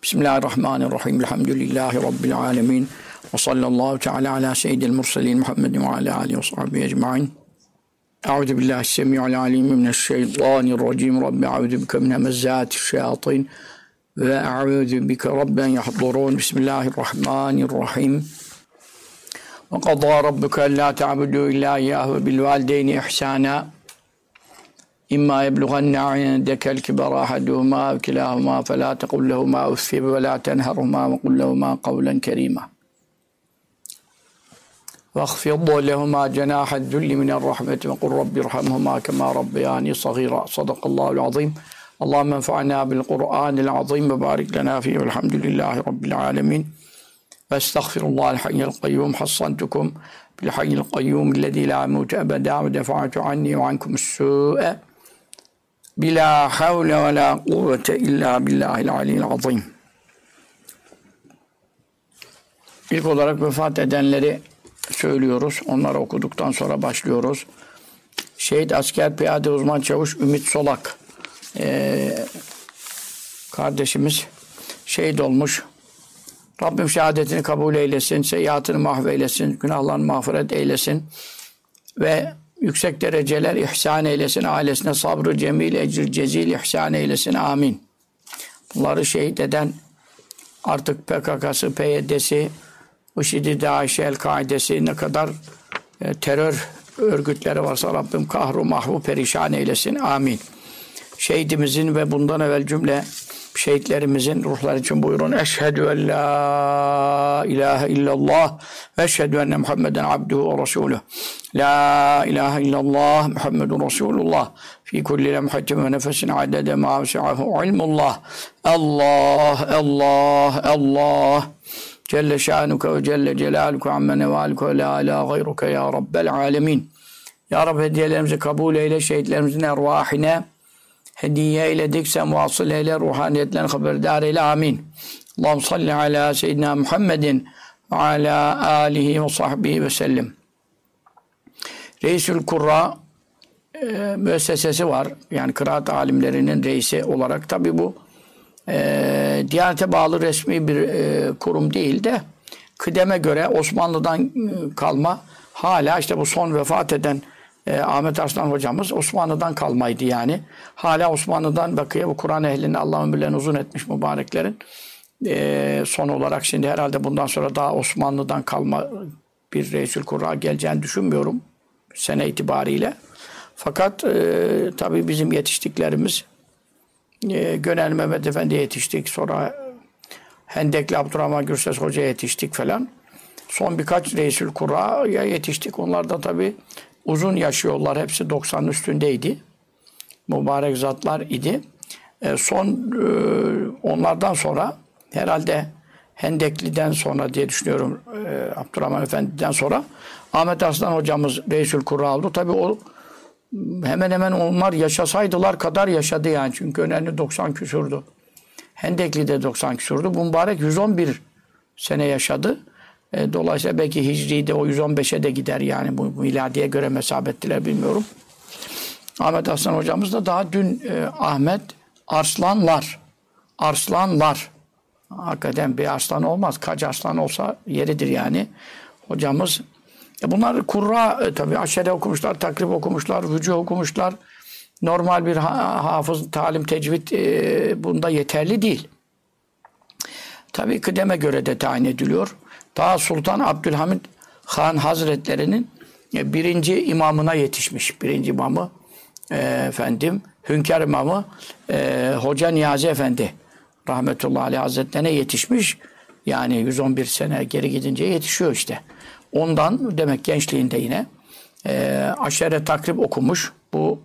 Bismillahirrahmanirrahim. Elhamdülillahi Rabbil alemin. Ve sallallahu teala ala seyyidil murselin Muhammedin ve ala alihi ve sahbihi ecma'in. Euzu billahi semi'il alim mineşşeytanirracim. Rabbi euzu bike min hemezati'ş-şeyatin ve euzu bike rabben yahdurun. Bismillahirrahmanirrahim. Ve qadâ rabbuke allâ ta'budu illâ iyyâhu ve bil valideyni ihsâna. İmma yeblughanne indekel kibara ahaduhuma ve kilahuma felâ tekul lehumâ uffin ve lâ tenherhumâ ve kul lehumâ kavlen kerîmâ. وَاخْفِضْ لَهُمَا جَنَاحَ الذُّلِّ مِنَ الرَّحْمَةِ وَقُلْ رَبِّ ارْحَمْهُمَا كَمَا رَبَّيَانِي صَغِيرًا صدق الله العظيم. اللهم انفعنا بالقرآن العظيم وبارك لنا فيه والحمد لله رب العالمين. واستغفر الله الحي القيوم. حصنتكم بالحي القيوم الذي لا يموت أبدا ودفعت عني وعنكم السوء بلا حول ولا قوة إلا بالله العلي العظيم. İlk olarak vefat edenleri söylüyoruz. Onları okuduktan sonra başlıyoruz. Şehit asker piyade uzman çavuş Ümit Solak kardeşimiz şehit olmuş. Rabbim şehadetini kabul eylesin, seyyiatını mahveylesin, günahlarını mağfiret eylesin ve yüksek dereceler ihsan eylesin, ailesine sabrı cemil, ecr cezil ihsan eylesin. Amin. Bunları şehit eden artık PKK'sı, PYD'si, IŞİD'i, DAEŞ'i, El-Kaide'si ne kadar terör örgütleri varsa Rabbim kahru mahvu perişan eylesin. Amin. Şehidimizin ve bundan evvel cümle şehitlerimizin ruhları için buyurun. Eşhedü en la ilahe illallah ve eşhedü enne Muhammeden abduhu ve resuluhu. La ilahe illallah Muhammedun Resulullah. Fi kulli lemhatin ve nefesin adede ma vesi'ahu ilmullah. Allah, Allah, Allah. Celle şanuke ve celle celaluke amme nevaluke ve la ilahe gayruke ya Rabbel alemin. Ya Rabbi hediyelerimizi kabul eyle, şehitlerimizin ervahine hediye eyledik, sen vasıl eyle, ruhaniyetlerini haberdar eyle. Amin. Allahümme salli ala seyyidina Muhammedin ve ala alihi ve sahbihi ve sellem. Reisül Kurra müessesesi var. Yani kıraat alimlerinin reisi olarak. Tabi bu Diyanete bağlı resmi bir kurum değil de kıdeme göre Osmanlı'dan kalma, hala işte bu son vefat eden Ahmet Arslan hocamız Osmanlı'dan kalmaydı yani. Hala Osmanlı'dan bakıyor. Bu Kur'an ehlini Allah ömürlerini uzun etmiş mübareklerin. Son olarak şimdi herhalde bundan sonra daha Osmanlı'dan kalma bir Reisül Kurra geleceğini düşünmüyorum sene itibariyle. Fakat tabii bizim yetiştiklerimiz Gönel Mehmet Efendi'ye yetiştik. Sonra Hendekli Abdurrahman Gürses Hoca'ya yetiştik falan. Son birkaç Reisül Kurra'ya yetiştik. Onlar da tabii uzun yaşıyorlar. Hepsi 90'ın üstündeydi. Mübarek zatlar idi. Onlardan sonra herhalde Hendekli'den sonra diye düşünüyorum, Abdurrahman Efendi'den sonra Ahmet Arslan hocamız Reisül Kurra oldu. Tabii o hemen hemen onlar yaşasaydılar kadar yaşadı yani. Çünkü önemli 90 küsurdu. Hendekli'de 90 küsurdu. Bu mübarek 111 sene yaşadı. Dolayısıyla belki Hicri'de o 115'e de gider yani. Bu miladiye göre mesabettiler bilmiyorum. Ahmet Arslan hocamız da daha dün Ahmet Arslanlar. Arslanlar. Hakikaten bir arslan olmaz. Kaç arslan olsa yeridir yani. Hocamız bunlar kurra tabii aşere okumuşlar, takrib okumuşlar, vücu okumuşlar. Normal bir hafız, talim, tecvid bunda yeterli değil. Tabii kıdeme göre de tayin ediliyor. Daha Sultan Abdülhamid Han Hazretleri'nin birinci imamına yetişmiş. Birinci imamı Hünkar imamı Hoca Niyazi Efendi rahmetullahi aleyh Hazretlerine yetişmiş. Yani 111 sene geri gidince yetişiyor işte. Ondan demek gençliğinde yine aşere takrib okumuş. Bu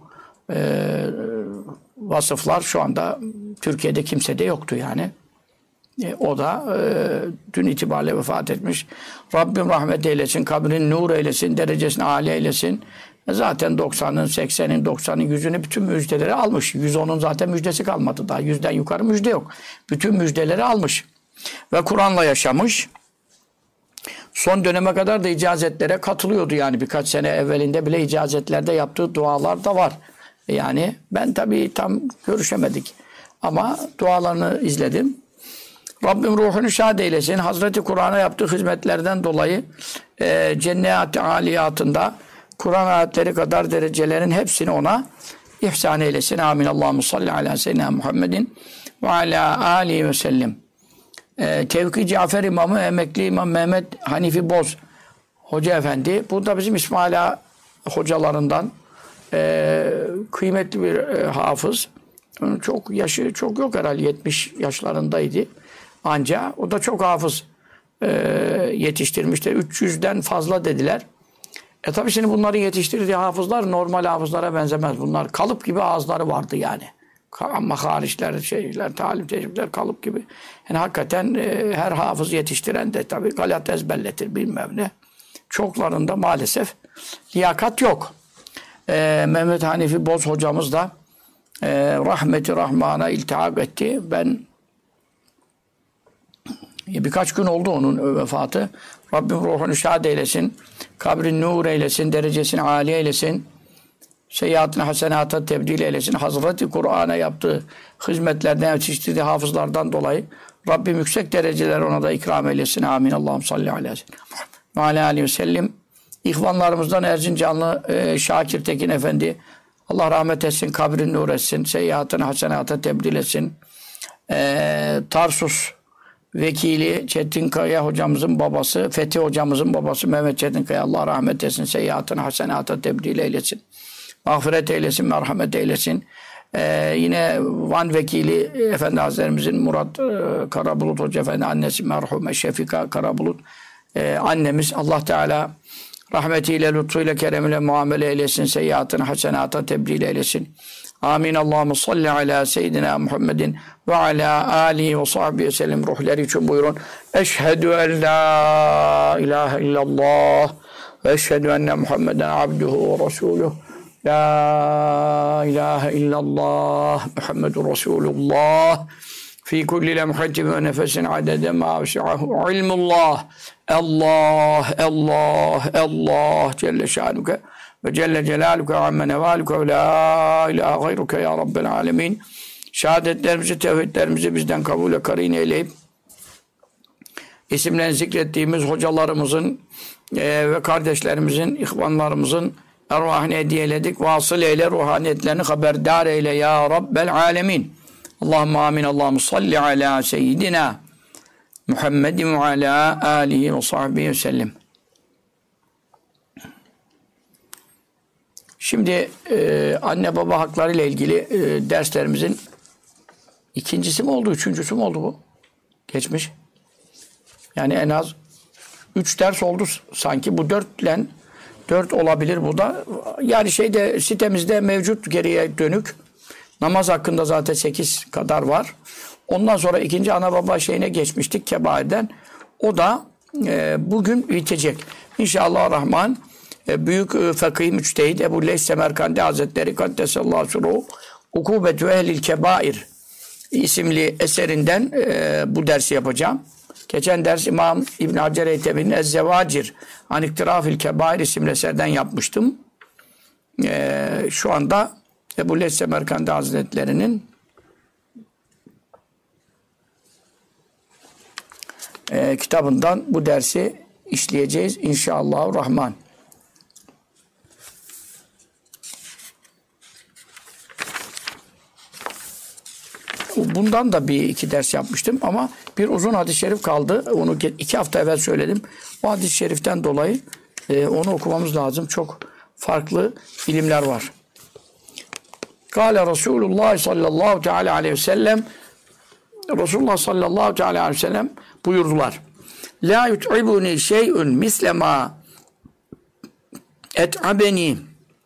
vasıflar şu anda Türkiye'de kimsede yoktu yani. O da dün itibariyle vefat etmiş. Rabbim rahmet eylesin, kabrini nur eylesin, derecesini âli eylesin. Zaten 90'ın, 80'in, 90'ın, 100'ünü bütün müjdeleri almış. 110'un zaten müjdesi kalmadı daha. 100'den yukarı müjde yok. Bütün müjdeleri almış. Ve Kur'an'la yaşamış. Son döneme kadar da icazetlere katılıyordu yani. Birkaç sene evvelinde bile icazetlerde yaptığı dualar da var. Yani ben tabii tam görüşemedik. Ama dualarını izledim. Rabbim ruhunu şad eylesin. Hazreti Kur'an'a yaptığı hizmetlerden dolayı cennet-i aliyatında Kur'an ayetleri kadar derecelerin hepsini ona ihsan eylesin. Amin. Allahumme salli ala seyyidina Muhammedin ve ala alihi ve sellem. Tevki Cafer İmamı, emekli İmam Mehmet Hanifi Boz Hoca Efendi. Bu da bizim İsmail Ağa hocalarından kıymetli bir hafız. Onun çok yaşı çok yok herhalde. 70 yaşlarındaydı. Anca o da çok hafız yetiştirmişti. 300'den fazla dediler. Tabi şimdi bunların yetiştirdiği hafızlar normal hafızlara benzemez. Bunlar kalıp gibi ağızları vardı yani. Ama hariçler, talim tecrübeler kalıp gibi. Yani hakikaten her hafız yetiştiren de tabi galat ezberletir bilmem ne. Çoklarında maalesef liyakat yok. Mehmet Hanifi Boz hocamız da rahmeti rahmana iltihak etti. Ben birkaç gün oldu onun vefatı. Rabbim ruhunu şad eylesin. Kabrin nur eylesin. Derecesini âli eylesin. Seyyiatine hasenata tebdil eylesin. Hazreti Kur'an'a yaptığı hizmetlerden yetiştirdiği hafızlardan dolayı Rabbim yüksek dereceler ona da ikram eylesin. Amin. Allah'ım salli aleyhi ve aleyhi ve sellem. İhvanlarımızdan Erzincanlı Şakir Tekin Efendi, Allah rahmet etsin, kabrin nur etsin, seyyiatine hasenata tebdil etsin. Tarsus vekili Çetinkaya hocamızın babası, Fethi hocamızın babası Mehmet Çetinkaya, Allah rahmet etsin, seyyiatine hasenata tebdil eylesin. Mağfiret eylesin, merhamet eylesin. Yine Van vekili Efendi Hazretlerimizin Murat Karabulut Hoca Efendi, annesi merhume Şefika Karabulut annemiz, Allah Teala rahmetiyle, lütfuyla, keremiyle muamele eylesin, seyyiatine hasenata tebdil eylesin. Amin. Allahumme salli ala seyyidina Muhammedin ve ala alihi ve sahbihi sellem. Ruhları için buyurun. Eşhedü en la ilahe illallah ve eşhedü enne Muhammeden abduhu ve resuluh. La ilahe illallah Muhammedun Resulullah. Fi kulli lemhatin ve nefesin adede ma vesi'ahu ilmullah. Allah, Allah, Allah Celle şanuke ve Celle celaluke amme nevaluke ve la ilahe gayruke ya Rabbel alemin. Şehadetlerimizi, tevhidlerimizi bizden kabul karin eyleyip isimlerini zikrettiğimiz hocalarımızın ve kardeşlerimizin, ihvanlarımızın ervahine hediye eyledik. Vasıl eyle, ruhaniyetlerini haberdar eyle ya Rabbel alemin. Allahümme amin. Allahümme salli ala seyyidina Muhammedin ve ala alihi ve sahbihi ve sellem. Şimdi anne baba hakları ile ilgili derslerimizin ikincisi mi oldu, üçüncüsü mü oldu bu? Geçmiş. Yani en az 3 ders oldu sanki. Bu 4 olabilir bu da. Yani sitemizde mevcut geriye dönük. Namaz hakkında zaten 8 kadar var. Ondan sonra ikinci ana baba şeyine geçmiştik kebairden. O da bugün bitecek. İnşallah Rahman büyük fakih müçtehid Ebu Leys Semerkandi Hazretleri Kaddesallahu Sürruhu Ukubetü Ehlil Kebair isimli eserinden bu dersi yapacağım. Geçen ders İmam İbn Hacer Eytebi'nin Ez-Zevacir Aniktirafil Kebair isimli eserden yapmıştım. Şu anda Ebu Leys Semerkandi Hazretleri'nin kitabından bu dersi işleyeceğiz inşallah Rahman. Bundan da bir iki ders yapmıştım ama bir uzun hadis-i şerif kaldı. Onu 2 hafta evvel söyledim. O hadis-i şeriften dolayı onu okumamız lazım. Çok farklı ilimler var. Kâle Resulullah sallallahu teala aleyhi ve sellem, Resulullah sallallahu teala aleyhi ve sellem buyurdular. La yut'ibuni şey'un mislema et'abeni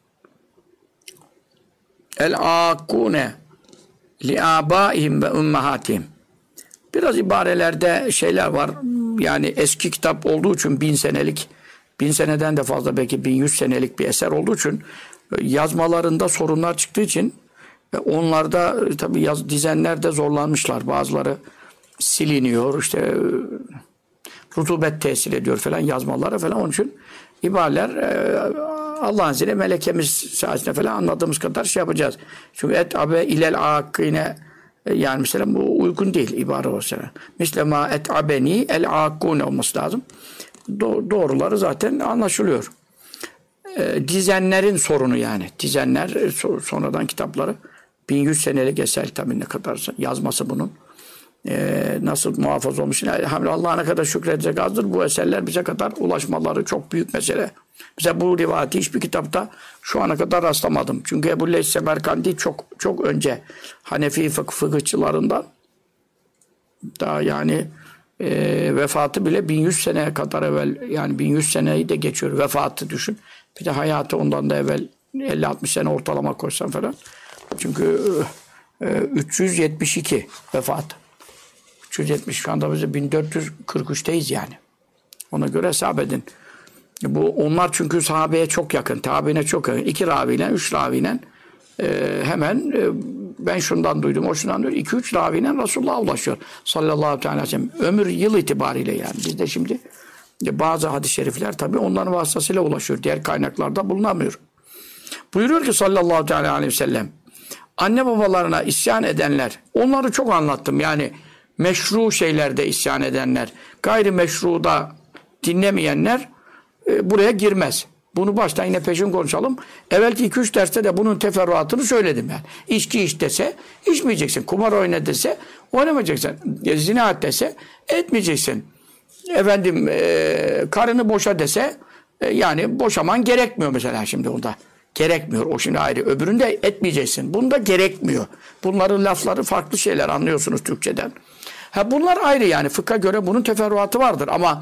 el-âkûne li'âbâihim ve ummahatihim. Biraz ibarelerde şeyler var. Yani eski kitap olduğu için 1000 senelik, 1000 seneden de fazla belki 1100 senelik bir eser olduğu için yazmalarında sorunlar çıktığı için onlarda tabii dizenler de zorlanmışlar. Bazıları siliniyor, işte rutubet tesir ediyor falan yazmaları falan. Onun için ibareler Allah'ın izniyle melekemiz sayesinde falan anladığımız kadar şey yapacağız. Çünkü et abe ilel akine Yani mesela bu uygun değil ibare olsa. Mislema et'abeni el-akkûne olması lazım. Doğruları zaten anlaşılıyor. Dizenlerin sorunu yani. Dizenler sonradan kitapları 1100 senelik eser tabii ne kadarsa yazması bunun. Nasıl muhafaza olmuş. Elhamdülillah Allah'a ne kadar şükredecek azdır. Bu eserler bize kadar ulaşmaları çok büyük mesele. Mesela bu rivayeti hiçbir kitapta şu ana kadar rastlamadım. Çünkü Ebu Leys Semerkandi çok önce Hanefi fıkıhçılarından daha yani vefatı bile 1100 seneye kadar evvel yani 1100 seneyi de geçiyor. Vefatı düşün. Bir de hayatı ondan da evvel 50-60 sene ortalama koysan falan. Çünkü 372 vefatı. 370 şu anda biz 1443'teyiz yani. Ona göre hesap edin. Onlar çünkü sahabeye çok yakın, tabiine çok yakın. 2 raviyle, 3 raviyle hemen ben şundan duydum, o şundan duydum. 2-3 raviyle Resulullah'a ulaşıyor. Sallallahu aleyhi ve sellem. Ömür yıl itibariyle yani. Bizde şimdi bazı hadis-i şerifler tabii onların vasıtasıyla ulaşıyor. Diğer kaynaklarda bulunamıyor. Buyuruyor ki sallallahu aleyhi ve sellem anne babalarına isyan edenler, onları çok anlattım. Yani meşru şeylerde isyan edenler, gayri meşruda dinlemeyenler buraya girmez. Bunu baştan yine peşin konuşalım. Evvelki 2-3 derste de bunun teferruatını söyledim yani. İçki iç dese içmeyeceksin. Kumar oyna dese oynamayacaksın. Zina et dese etmeyeceksin. Efendim karını boşa dese yani boşaman gerekmiyor mesela şimdi onda. Gerekmiyor. O şimdi ayrı. Öbüründe etmeyeceksin. Bunda gerekmiyor. Bunların lafları farklı şeyler anlıyorsunuz Türkçeden. Bunlar ayrı yani. Fıkha göre bunun teferruatı vardır ama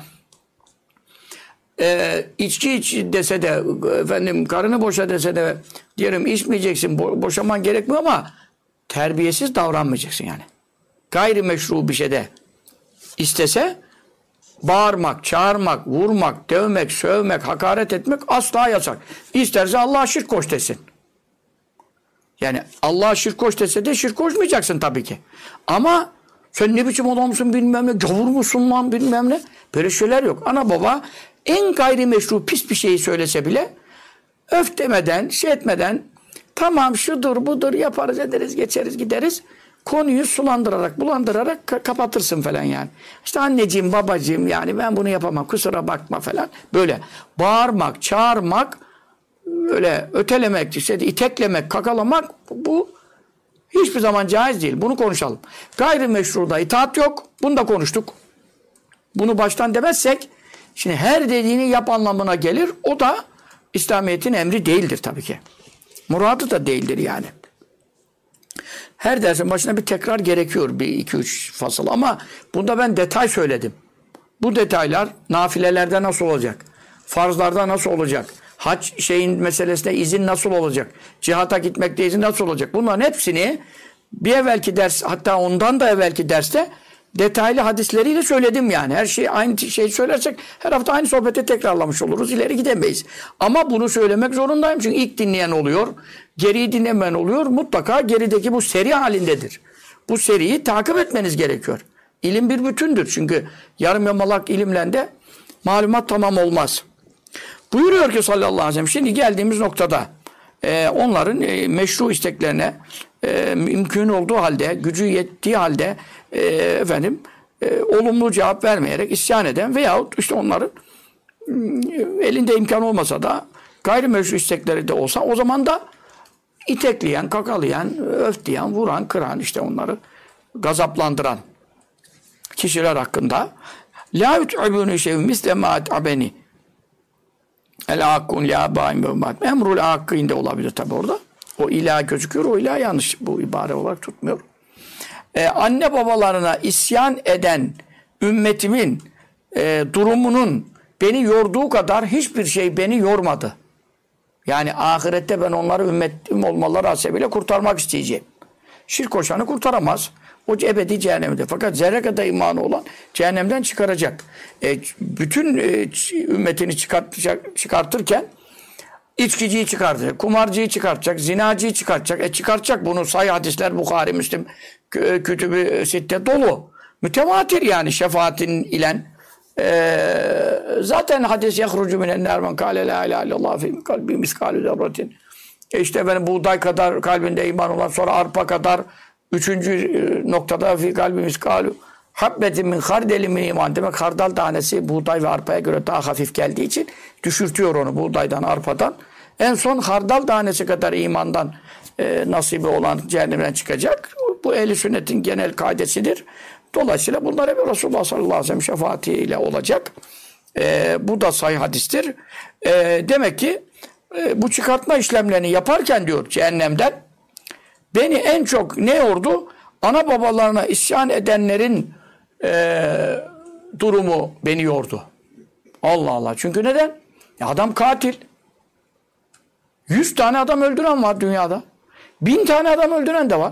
içki iç dese de efendim karını boşa dese de diyelim içmeyeceksin. Boşaman gerekmiyor ama terbiyesiz davranmayacaksın yani. Gayrimeşru bir şeyde istese bağırmak, çağırmak, vurmak, dövmek, sövmek, hakaret etmek asla yasak. İsterse Allah'a şirk koş desin. Yani Allah'a şirk koş dese de şirk koşmayacaksın tabii ki. Ama sen ne biçim adamsın bilmem ne, gavur musun lan bilmem ne. Böyle şeyler yok. Ana baba en gayrimeşru pis bir şeyi söylese bile öf demeden, şey etmeden tamam şudur budur yaparız ederiz geçeriz gideriz. Konuyu sulandırarak, bulandırarak kapatırsın falan yani. İşte anneciğim, babacığım yani ben bunu yapamam, kusura bakma falan. Böyle bağırmak, çağırmak, öyle ötelemek, işte iteklemek, kakalamak bu hiçbir zaman caiz değil. Bunu konuşalım. Gayrimeşruda itaat yok. Bunu da konuştuk. Bunu baştan demezsek şimdi her dediğini yap anlamına gelir. O da İslamiyet'in emri değildir tabii ki. Muradı da değildir yani. Her dersin başına bir tekrar gerekiyor. Bir, iki, üç fasıl. Ama bunda ben detay söyledim. Bu detaylar nafilelerde nasıl olacak? Farzlarda nasıl olacak? Hac şeyin meselesinde izin nasıl olacak? Cihata gitmekte izin nasıl olacak? Bunların hepsini bir evvelki ders, hatta ondan da evvelki derste detaylı hadisleriyle söyledim yani. Her şeyi aynı şeyi söylersek her hafta aynı sohbete tekrarlamış oluruz. İleri gidemeyiz. Ama bunu söylemek zorundayım. Çünkü ilk dinleyen oluyor. Geriyi dinlemeyen oluyor. Mutlaka gerideki bu seri halindedir. Bu seriyi takip etmeniz gerekiyor. İlim bir bütündür. Çünkü yarım yamalak ilimle de malumat tamam olmaz. Buyuruyor ki sallallahu aleyhi ve sellem şimdi geldiğimiz noktada onların meşru isteklerine mümkün olduğu halde, gücü yettiği halde olumlu cevap vermeyerek isyan eden veyahut işte onların elinde imkan olmasa da gayrimeşru istekleri de olsa o zaman da itekleyen, kakalayan, öfleyen, vuran, kıran işte onları gazaplandıran kişiler hakkında la yut'ibuni şey'un misle ma at'abeni el-akkun ya bâim ve ummat emrul akkinde olabilir tabi orada. O ilah gözüküyor. O ilah yanlış. Bu ibare olarak tutmuyor. Anne babalarına isyan eden ümmetimin durumunun beni yorduğu kadar hiçbir şey beni yormadı. Yani ahirette ben onları ümmetim olmaları hasebiyle kurtarmak isteyeceğim. Şirk koşanı kurtaramaz. O ebedi cehennemde. Fakat zerre kadar imanı olan cehennemden çıkaracak. Bütün ümmetini çıkartırken İçkiciyi çıkartacak, kumarcıyı çıkartacak, zinacıyı çıkartacak. Çıkartacak bunu sahih hadisler Bukhari, Müslim, Kütüb-i Sitte dolu. Mütevatir yani şefaatin ilen. Zaten hadis yahrucu minen nar men kâle la ilahe illallah fi kalbi miskâlü zerratin. İşte benim buğday kadar kalbinde iman olan sonra arpa kadar Üçüncü noktada fi kalbimiz kalu habbetin min hardeli min iman. Demek hardal tanesi buğday ve arpaya göre daha hafif geldiği için düşürtüyor onu buğdaydan, arpadan. En son hardal tanesi kadar imandan nasibi olan cehennemden çıkacak. Bu ehl-i sünnetin genel kaidesidir. Dolayısıyla bunlar hep Resulullah sallallahu aleyhi ve sellem şefaatiyle olacak. Bu da sahih hadistir. Demek ki bu çıkartma işlemlerini yaparken diyor cehennemden beni en çok ne yordu? Ana babalarına isyan edenlerin durumu beni yordu. Allah Allah. Çünkü neden? Ya adam katil. 100 tane adam öldüren var dünyada. 1000 tane adam öldüren de var.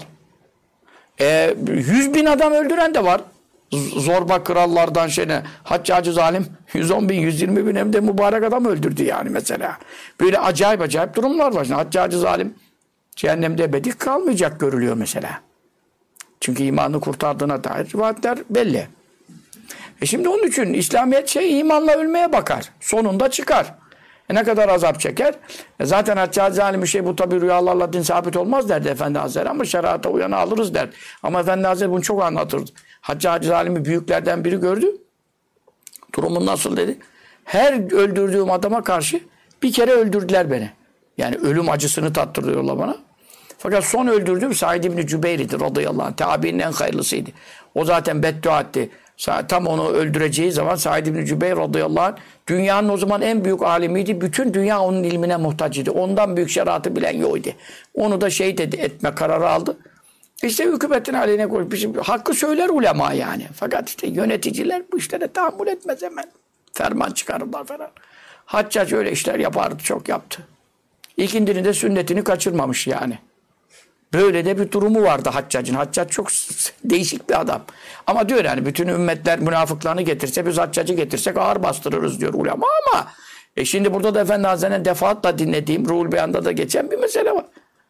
100.000 adam öldüren de var. Zorba krallardan Haccacı zalim 110.000, 120.000 hem de mübarek adam öldürdü yani mesela. Böyle acayip durumlar var. Haccacı zalim cehennemde ebedi kalmayacak görülüyor mesela. Çünkü imanını kurtardığına dair rivayetler belli. Şimdi onun için İslamiyet imanla ölmeye bakar. Sonunda çıkar. Ne kadar azap çeker? Zaten Haccacı zalim bu tabi rüyalarla din sabit olmaz derdi Efendi Hazretleri ama şerata uyanı alırız derdi. Ama Efendi Hazretleri bunu çok anlatırdı. Haccacı zalimi büyüklerden biri gördü. Durumun nasıl dedi. Her öldürdüğüm adama karşı bir kere öldürdüler beni. Yani ölüm acısını tattırıyorlar bana. Fakat son öldürdüğüm Said İbni Cübeyr'di radıyallahu anh. Tabiinin en hayırlısıydı. O zaten beddua etti. Tam onu öldüreceği zaman Said İbni Cübeyr radıyallahu anh dünyanın o zaman en büyük alimiydi. Bütün dünya onun ilmine muhtaç idi. Ondan büyük şeriatı bilen yoktu. Onu da şehit etme kararı aldı. İşte hükümetin aleyhine koymuş. Hakkı söyler ulema yani. Fakat işte yöneticiler bu işlere tahammül etmez hemen. Ferman çıkarırlar falan. Haccac öyle işler yapardı. Çok yaptı. İkindinin de sünnetini kaçırmamış yani. Böyle de bir durumu vardı Haccac'ın. Haccac çok değişik bir adam. Ama diyor yani bütün ümmetler münafıklarını getirse biz Haccac'ı getirsek ağır bastırırız diyor ulema ama şimdi burada da Efendi Hazretleri'nin defaatla dinlediğim Ruhul Beyan'da da geçen bir mesele var.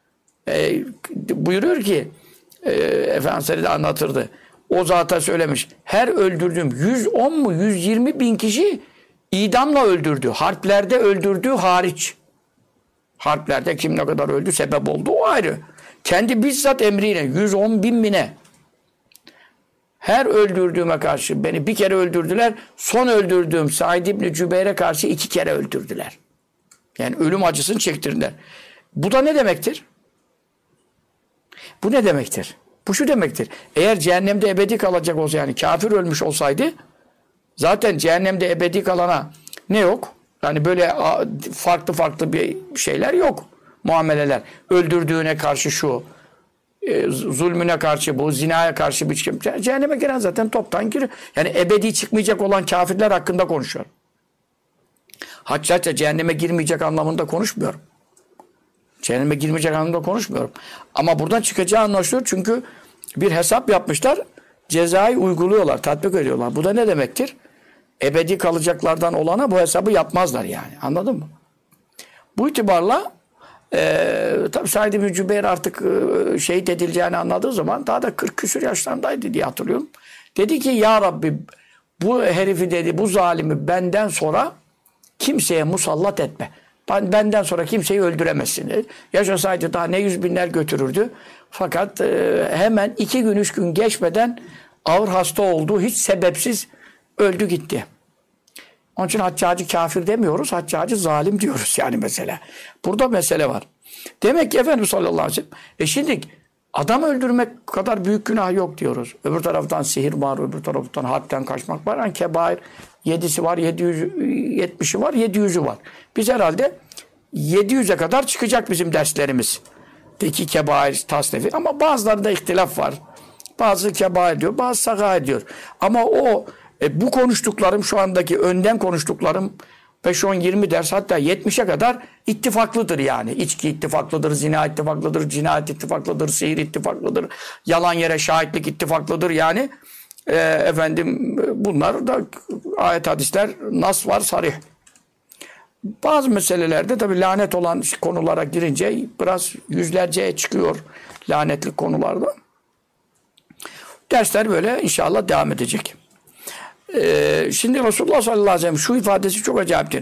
Buyuruyor ki Efendi Hazretleri de anlatırdı. O zata söylemiş. Her öldürdüğüm 110 mu 120 bin kişi idamla öldürdü. Harplerde öldürdüğü hariç. Harplerde kim ne kadar öldü sebep oldu o ayrı. Kendi bizzat emriyle 110 bin bine her öldürdüğüme karşı beni bir kere öldürdüler. Son öldürdüğüm Said İbni Cübeyr'e karşı 2 kere öldürdüler. Yani ölüm acısını çektirdiler. Bu da ne demektir? Bu ne demektir? Bu şu demektir. Eğer cehennemde ebedi kalacak olsa yani kafir ölmüş olsaydı zaten cehennemde ebedi kalana ne yok? Yani böyle farklı bir şeyler yok. Muameleler. Öldürdüğüne karşı şu, zulmüne karşı bu, zinaya karşı bir çıkım. Cehenneme giren zaten toptan giriyor. Yani ebedi çıkmayacak olan kafirler hakkında konuşuyor. Hatta cehenneme girmeyecek anlamında konuşmuyorum. Cehenneme girmeyecek anlamında konuşmuyorum. Ama buradan çıkacağı anlaşılıyor çünkü bir hesap yapmışlar, cezayı uyguluyorlar, tatbik ediyorlar. Bu da ne demektir? Ebedi kalacaklardan olana bu hesabı yapmazlar yani. Anladın mı? Bu itibarla tabi Said İbni Cübeyr artık şehit edileceğini anladığı zaman daha da 40 küsur yaşlarındaydı diye hatırlıyorum. Dedi ki ya Rabbi bu herifi dedi bu zalimi benden sonra kimseye musallat etme. Benden sonra kimseyi öldüremezsin dedi. Yaşasaydı daha ne yüz binler götürürdü. Fakat hemen 2 gün 3 gün geçmeden ağır hasta oldu. Hiç sebepsiz öldü gitti. Onun için Haccacı kafir demiyoruz. Haccacı zalim diyoruz yani mesela. Burada mesele var. Demek ki Efendimiz sallallahu aleyhi ve sellem şimdi adam öldürmek kadar büyük günah yok diyoruz. Öbür taraftan sihir var, öbür taraftan hadden kaçmak var. Yani kebair 7'si var, 770'i var, 700'ü var. Biz herhalde 700'e kadar çıkacak bizim derslerimiz. Deki kebair, tasnifi. Ama bazılarında ihtilaf var. Bazı kebair diyor, bazı sagair diyor. Ama o bu konuştuklarım şu andaki önden konuştuklarım 5, 10, 20 ders hatta 70'e kadar ittifaklıdır yani. İçki ittifaklıdır, zina ittifaklıdır, cinayet ittifaklıdır, sihir ittifaklıdır, yalan yere şahitlik ittifaklıdır yani. Bunlar da ayet hadisler nas var sarih. Bazı meselelerde tabii lanet olan konulara girince biraz yüzlerceye çıkıyor lanetli konularda. Dersler böyle inşallah devam edecek. Şimdi Resulullah sallallahu aleyhi ve sellem şu ifadesi çok acayiptir.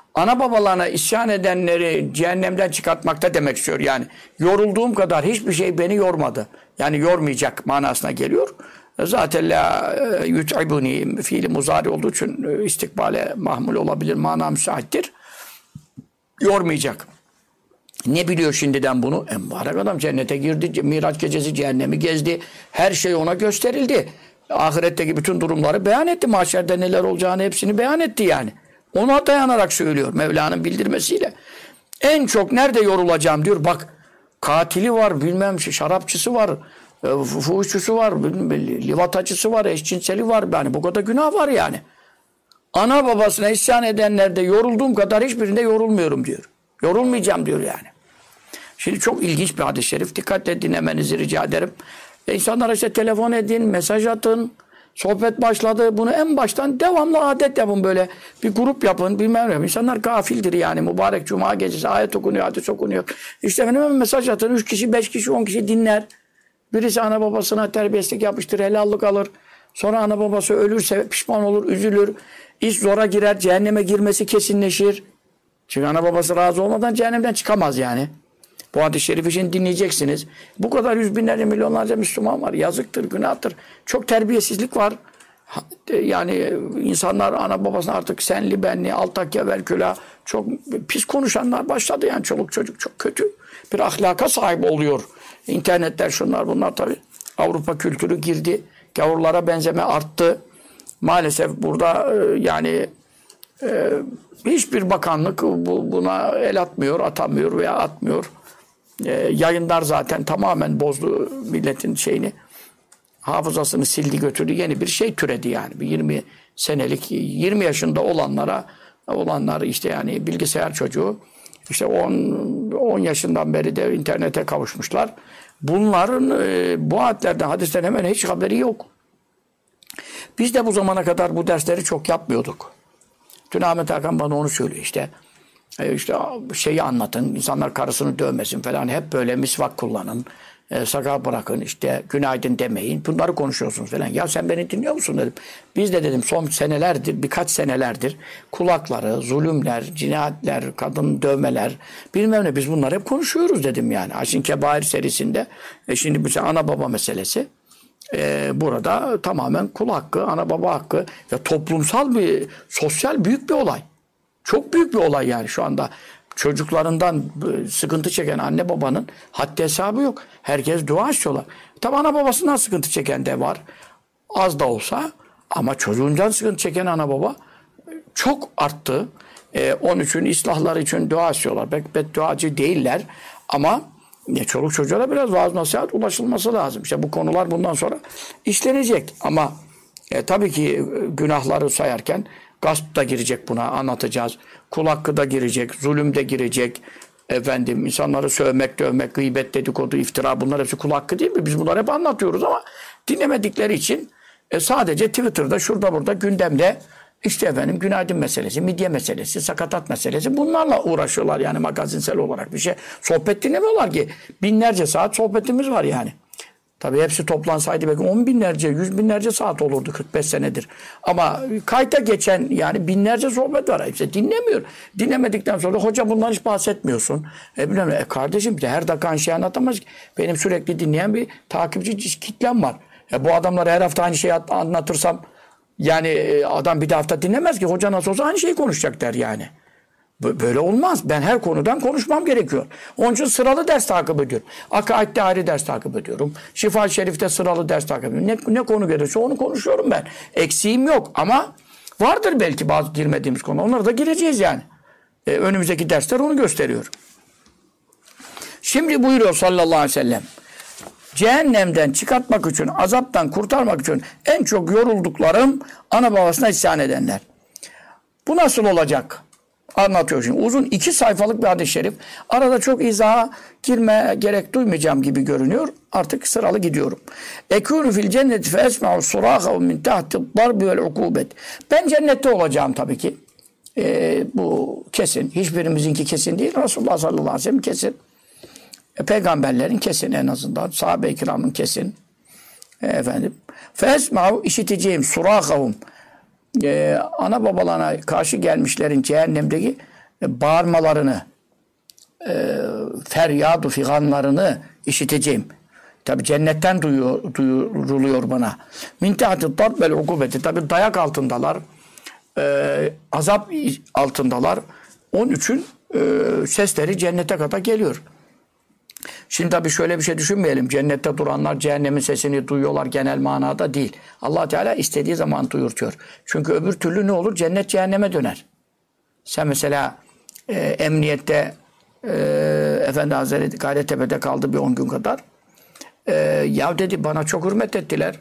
ana babalarına isyan edenleri cehennemden çıkartmakta demek istiyor. Yani yorulduğum kadar hiçbir şey beni yormadı. Yani yormayacak manasına geliyor. Zaten la yut'ibuni fiili muzari olduğu için istikbale mahmul olabilir, mana müsaittir. Yormayacak. Ne biliyor şimdiden bunu? Mübarek adam cennete girdi, Miraç gecesi cehennemi gezdi. Her şey ona gösterildi. Ahiretteki bütün durumları beyan etti. Mahşerde neler olacağını hepsini beyan etti yani. Ona dayanarak söylüyor Mevla'nın bildirmesiyle. En çok nerede yorulacağım diyor. Bak katili var, bilmem şarapçısı var, fuhuşçusu var, livatacısı var, eşcinseli var. Yani bu kadar günah var yani. Ana babasına isyan edenlerde yorulduğum kadar hiçbirinde yorulmuyorum diyor. Yorulmayacağım diyor yani. Şimdi çok ilginç bir hadis-i şerif. Dikkatle dinlemenizi rica ederim. İnsanlara işte telefon edin, mesaj atın. Sohbet başladı. Bunu en baştan devamlı adet yapın böyle. Bir grup yapın. Bilmem ne. İnsanlar gafildir yani. Mübarek Cuma gecesi ayet okunuyor, hadis okunuyor. İşte hemen mesaj atın. 3 kişi, 5 kişi, 10 kişi dinler. Birisi ana babasına terbiyesizlik yapmıştır. Helallik alır. Sonra ana babası ölürse pişman olur, üzülür. İş zora girer. Cehenneme girmesi kesinleşir. Çünkü ana babası razı olmadan cehennemden çıkamaz yani. Bu hadis-i şerif için dinleyeceksiniz. Bu kadar yüz binlerce, milyonlarca Müslüman var. Yazıktır, günahtır. Çok terbiyesizlik var. Yani insanlar ana babasına artık senli benli, altakya velküla çok pis konuşanlar başladı yani. Çoluk çocuk çok kötü bir ahlaka sahip oluyor. İnternetler şunlar bunlar tabii. Avrupa kültürü girdi. Gavurlara benzeme arttı. Maalesef burada yani hiçbir bakanlık buna el atmıyor, atamıyor veya atmıyor. Yayınlar zaten tamamen bozdu milletin şeyini. Hafızasını sildi götürdü. Yeni bir şey türedi yani. Bir 20 senelik, 20 yaşında olanlar işte yani bilgisayar çocuğu işte 10 yaşından beri de internete kavuşmuşlar. Bunların bu ayetlerden, hadisten hemen hiç haberi yok. Biz de bu zamana kadar bu dersleri çok yapmıyorduk. Dün Ahmet Hakan bana onu söylüyor işte. İşte şeyi anlatın, insanlar karısını dövmesin falan. Hep böyle misvak kullanın, sakal bırakın, işte günaydın demeyin. Bunları konuşuyorsunuz falan. Ya sen beni dinliyor musun dedim. Biz de dedim son senelerdir, birkaç senelerdir kulakları, zulümler, cinayetler, kadın dövmeler, bilmem ne biz bunları hep konuşuyoruz dedim yani. Aşin Kebair serisinde. Şimdi mesela ana baba meselesi. Burada tamamen kul hakkı, ana baba hakkı ve toplumsal bir, sosyal büyük bir olay. Çok büyük bir olay yani şu anda. Çocuklarından sıkıntı çeken anne babanın haddi hesabı yok. Herkes dua istiyorlar. Tabi ana babasından sıkıntı çeken de var. Az da olsa ama çocuğundan sıkıntı çeken ana baba çok arttı. Onun için islahları için dua istiyorlar. Bedduacı değiller ama çoluk çocuğa da biraz vaaz nasihat ulaşılması lazım. İşte bu konular bundan sonra işlenecek. Ama tabii ki günahları sayarken gasp da girecek buna anlatacağız. Kul hakkı da girecek, zulüm de girecek. Efendim insanları sövmek, dövmek, gıybet, dedikodu, iftira bunlar hepsi kul hakkı değil mi? Biz bunları hep anlatıyoruz ama dinlemedikleri için sadece Twitter'da şurada burada gündemde işte efendim günaydın meselesi, midye meselesi, sakatat meselesi bunlarla uğraşıyorlar yani magazinsel olarak bir şey. Sohbet dinlemiyorlar ki. Binlerce saat sohbetimiz var yani. Tabii hepsi toplansaydı belki 10 binlerce, 100 binlerce saat olurdu 45 senedir. Ama kayda geçen yani binlerce sohbet var. Hepsi dinlemiyor. Dinlemedikten sonra hoca bundan hiç bahsetmiyorsun. Kardeşim de her dakika aynı şeyi anlatamaz ki. Benim sürekli dinleyen bir takipçi kitlem var. Bu adamlara her hafta aynı şeyi anlatırsam yani adam bir de hafta dinlemez ki. Hoca nasıl olsa aynı şeyi konuşacak der yani. Böyle olmaz. Ben her konudan konuşmam gerekiyor. Onun için sıralı ders takip ediyorum. Akaid'de ayrı ders takip ediyorum. Şifa-i Şerif'te sıralı ders takip ediyorum. Ne konu gelirse onu konuşuyorum ben. Eksiğim yok ama vardır belki bazı girmediğimiz konu. Onlara da gireceğiz yani. Önümüzdeki dersler onu gösteriyor. Şimdi buyuruyor sallallahu aleyhi ve sellem. Cehennemden çıkartmak için, azaptan kurtarmak için en çok yorulduklarım ana babasına isyan edenler. Bu nasıl olacak? Anlatıyor şimdi. Uzun 2 sayfalık bir hadis-i şerif. Arada çok izaha girmeye gerek duymayacağım gibi görünüyor. Artık sıralı gidiyorum. Ekûnü fil cenneti fe esma'u surâhav min tahti darbi vel ukubet. Ben cennette olacağım tabii ki. Bu kesin. Hiçbirimizinki kesin değil. Resulullah sallallahu aleyhi ve sellem kesin. Peygamberlerin kesin en azından. Sahabe-i kiramın kesin. Efendim. Fe esma'u işiteceğim surâhavum. Ana babalarına karşı gelmişlerin cehennemdeki bağırmalarını, feryadu figanlarını işiteceğim. Tabi cennetten duyuruluyor bana. Min tahti darb vel ukubeti. Tabi dayak altındalar. Azap altındalar. Onun için sesleri cennete kadar geliyor. Şimdi tabii şöyle bir şey düşünmeyelim. Cennette duranlar cehennemin sesini duyuyorlar genel manada değil. Allah Teala istediği zaman duyurtuyor. Çünkü öbür türlü ne olur? Cennet cehenneme döner. Sen mesela emniyette Efendi Hazretleri Gayrettepe'de kaldı bir 10 gün kadar. Ya dedi bana çok hürmet ettiler.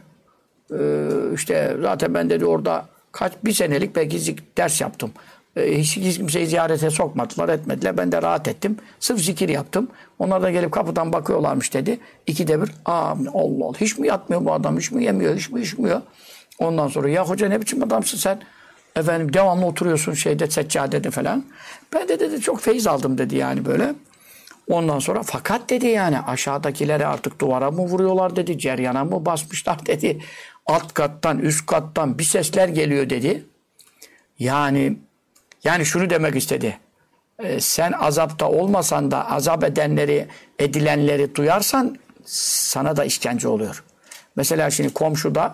İşte zaten ben dedi orada bir senelik belki ders yaptım. Hiç kimseyi ziyarete sokmadılar, etmediler. Ben de rahat ettim. Sırf zikir yaptım. Onlar da gelip kapıdan bakıyorlarmış dedi. İkide bir, Allah Allah, hiç mi yatmıyor bu adam, hiç mi yemiyor, hiç mi içmiyor? Ondan sonra, ya hoca ne biçim adamsın sen? Efendim devamlı oturuyorsun seccadede falan. Ben de dedi çok feyiz aldım dedi yani böyle. Ondan sonra fakat dedi yani aşağıdakileri artık duvara mı vuruyorlar dedi, ceryana mı basmışlar dedi. Alt kattan, üst kattan bir sesler geliyor dedi. Yani şunu demek istedi. Sen azapta olmasan da azap edilenleri duyarsan sana da işkence oluyor. Mesela şimdi komşuda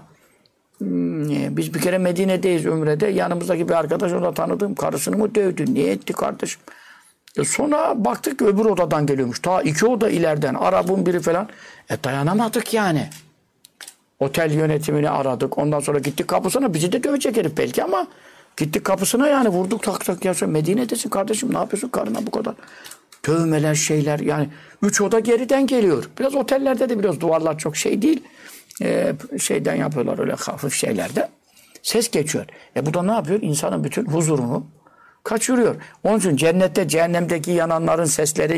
biz bir kere Medine'deyiz Ümre'de. Yanımızdaki bir arkadaş, onu da tanıdığım, karısını mı dövdü? Niye etti kardeşim? Sonra baktık ki öbür odadan geliyormuş. Ta 2 oda ileriden. Arap'ın biri falan. Dayanamadık yani. Otel yönetimini aradık. Ondan sonra gittik kapısına. Bizi de dövecek herif belki ama gittik kapısına yani vurduk tak tak. Ya sen Medine'desin kardeşim, ne yapıyorsun karına bu kadar? Dövmeler şeyler yani. 3 oda geriden geliyor. Biraz otellerde de biraz duvarlar çok şey değil. Şeyden yapıyorlar öyle hafif şeylerde. Ses geçiyor. Bu da ne yapıyor? İnsanın bütün huzurunu kaçırıyor. Onun için cennette cehennemdeki yananların sesleri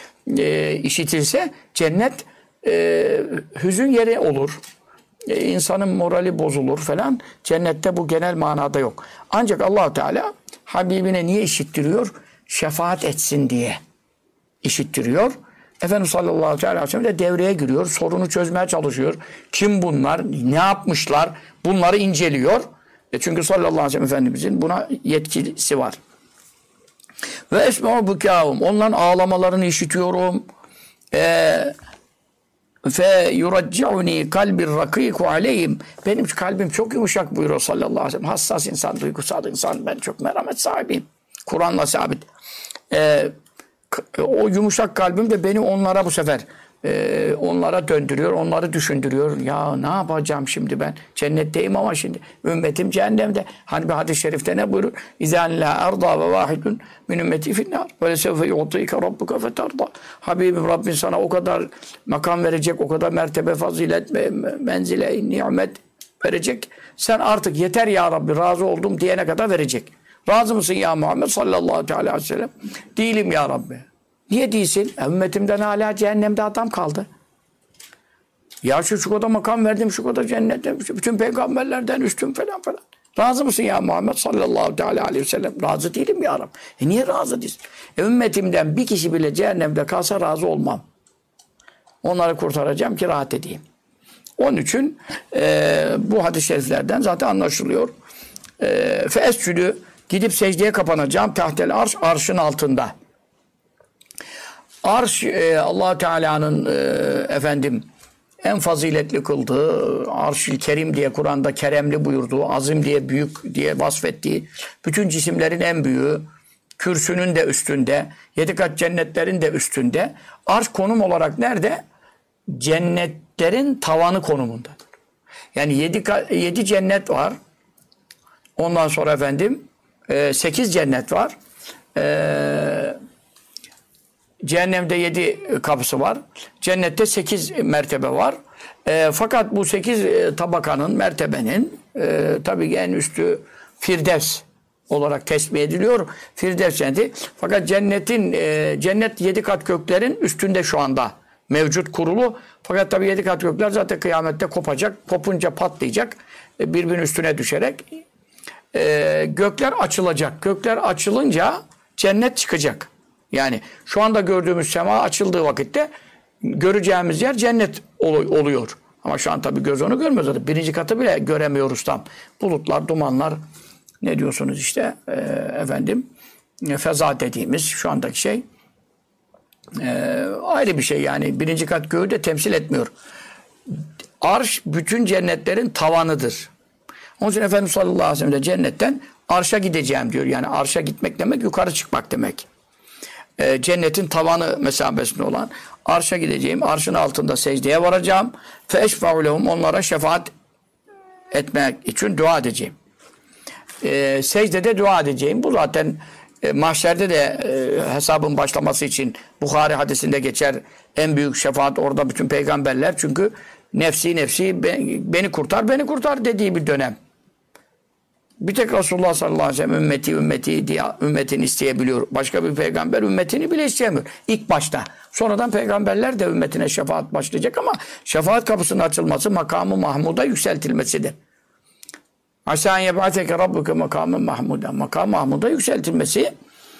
işitilse cennet hüzün yeri olur. İnsanın morali bozulur falan. Cennette bu genel manada yok. Ancak Allah Teala Habibine niye işittiriyor? Şefaat etsin diye işittiriyor. Efendimiz sallallahu aleyhi ve sellem de devreye giriyor. Sorunu çözmeye çalışıyor. Kim bunlar? Ne yapmışlar? Bunları inceliyor. Çünkü sallallahu aleyhi ve sellem Efendimizin buna yetkisi var. Ve esma'u bukâhum. Onların ağlamalarını işitiyorum. Fe yuracci'uni kalbir rakîku aleyhim. Benim kalbim çok yumuşak buyuruyor sallallahu aleyhi ve sellem. Hassas insan, duygusal insan. Ben çok merhamet sahibiyim. Kur'an'la sabit. O yumuşak kalbim de beni onlara bu sefer onlara döndürüyor, onları düşündürüyor. Ya ne yapacağım şimdi ben? Cennetteyim ama şimdi ümmetim cehennemde. Hani bir hadis-i şerifte ne buyurur? İzâ lâ erda ve vâhidun min ümmeti finnâr ve lesevfe yu'tîke rabbuke feterda. Habibim Rabbin sana o kadar makam verecek, o kadar mertebe, fazilet, menzile, nimet verecek. Sen artık yeter ya Rabbi razı oldum diyene kadar verecek. Razı mısın ya Muhammed sallallahu aleyhi ve sellem? Değilim ya Rabbi. Niye değilsin? Ümmetimden hala cehennemde adam kaldı. Ya şu kadar makam verdim, şu kadar cennette, bütün peygamberlerden üstün falan. Razı mısın ya Muhammed sallallahu aleyhi ve sellem? Razı değilim ya Rabbi. Niye razı değilsin? Ümmetimden bir kişi bile cehennemde kalsa razı olmam. Onları kurtaracağım ki rahat edeyim. Onun için bu hadis-i şeriflerden zaten anlaşılıyor. Feescülü gidip secdeye kapanacağım. Tahtel arş, arşın altında. Arş Allah Teala'nın en faziletli kıldığı, Arş-ı Kerim diye Kur'an'da keremli buyurduğu, azim diye büyük diye vasfettiği, bütün cisimlerin en büyüğü, kürsünün de üstünde, 7 kat cennetlerin de üstünde. Arş konum olarak nerede? Cennetlerin tavanı konumundadır. Yani 7 cennet var. Ondan sonra 8 cennet var. Cehennemde 7 kapısı var. Cennette 8 mertebe var. Fakat bu 8 tabakanın, mertebenin tabii en üstü Firdevs olarak tesbih ediliyor. Firdevs cenneti. Fakat cennet 7 kat göklerin üstünde şu anda mevcut kurulu. Fakat tabii 7 kat gökler zaten kıyamette kopacak. Kopunca patlayacak. Birbirinin üstüne düşerek. Gökler açılacak. Gökler açılınca cennet çıkacak. Yani şu anda gördüğümüz sema açıldığı vakitte göreceğimiz yer cennet oluyor. Ama şu an tabii göz onu görmüyor zaten. 1. katı bile göremiyoruz tam. Bulutlar, dumanlar ne diyorsunuz işte feza dediğimiz şu andaki şey ayrı bir şey yani. Birinci kat göğü de temsil etmiyor. Arş bütün cennetlerin tavanıdır. Onun için Efendimiz sallallahu aleyhi ve sellem de cennetten arşa gideceğim diyor. Yani arşa gitmek demek yukarı çıkmak demek. Cennetin tavanı mesabesinde olan arşa gideceğim. Arşın altında secdeye varacağım. Fe eşfa'u lehum, onlara şefaat etmek için dua edeceğim. Secdede dua edeceğim. Bu zaten mahşerde de hesabın başlaması için Bukhari hadisinde geçer. En büyük şefaat orada bütün peygamberler. Çünkü nefsi nefsi beni kurtar dediği bir dönem. Bir tek Resulullah sallallahu aleyhi ve sellem ümmeti diye ümmetini isteyebiliyor. Başka bir peygamber ümmetini bile isteyemiyor. İlk başta. Sonradan peygamberler de ümmetine şefaat başlayacak ama şefaat kapısının açılması makamı Mahmud'a yükseltilmesidir. Aşağı yeb'ateke rabbuke makamı Mahmud'a. Makam Mahmud'a yükseltilmesi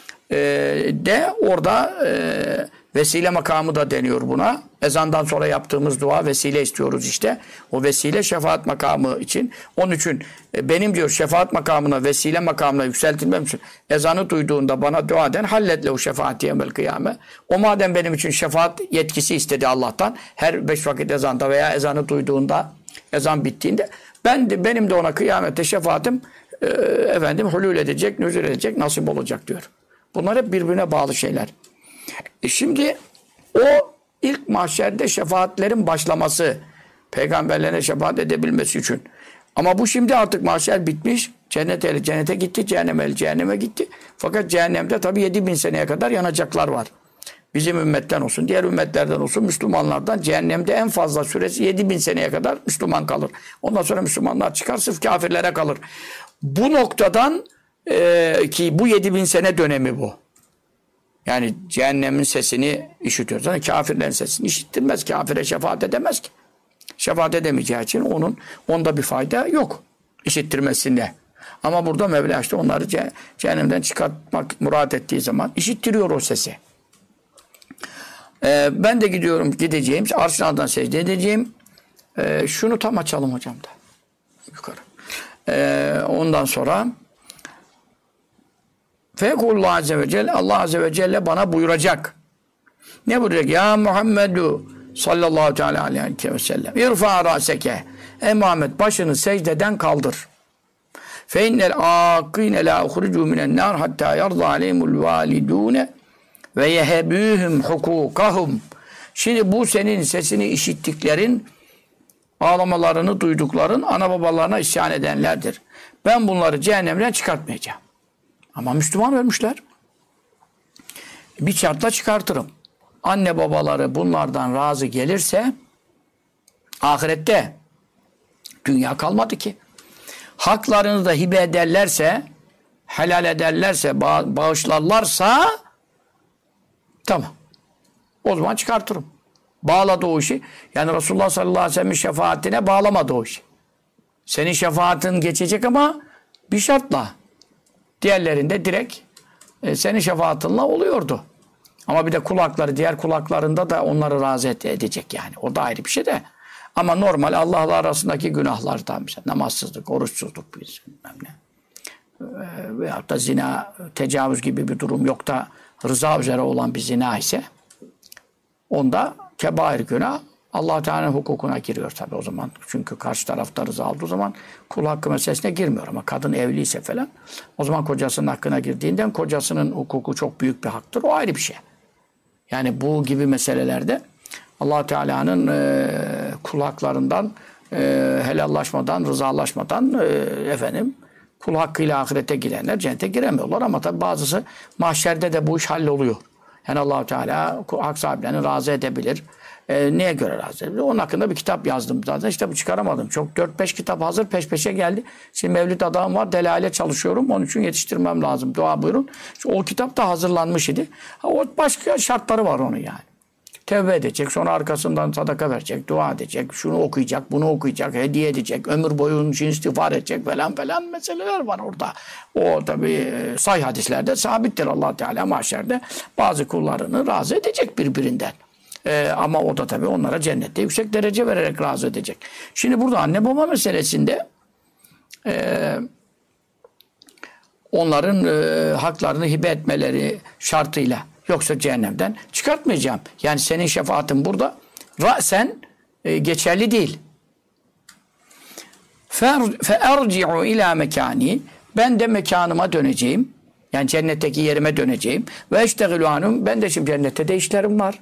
de orada vesile makamı da deniyor buna. Ezandan sonra yaptığımız dua vesile istiyoruz işte. O vesile şefaat makamı için. Onun için benim diyor şefaat makamına, vesile makamına yükseltilmem için ezanı duyduğunda bana dua eden halletle o şefaati yevmel kıyame. O madem benim için şefaat yetkisi istedi Allah'tan her 5 vakit ezanda veya ezanı duyduğunda, ezan bittiğinde benim de ona kıyamette şefaatim hulul edecek, nüzul edecek, nasip olacak diyor. Bunlar hep birbirine bağlı şeyler. Şimdi o ilk mahşerde şefaatlerin başlaması, peygamberlerine şefaat edebilmesi için. Ama bu şimdi artık mahşer bitmiş. Cennet ehli cennete gitti, cehennem ehli cehenneme gitti. Fakat cehennemde tabii 7000 seneye kadar yanacaklar var. Bizim ümmetten olsun, diğer ümmetlerden olsun, Müslümanlardan cehennemde en fazla süresi 7000 seneye kadar Müslüman kalır. Ondan sonra Müslümanlar çıkar, sırf kafirlere kalır. Bu noktadan ki bu 7000 sene dönemi bu. Yani cehennemin sesini işitiyoruz. Yani kafirlerin sesini işittirmez. Kafire şefaat edemez ki. Şefaat edemeyeceği için onda bir fayda yok işittirmesinde. Ama burada Mevla işte onları cehennemden çıkartmak murat ettiği zaman işittiriyor o sesi. Ben de gideceğim. Arşın altından secde edeceğim. Şunu tam açalım hocam da. Yukarı. Ondan sonra Fekulullah Azze ve Celle, Allah Azze ve Celle bana buyuracak. Ne buyuracak? Ya Muhammedu sallallahu teala aleyhi ve sellem. İrfa raseke. Ey Muhammed başını secdeden kaldır. Fe innel âkîne lâ uhrucu minen nâr hattâ yarda aleyhimul validûne ve yehebûhum hukûkahum. Şimdi bu senin sesini işittiklerin, ağlamalarını duydukların ana babalarına isyan edenlerdir. Ben bunları cehennemden çıkartmayacağım. Ama Müslüman ölmüşler. Bir şartla çıkartırım. Anne babaları bunlardan razı gelirse ahirette dünya kalmadı ki. Haklarını da hibe ederlerse, helal ederlerse, bağışlarlarsa tamam. O zaman çıkartırım. Bağladı o işi. Yani Resulullah sallallahu aleyhi ve sellem'in şefaatine bağlamadı o işi. Senin şefaatin geçecek ama bir şartla. Diğerlerinde direkt senin şefaatinle oluyordu. Ama bir de diğer kulaklarında da onları razı edecek yani. O da ayrı bir şey de. Ama normal Allah'la arasındaki günahlardan mesela namazsızlık, oruçsuzluk bilmem ne. Veyahut da zina, tecavüz gibi bir durum yok da rıza üzere olan bir zina ise onda kebair günah Allah Teala'nın hukukuna giriyor tabii o zaman. Çünkü karşı tarafta rıza aldığı zaman kul hakkı meselesine girmiyor ama kadın evliyse falan o zaman kocasının hakkına girdiğinden kocasının hukuku çok büyük bir haktır. O ayrı bir şey. Yani bu gibi meselelerde Allah Teala'nın kul haklarından helallaşmadan, rızalaşmadan kul hakkıyla ahirete girenler cennete giremiyorlar ama tabii bazısı mahşerde de bu iş halloluyor. Yani Allah Teala hak sahiplerini razı edebilir. Neye göre razı edebilir? Onun hakkında bir kitap yazdım zaten. İşte bu çıkaramadım. Çok 4-5 kitap hazır peş peşe geldi. Şimdi Mevlid adağım var. Delale çalışıyorum. Onun için yetiştirmem lazım. Dua buyurun. İşte o kitap da hazırlanmış idi. O başka şartları var onun yani. Tevbe edecek. Sonra arkasından sadaka verecek. Dua edecek. Şunu okuyacak. Bunu okuyacak. Hediye edecek. Ömür boyu onun için istiğfar edecek falan meseleler var orada. O tabii sahih hadislerde sabittir. Allah Teala mahşerde bazı kullarını razı edecek birbirinden. Ama o da tabii onlara cennette yüksek derece vererek razı edecek. Şimdi burada anne baba meselesinde onların haklarını hibe etmeleri şartıyla. Yoksa cehennemden çıkartmayacağım. Yani senin şefaatin burada ra'sen geçerli değil. فَاَرْجِعُ ila mekani. Ben de mekanıma döneceğim. Yani cennetteki yerime döneceğim. Ve eştegilu anhum. Ben de şimdi cennette de işlerim var.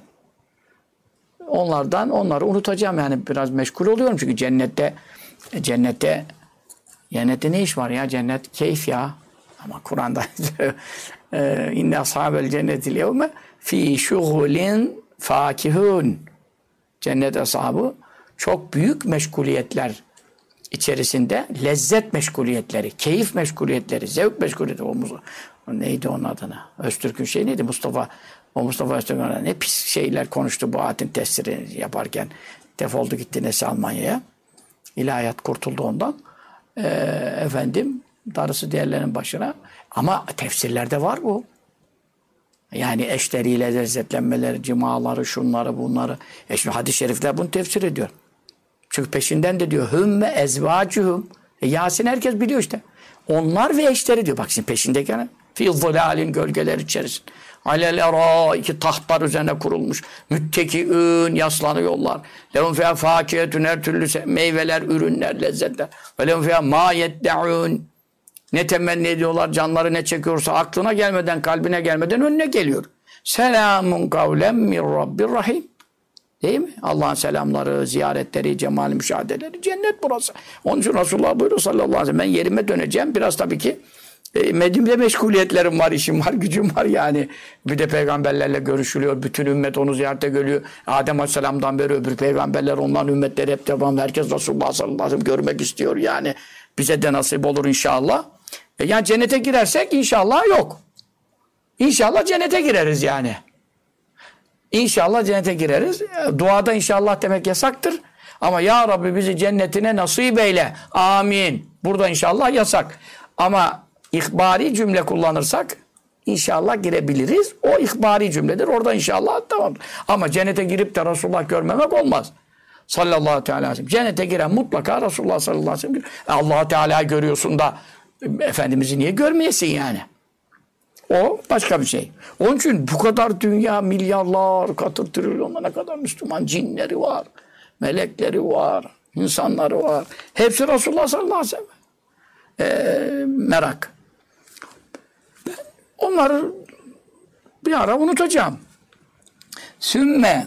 Onları unutacağım. Yani biraz meşgul oluyorum. Çünkü cennette ne iş var ya? Cennet keyif ya. Ama Kur'an'da inne ashabel cennetil yevme fi şughulin fakihun. Cennet ashabı çok büyük meşguliyetler içerisinde, lezzet meşguliyetleri, keyif meşguliyetleri, zevk meşguliyetleri. Neydi onun adına? Öztürk'ün şey neydi? Mustafa Öztürk'ün ne pis şeyler konuştu bu ayetin tefsiri yaparken. Defoldu gitti nesi Almanya'ya. İlahiyat kurtuldu ondan. Darısı diğerlerinin başına. Ama tefsirlerde var bu. Yani eşleriyle lezzetlenmeleri, cimaları, şunları, bunları. Şimdi hadis-i şerifler bunu tefsir ediyor. Çünkü peşinden de diyor hümme ezvacuhum. Yasin herkes biliyor işte. Onlar ve eşleri diyor. Bak şimdi peşindeki fi zilalin gölgeler içerisinde. Alel iki tahtlar üzerine kurulmuş. Müttekiün yaslanıyorlar. Lehum fiha fakiyetun her türlü meyveler, ürünler, lezzetler. Ve lehum fiha ma yedde'un. Ne temenni ediyorlar, canları ne çekiyorsa aklına gelmeden, kalbine gelmeden önüne geliyor. Selamun kavlem min Rabbir Rahim. Değil mi? Allah'ın selamları, ziyaretleri, cemal müşahedeleri, cennet burası. Onun için Resulullah buyuruyor sallallahu aleyhi ve sellem. Ben yerime döneceğim. Biraz tabii ki Medine'de meşguliyetlerim var, işim var, gücüm var yani. Bir de peygamberlerle görüşülüyor. Bütün ümmet onu ziyarete geliyor. Adem aleyhisselamdan beri öbür peygamberler, onların ümmetleri hep devam. Herkes Resulullah sallallahu aleyhi ve sellem görmek istiyor yani. Bize de nasip olur inşallah. Yani cennete girersek inşallah yok. İnşallah cennete gireriz yani. İnşallah cennete gireriz. Duada inşallah demek yasaktır. Ama ya Rabbi bizi cennetine nasip eyle. Amin. Burada inşallah yasak. Ama ihbari cümle kullanırsak inşallah girebiliriz. O ihbari cümledir. Orada inşallah tamam. Ama cennete girip de Resulullah görmemek olmaz. Sallallahu aleyhi ve sellem. Cennete giren mutlaka Resulullah sallallahu aleyhi ve sellem. Allah Teala'yı görüyorsun da Efendimiz'i niye görmeyesin yani? O başka bir şey. Onun için bu kadar dünya milyarlar, katır trilyonlar ne kadar Müslüman cinleri var, melekleri var, insanları var. Hepsi Resulullah sallallahu aleyhi ve sellem. Merak. Ben onları bir ara unutacağım. Sümme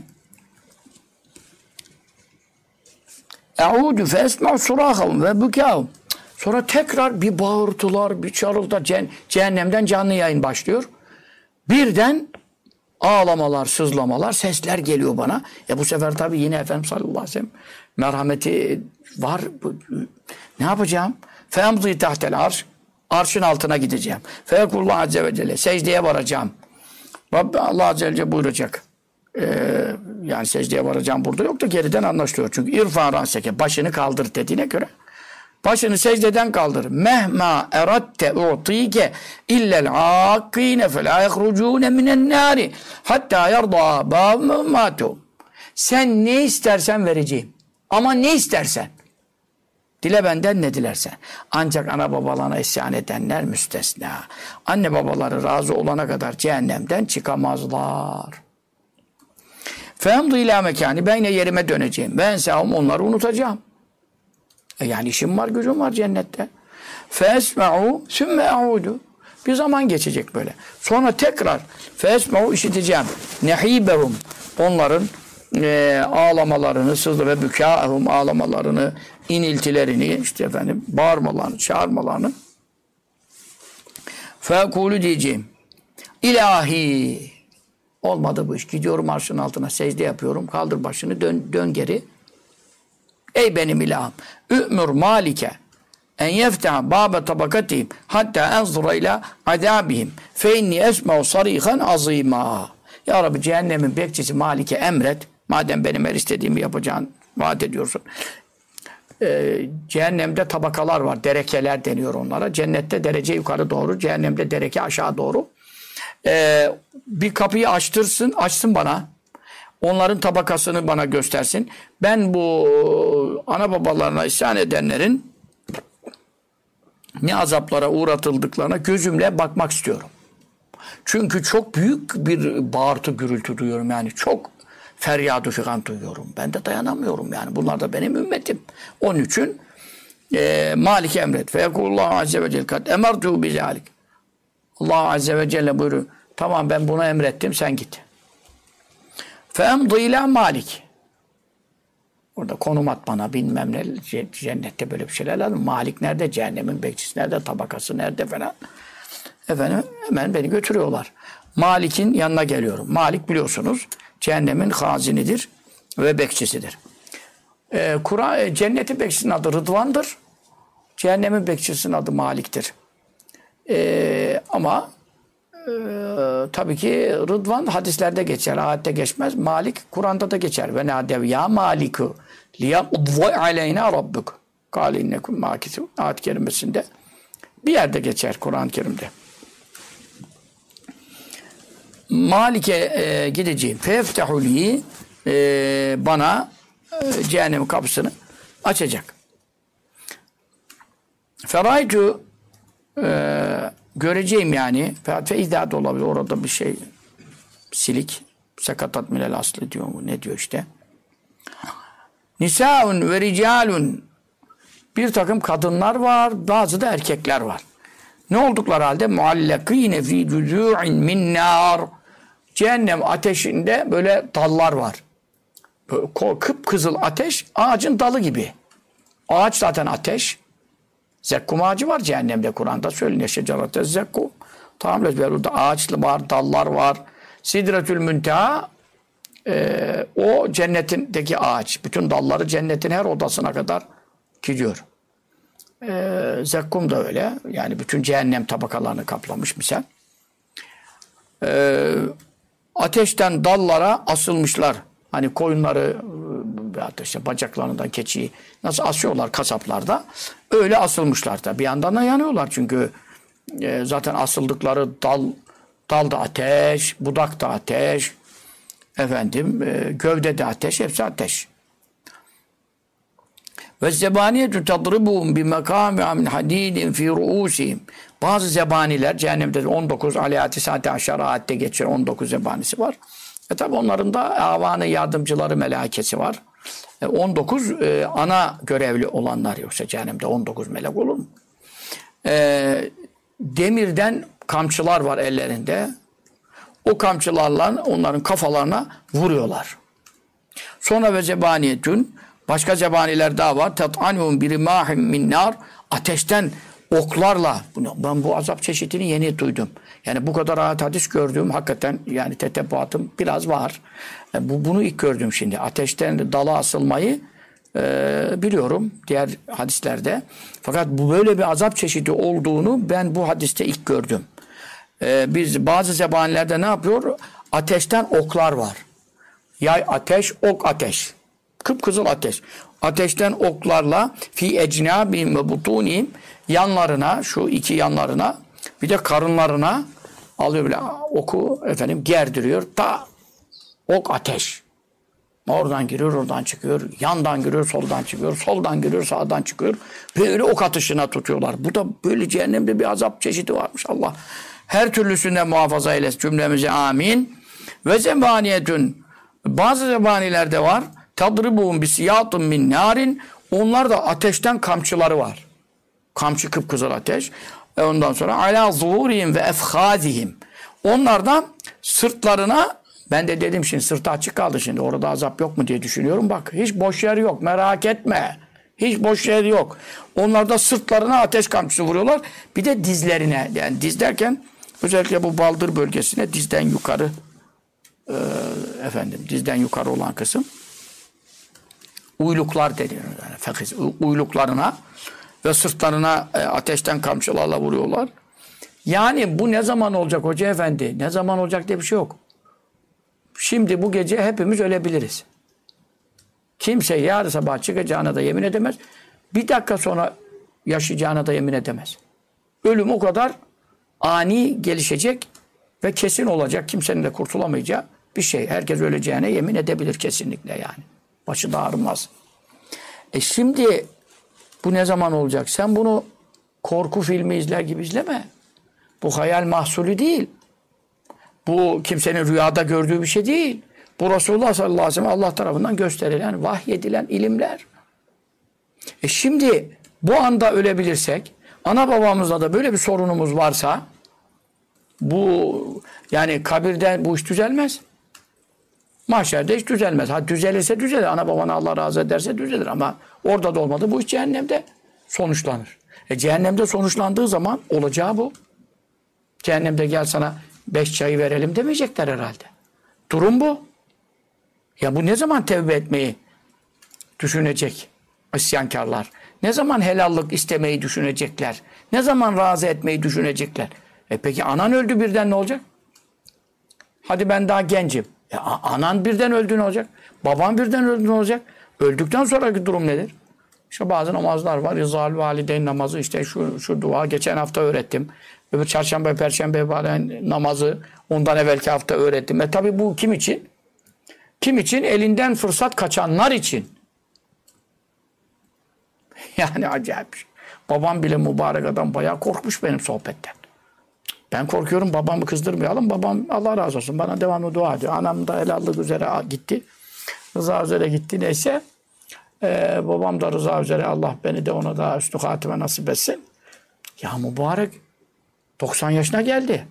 e'udu fe esma'u surahum ve bükâhum. Sonra tekrar bir bağırtılar, bir çarıltı, cehennemden canlı yayın başlıyor. Birden ağlamalar, sızlamalar, sesler geliyor bana. Bu sefer tabii yine Efendimiz sallallahu aleyhi ve sellem merhameti var. Ne yapacağım? Femzî tahtel arş. Arşın altına gideceğim. Feyekullah azze ve celle. Secdeye varacağım. Rabbi Allah azze ve celle buyuracak. Yani secdeye varacağım burada yok da geriden anlaşılıyor. Çünkü irfa raseke, başını kaldır dediğine göre. Başını secdeden kaldır. Mehma eratte u'tike illel âkkîne felâ yehrucûne minen nâri hattâ yardâ bâvmâtum. Sen ne istersen vereceğim. Ama ne istersen. Dile benden ne dilersen. Ancak ana babalarına isyan edenler müstesna. Anne babaları razı olana kadar cehennemden çıkamazlar. Femdu ilâ mekâni. Ben yine yerime döneceğim. Ben sahum onları unutacağım. Yani işim var, gücüm var cennette. Fesma'u sümme e'udu. Bir zaman geçecek böyle. Sonra tekrar fesma'u işiteceğim. Nehibehum. Onların ağlamalarını, sızlı ve bükâhum ağlamalarını, iniltilerini, işte efendim bağırmalarını, çağırmalarını. Fekûlü diyeceğim. İlahi. Olmadı bu iş. Gidiyorum arşın altına secde yapıyorum. Kaldır başını dön geri. Ey benim ilahım. Ü'mür malike en yefteha bâbe tabakatihim hatta enzura ila adâbihim fe inni esme'u sarîhan azîmâ. Ya Rabbi cehennemin bekçisi Malik'e emret. Madem benim her istediğimi yapacağını vaat ediyorsun. Cehennemde tabakalar var. Derekeler deniyor onlara. Cennette derece yukarı doğru. Cehennemde dereke aşağı doğru. Bir kapıyı açsın bana. Onların tabakasını bana göstersin. Ben bu ana babalarına isyan edenlerin ne azaplara uğratıldıklarına gözümle bakmak istiyorum. Çünkü çok büyük bir bağırtı gürültü duyuyorum yani. Çok feryadu figan duyuyorum. Ben de dayanamıyorum yani. Bunlar da benim ümmetim. Onun için Malik emret. Feyekullahu azze ve celle kad emertuhu bizalik. Allah azze ve celle buyuruyor. Tamam ben buna emrettim sen git. Feemdi ila Malik. Orada konum at bana bilmem ne cennette böyle bir şeyler lazım. Malik nerede? Cehennemin bekçisi nerede? Tabakası nerede falan. Efendim hemen beni götürüyorlar. Malik'in yanına geliyorum. Malik biliyorsunuz cehennemin hazinidir ve bekçisidir. Cennetin bekçisinin adı Rıdvan'dır. Cehennemin bekçisinin adı Malik'tir. Ama tabii ki Rıdvan hadislerde geçer, ayette geçmez. Malik Kur'an'da da geçer. Ve nadev ya Maliku liyaqdi aleyna rabbuk. Kâle innekum mâkisûn. Ayet-i kerimesinde bir yerde geçer Kur'an-ı Kerim'de. Malik'e gideceğim. Feftehu li bana cehennemin kapısını açacak. Feraytu göreceğim yani. Feidat olabilir. Orada bir şey silik. Sekatat minel aslı diyor mu? Ne diyor işte? Nisaun ve ricalun. Bir takım kadınlar var. Bazı da erkekler var. Ne oldukları halde? Muallakîne fî cüzû'in min nâr. Cehennem ateşinde böyle dallar var. Böyle kıpkızıl ateş ağacın dalı gibi. Ağaç zaten ateş. Zekkum ağacı var cehennemde Kur'an'da söyleniyor. Şecerate zekkum. Tamam da ağaçlı var, dallar var. Sidretül Münteha o cennetindeki ağaç. Bütün dalları cennetin her odasına kadar gidiyor. Zekkum da öyle. Yani bütün cehennem tabakalarını kaplamış misal. Ateşten dallara asılmışlar. Hani koyunları işte bacaklarından keçiyi nasıl asıyorlar kasaplarda. Öyle asılmışlar da. Bir yandan da yanıyorlar çünkü zaten asıldıkları dal da ateş, budak da ateş, gövde de ateş, hepsi ateş. Ve zebaniyetü tadribuhum bi mekâmi min hadîdin fî ruûsihim. Bazı zebaniler cehennemde 19 aleyhati saati aşağı ayette geçiyor 19 zebanisi var. Tabi onların da avanı yardımcıları melekesi var. 19 ana görevli olanlar yoksa cehennemde 19 melek olur mu? Demirden kamçılar var ellerinde. O kamçılarla onların kafalarına vuruyorlar. Sonra ve zebaniyetün başka zebaniler daha var. Tat'anhum birimâhim min nâr. Ateşten oklarla. Ben bu azap çeşidini yeni duydum. Yani bu kadar ayet hadis gördüğüm hakikaten yani tetebbuatım biraz var. Bunu ilk gördüm şimdi. Ateşten dala asılmayı biliyorum diğer hadislerde. Fakat bu böyle bir azap çeşidi olduğunu ben bu hadiste ilk gördüm. Biz bazı zebanilerde ne yapıyor? Ateşten oklar var. Yay ateş, ok ateş. Kıpkızıl ateş. Ateşten oklarla fi ecnabihim ve butunihim yanlarına, şu iki yanlarına bir de karınlarına alıyor bile oku gerdiriyor. Ta ok ateş. Oradan giriyor, oradan çıkıyor. Yandan giriyor, soldan çıkıyor. Soldan giriyor, sağdan çıkıyor. Böyle ok atışına tutuyorlar. Bu da böyle cehennemde bir azap çeşidi varmış. Allah her türlüsünden muhafaza eylesin cümlemize amin. Ve zebaniyetün bazı zebanilerde var. Tadribuhum bisiyatun min narin. Onlar da ateşten kamçıları var. Kamçı kıpkızıl ateş. Ondan sonra ala zuhurihim ve efkhazihim. Onlardan sırtlarına ben de dedim şimdi sırtı açık kaldı şimdi. Orada azap yok mu diye düşünüyorum. Bak hiç boş yer yok. Merak etme. Hiç boş yer yok. Onlarda sırtlarına ateş kamçısı vuruyorlar. Bir de dizlerine. Yani diz derken özellikle bu baldır bölgesine dizden yukarı dizden yukarı olan kısım uyluklar deniyor. Yani uyluklarına ve sırtlarına ateşten kamçılarla vuruyorlar. Yani bu ne zaman olacak Hoca Efendi? Ne zaman olacak diye bir şey yok. Şimdi bu gece hepimiz ölebiliriz. Kimse yarın sabah çıkacağına da yemin edemez. Bir dakika sonra yaşayacağına da yemin edemez. Ölüm o kadar ani gelişecek ve kesin olacak. Kimsenin de kurtulamayacağı bir şey. Herkes öleceğine yemin edebilir kesinlikle yani. Başı da ağrımaz. Şimdi bu ne zaman olacak? Sen bunu korku filmi izler gibi izleme. Bu hayal mahsulü değil. Bu kimsenin rüyada gördüğü bir şey değil. Bu Resulullah sallallahu aleyhi ve sellem Allah tarafından gösterilen, vahyedilen ilimler. Şimdi bu anda ölebilirsek, ana babamızla da böyle bir sorunumuz varsa, bu yani kabirde bu iş düzelmez. Mahşerde hiç düzelmez. Ha düzelirse düzelir. Ana babana Allah razı ederse düzelir. Ama orada da olmadı. Bu iş cehennemde sonuçlanır. Cehennemde sonuçlandığı zaman olacağı bu. Cehennemde gel sana 5 çayı verelim demeyecekler herhalde. Durum bu. Ya bu ne zaman tevbe etmeyi düşünecek isyankarlar? Ne zaman helallik istemeyi düşünecekler? Ne zaman razı etmeyi düşünecekler? Peki anan öldü birden ne olacak? Hadi ben daha gencim. Anan birden öldü ne olacak? Baban birden öldü ne olacak? Öldükten sonraki durum nedir? İşte bazı namazlar var. Rızal valideyn namazı, işte şu dua geçen hafta öğrettim. Öbür çarşamba, perşembe namazı ondan evvelki hafta öğrettim. Tabi bu kim için? Kim için? Elinden fırsat kaçanlar için. Yani acayip. Babam bile mübarek adam bayağı korkmuş benim sohbetten. Ben korkuyorum babamı kızdırmayalım. Babam Allah razı olsun bana devamlı dua ediyor. Anam da helallik üzere gitti. Rıza üzere gitti neyse. Babam da rıza üzere, Allah beni de ona da üstü hatime nasip etsin. Ya mübarek 90 yaşına geldi.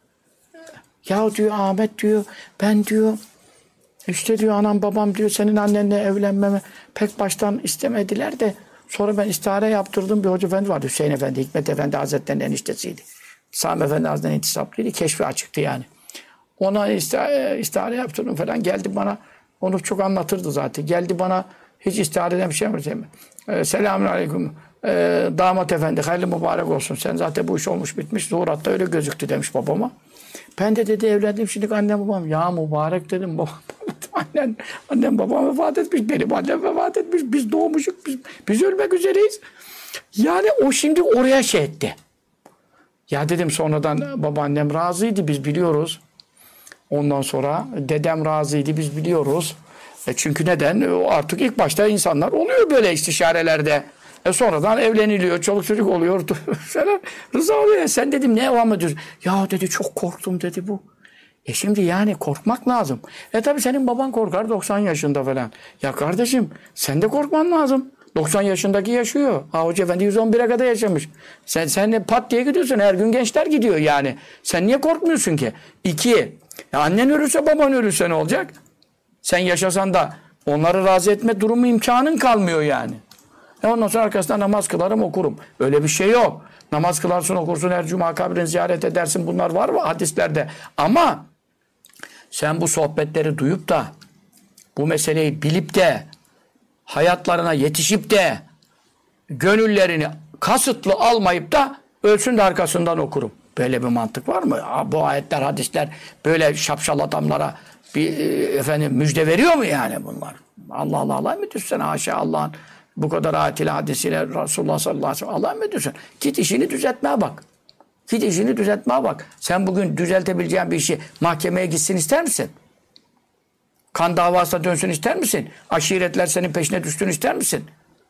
Ya diyor Ahmet diyor, ben diyor işte diyor anam babam diyor senin annenle evlenmemi pek baştan istemediler de sonra ben istihare yaptırdım, bir hoca efendi vardı, Hüseyin Efendi, Hikmet Efendi Hazretleri'nin eniştesiydi. Sami Efendi Hazretleri'nin intisaplıydı, keşfi açıktı yani. Ona istihare yaptırdım falan, geldi bana, onu çok anlatırdı zaten, geldi bana hiç istihareden bir şey mi? Selamun aleyküm. Damat efendi hayırlı mübarek olsun. Sen zaten bu iş olmuş bitmiş. Zuhuratta öyle gözüktü demiş babama. Ben de dedi evlendim şimdi annem babam. Ya mübarek dedim babam. Annem babam vefat etmiş. Benim annem vefat etmiş. Biz doğmuşuk. Biz ölmek üzereyiz. Yani o şimdi oraya şey etti. Ya dedim sonradan babaannem razıydı. Biz biliyoruz. Ondan sonra dedem razıydı. Biz biliyoruz. Çünkü neden? Artık ilk başta insanlar oluyor böyle istişarelerde. Sonradan evleniliyor, çoluk çocuk oluyor falan. Rıza oluyor. Sen dedim ne devam ediyorsun? Ya dedi çok korktum dedi bu. Şimdi yani korkmak lazım. Tabii senin baban korkar 90 yaşında falan. Ya kardeşim sen de korkman lazım. 90 yaşındaki yaşıyor. Hoca Efendi 111'e kadar yaşamış. Sen de pat diye gidiyorsun. Her gün gençler gidiyor yani. Sen niye korkmuyorsun ki? 2. Annen ölürse baban ölürse ne olacak? Sen yaşasan da onları razı etme durumu imkanın kalmıyor yani. Ondan sonra arkasından namaz kılarım okurum. Öyle bir şey yok. Namaz kılarsın okursun her cuma kabrini ziyaret edersin. Bunlar var mı hadislerde? Ama sen bu sohbetleri duyup da bu meseleyi bilip de hayatlarına yetişip de gönüllerini kasıtlı almayıp da ölsün de arkasından okurum. Böyle bir mantık var mı? Bu ayetler, hadisler böyle şapşal adamlara bir müjde veriyor mu yani bunlar? Allah Allah Allah mı diyorsun? Haşa Allah'ın bu kadar ayetiyle hadisiyle Resulullah sallallahu aleyhi ve sellem Allah mı diyorsun? Git işini düzeltmeye bak. Git işini düzeltmeye bak. Sen bugün düzeltebileceğin bir işi mahkemeye gitsin ister misin? Kan davasına dönsün ister misin? Aşiretler senin peşine düşsün ister misin?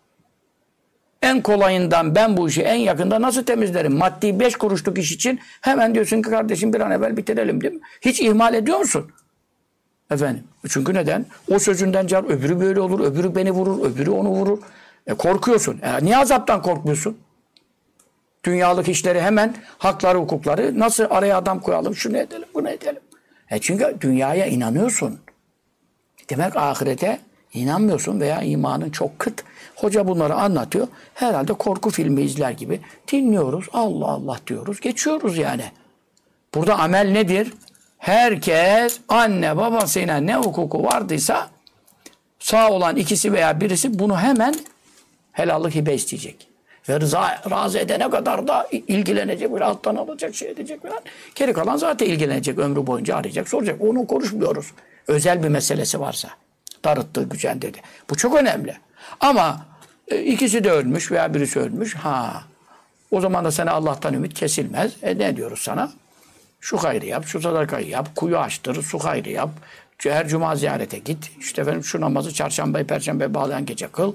En kolayından ben bu işi en yakında nasıl temizlerim? Maddi 5 kuruşluk iş için hemen diyorsun ki kardeşim bir an evvel bitirelim değil mi? Hiç ihmal ediyor musun? Efendim. Çünkü neden? O sözünden car, öbürü böyle olur, öbürü beni vurur, öbürü onu vurur. Korkuyorsun. Niye azaptan korkmuyorsun? Dünyalık işleri hemen, hakları, hukukları nasıl araya adam koyalım, şunu edelim, bunu edelim. Çünkü dünyaya inanıyorsun. Demek ahirete inanmıyorsun veya imanın çok kıt. Hoca bunları anlatıyor. Herhalde korku filmi izler gibi dinliyoruz. Allah Allah diyoruz. Geçiyoruz yani. Burada amel nedir? Herkes anne babasıyla ne hukuku vardıysa sağ olan ikisi veya birisi bunu hemen helallik hibe isteyecek. Ve razı edene kadar da ilgilenecek. Böyle alttan alacak, şey edecek falan. Geri kalan zaten ilgilenecek. Ömrü boyunca arayacak, soracak. Onu konuşmuyoruz. Özel bir meselesi varsa. Darıttığı, gücendirdi. Bu çok önemli. Ama ikisi de ölmüş veya birisi ölmüş. O zaman da sana Allah'tan ümit kesilmez. Ne diyoruz sana? Şu hayrı yap, şu sadakayı yap, kuyu açtır, su hayrı yap. Her cuma ziyarete git. İşte efendim şu namazı çarşambayı, perşembe bağlayan gece kıl.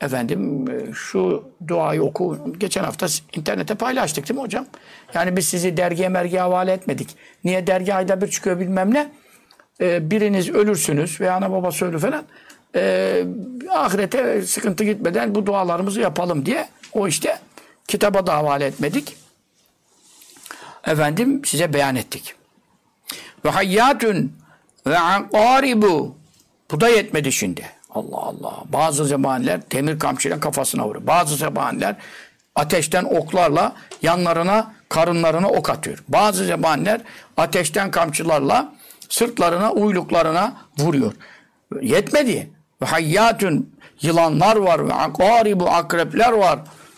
efendim şu duayı oku. Geçen hafta internete paylaştık değil mi hocam? Yani biz sizi dergiye mergiye havale etmedik. Niye dergi ayda bir çıkıyor bilmem ne. Biriniz ölürsünüz veya ana babası ölür falan. Ahirete sıkıntı gitmeden bu dualarımızı yapalım diye o işte kitaba da havale etmedik. Efendim size beyan ettik. Ve hayyatun ve akaribu. Bu da yetmedi şimdi. Allah Allah. Bazı zebaniler demir kamçıyla kafasına vuruyor. Bazı zebaniler ateşten oklarla yanlarına, karınlarına ok atıyor. Bazı zebaniler ateşten kamçılarla sırtlarına, uyluklarına vuruyor. Yetmedi. Ve hayyatun, yılanlar var. Ve akaribu, akrepler var.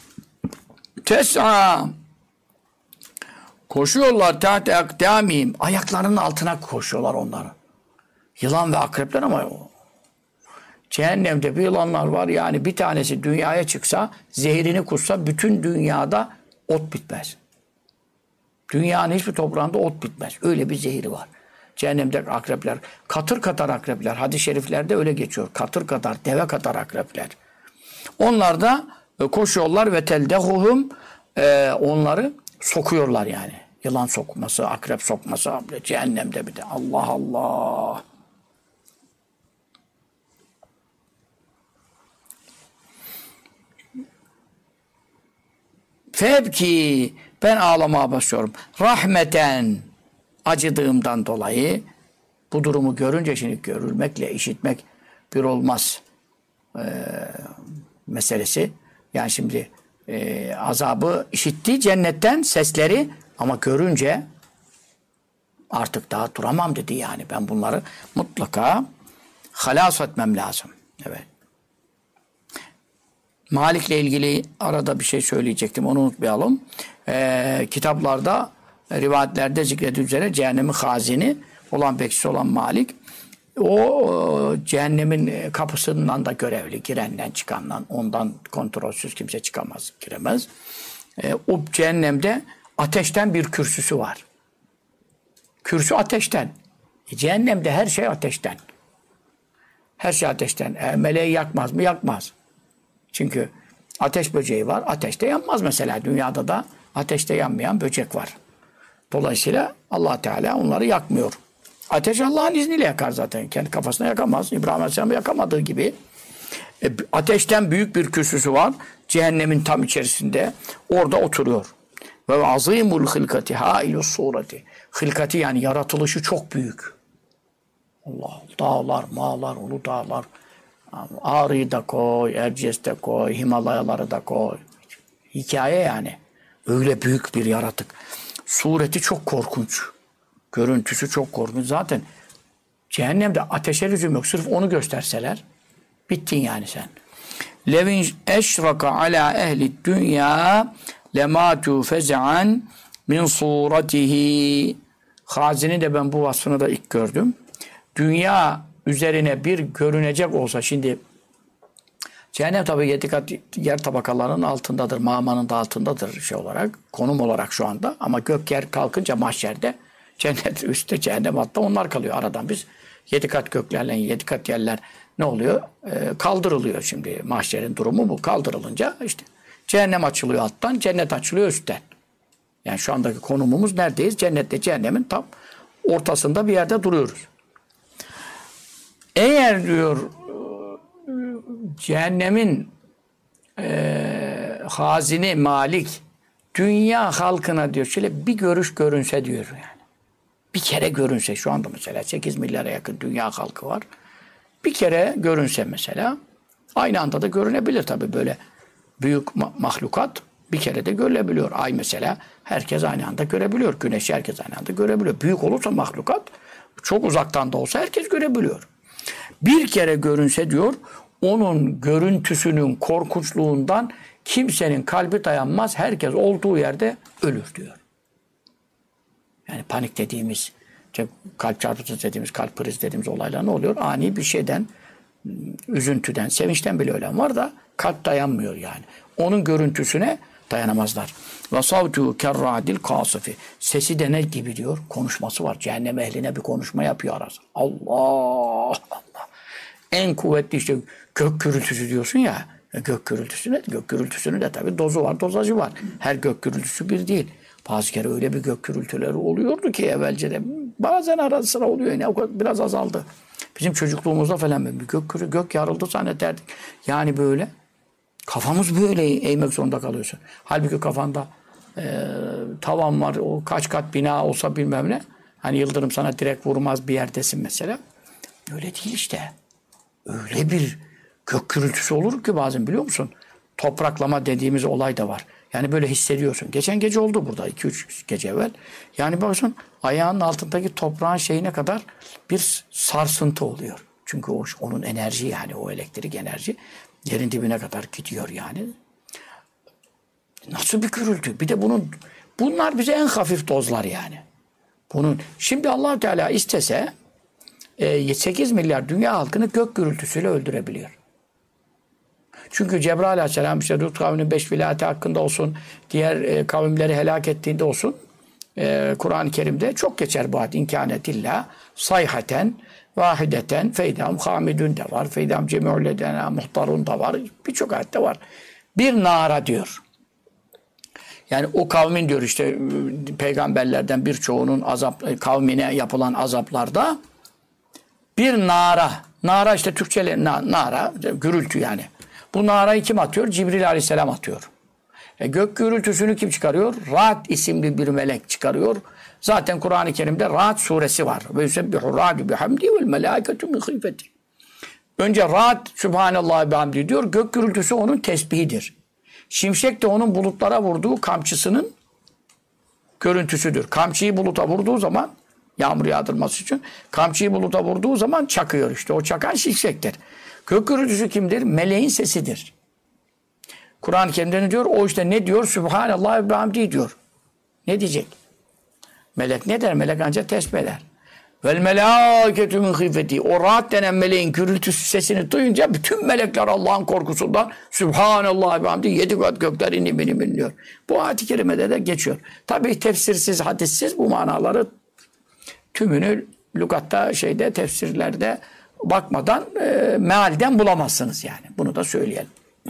Tes'a, koşuyorlar tahte akdamihim. Ayaklarının altına koşuyorlar onları. Yılan ve akrepler ama cehennemde bir yılanlar var. Yani bir tanesi dünyaya çıksa, zehrini kutsa bütün dünyada ot bitmez. Dünyanın hiçbir toprağında ot bitmez. Öyle bir zehri var. Cehennemde akrepler, katır kadar akrepler. Hadis-i şeriflerde öyle geçiyor. Katır kadar, deve kadar akrepler. Onlar da koşuyorlar ve teldehuhum, onları sokuyorlar yani. Yılan sokması, akrep sokması cehennemde bir de. Allah Allah. Febki, ben ağlamaya başlıyorum. Rahmeten, acıdığımdan dolayı bu durumu görünce şimdi görülmekle işitmek bir olmaz meselesi. Yani şimdi azabı işitti cennetten sesleri ama görünce artık daha duramam dedi yani. Ben bunları mutlaka halas etmem lazım. Evet. Malik'le ilgili arada bir şey söyleyecektim. Onu unutmayalım. Kitaplarda, rivayetlerde zikrediği üzere cehennemin hazini olan bekçisi olan Malik o cehennemin kapısından da görevli. Girenden çıkandan ondan kontrolsüz kimse çıkamaz, giremez. O cehennemde ateşten bir kürsüsü var. Kürsü ateşten. Cehennemde her şey ateşten. Her şey ateşten. Meleği yakmaz mı? Yakmaz. Çünkü ateş böceği var. Ateşte yanmaz mesela. Dünyada da ateşte yanmayan böcek var. Dolayısıyla Allah Teala onları yakmıyor. Ateş Allah'ın izniyle yakar zaten. Kendi kafasına yakamaz. İbrahim Aleyhisselam'ı yakamadığı gibi. Ateşten büyük bir kürsüsü var. Cehennemin tam içerisinde. Orada oturuyor. Ve azimul hılkati hailus sureti. Hılkati yani yaratılışı çok büyük. Allah, dağlar, mağlar, ulu dağlar. Ağrı'yı da koy, Erciyes de koy, Himalayaları da koy. Hikaye yani. Öyle büyük bir yaratık. Sureti çok korkunç. Görüntüsü çok korkunç. Zaten cehennemde ateşe lüzum yok. Sırf onu gösterseler bittin yani sen. Levin eşraka ala ehli dünya lematu fez'an min suratihi. Hazini de ben bu vasfını da ilk gördüm. Dünya üzerine bir görünecek olsa şimdi cehennem tabii 7 kat yer tabakalarının altındadır. Mağmanın da altındadır şey olarak. Konum olarak şu anda. Ama gök yer kalkınca mahşerde cennet üstte cehennem altta onlar kalıyor. Aradan biz 7 kat göklerle 7 kat yerler ne oluyor? Kaldırılıyor şimdi. Mahşerin durumu bu. Kaldırılınca işte cehennem açılıyor alttan, cennet açılıyor üstten. Yani şu andaki konumumuz neredeyiz? Cennette cehennemin tam ortasında bir yerde duruyoruz. Eğer diyor cehennemin hazini Malik dünya halkına diyor şöyle bir görüş görünse diyor yani. Bir kere görünse şu anda mesela 8 milyara yakın dünya halkı var. Bir kere görünse mesela aynı anda da görünebilir tabii böyle büyük mahlukat bir kere de görülebiliyor. Ay mesela herkes aynı anda görebiliyor. Güneşi herkes aynı anda görebiliyor. Büyük olursa mahlukat çok uzaktan da olsa herkes görebiliyor. Bir kere görünse diyor onun görüntüsünün korkunçluğundan kimsenin kalbi dayanmaz. Herkes olduğu yerde ölür diyor. Yani panik dediğimiz, kalp çarpıntısı dediğimiz, kalp krizi dediğimiz olaylar ne oluyor? Ani bir şeyden, üzüntüden, sevinçten bile ölen var da kalp dayanmıyor yani. Onun görüntüsüne dayanamazlar. Ve savtu kerradil kasifi. Sesi de ne gibi diyor? Konuşması var. Cehennem ehline bir konuşma yapıyor arası. Allah Allah. En kuvvetli işte gök gürültüsü diyorsun ya. Gök gürültüsü ne? Gök gürültüsünün de tabii dozu var, dozajı var. Her gök gürültüsü bir değil. Bazı kere öyle bir gök gürültüleri oluyordu ki evvelce de. Bazen arada sıra oluyor yine. Biraz azaldı. Bizim çocukluğumuzda falan bir gök yarıldı zannederdik. Yani böyle. Kafamız böyle eğmek zorunda kalıyorsun. Halbuki kafanda tavan var, o kaç kat bina olsa bilmem ne. Hani yıldırım sana direkt vurmaz bir yerdesin mesela. Öyle değil işte. Öyle bir gök gürültüsü olur ki bazen biliyor musun? Topraklama dediğimiz olay da var. Yani böyle hissediyorsun. Geçen gece oldu burada 2-3 gece evvel. Yani bakıyorsun ayağının altındaki toprağın şeyine kadar bir sarsıntı oluyor. Çünkü onun enerji yani o elektrik enerji yerin dibine kadar gidiyor yani. Nasıl bir gürültü? Bir de bunlar bize en hafif dozlar yani. Şimdi Allah Teala istese 8 milyar dünya halkını gök gürültüsüyle öldürebiliyor. Çünkü Cebrail Aleyhisselam işte Lut kavminin 5 vilayeti hakkında olsun, diğer kavimleri helak ettiğinde olsun, Kur'an-ı Kerim'de çok geçer bu ayet. İnkânetillah sayhaten vahideten feydam hamidun da var. Feydam cemi'uledena muhtarun da var. Birçok ayette var. Bir nara diyor. Yani o kavmin diyor işte peygamberlerden birçoğunun kavmine yapılan azaplarda bir nara işte Türkçe nara gürültü yani. Bu narayı kim atıyor? Cibril Aleyhisselam atıyor. Gök gürültüsünü kim çıkarıyor? Ra'd isimli bir melek çıkarıyor. Zaten Kur'an-ı Kerim'de Ra'd suresi var. Ve yusebbihu ra'du bihamdi vel melâiketu min khifeti. Önce Ra'd Sübhanallah bihamdi diyor. Gök gürültüsü onun tesbihidir. Şimşek de onun bulutlara vurduğu kamçısının görüntüsüdür. Kamçıyı buluta vurduğu zaman yağmur yağdırması için kamçıyı buluta vurduğu zaman çakıyor işte. O çakan şimşektir. Gök gürültüsü kimdir? Meleğin sesidir. Kur'an-ı Kerim'de ne diyor? O işte ne diyor? Sübhanallah ve bihamdi diyor. Ne diyecek? Melek ne der? Melek ancak tesbih eder. Vel melâketu min khifeti. O rahat denen meleğin gürültüsü sesini duyunca bütün melekler Allah'ın korkusundan Sübhanallah ve bihamdi 7 kat gökler inim inliyor. Bu ayet-i kerimede de geçiyor. Tabii tefsirsiz, hadissiz bu manaları tümünü lügatta tefsirlerde bakmadan mealden bulamazsınız yani. Bunu da söyleyelim.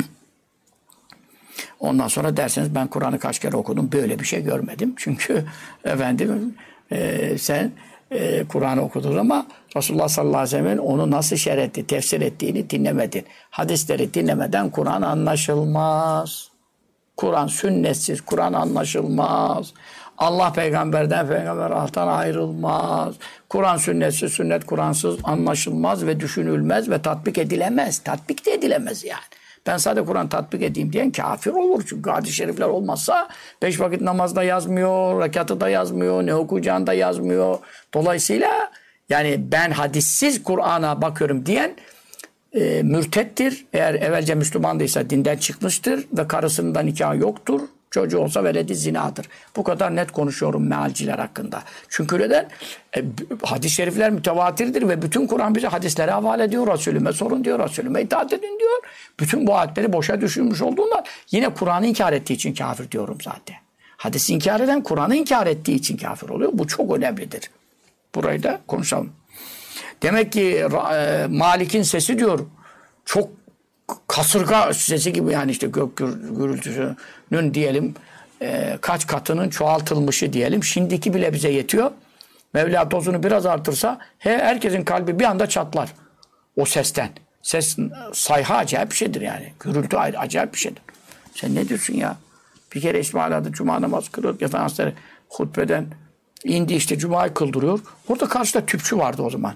Ondan sonra derseniz ben Kur'an'ı kaç kere okudum böyle bir şey görmedim. Çünkü efendim sen Kur'an'ı okudun ama Resulullah sallallahu aleyhi ve sellem'in onu nasıl şerh etti, tefsir ettiğini dinlemedin. Hadisleri dinlemeden Kur'an anlaşılmaz. Kur'an sünnetsiz, Kur'an anlaşılmaz. Allah peygamberden, peygamber Allah'tan ayrılmaz. Kur'an sünnetsiz, sünnet Kur'ansız anlaşılmaz ve düşünülmez ve tatbik edilemez. Tatbik de edilemez yani. Ben sadece Kur'an tatbik edeyim diyen kafir olur. Çünkü hadis-i şerifler olmazsa 5 vakit namazda yazmıyor, rekatı da yazmıyor, ne okuyacağını da yazmıyor. Dolayısıyla yani ben hadissiz Kur'an'a bakıyorum diyen mürtettir. Eğer evvelce Müslümandıysa dinden çıkmıştır ve karısının da nikahı yoktur. Çocuğu olsa veledi zinadır. Bu kadar net konuşuyorum mealciler hakkında. Çünkü neden? Hadis-i şerifler mütevatirdir ve bütün Kur'an bize hadislere havale ediyor. Resulüme sorun diyor, Resulüme itaat edin diyor. Bütün bu ayetleri boşa düşürmüş olduğundan yine Kur'an'ı inkar ettiği için kafir diyorum zaten. Hadisi inkar eden Kur'an'ı inkar ettiği için kafir oluyor. Bu çok önemlidir. Burayı da konuşalım. Demek ki Malik'in sesi diyor çok kasırga sesi gibi yani işte gök gürültüsünün diyelim kaç katının çoğaltılmışı diyelim. Şimdiki bile bize yetiyor. Mevla dozunu biraz artırsa herkesin kalbi bir anda çatlar o sesten. Ses sayha acayip bir şeydir yani. Gürültü acayip bir şeydir. Sen ne diyorsun ya? Bir kere İsmail adı Cuma namazı kılıyor. Efendimiz hutbeden indi işte Cuma'yı kıldırıyor. Orada karşıda tüpçü vardı o zaman.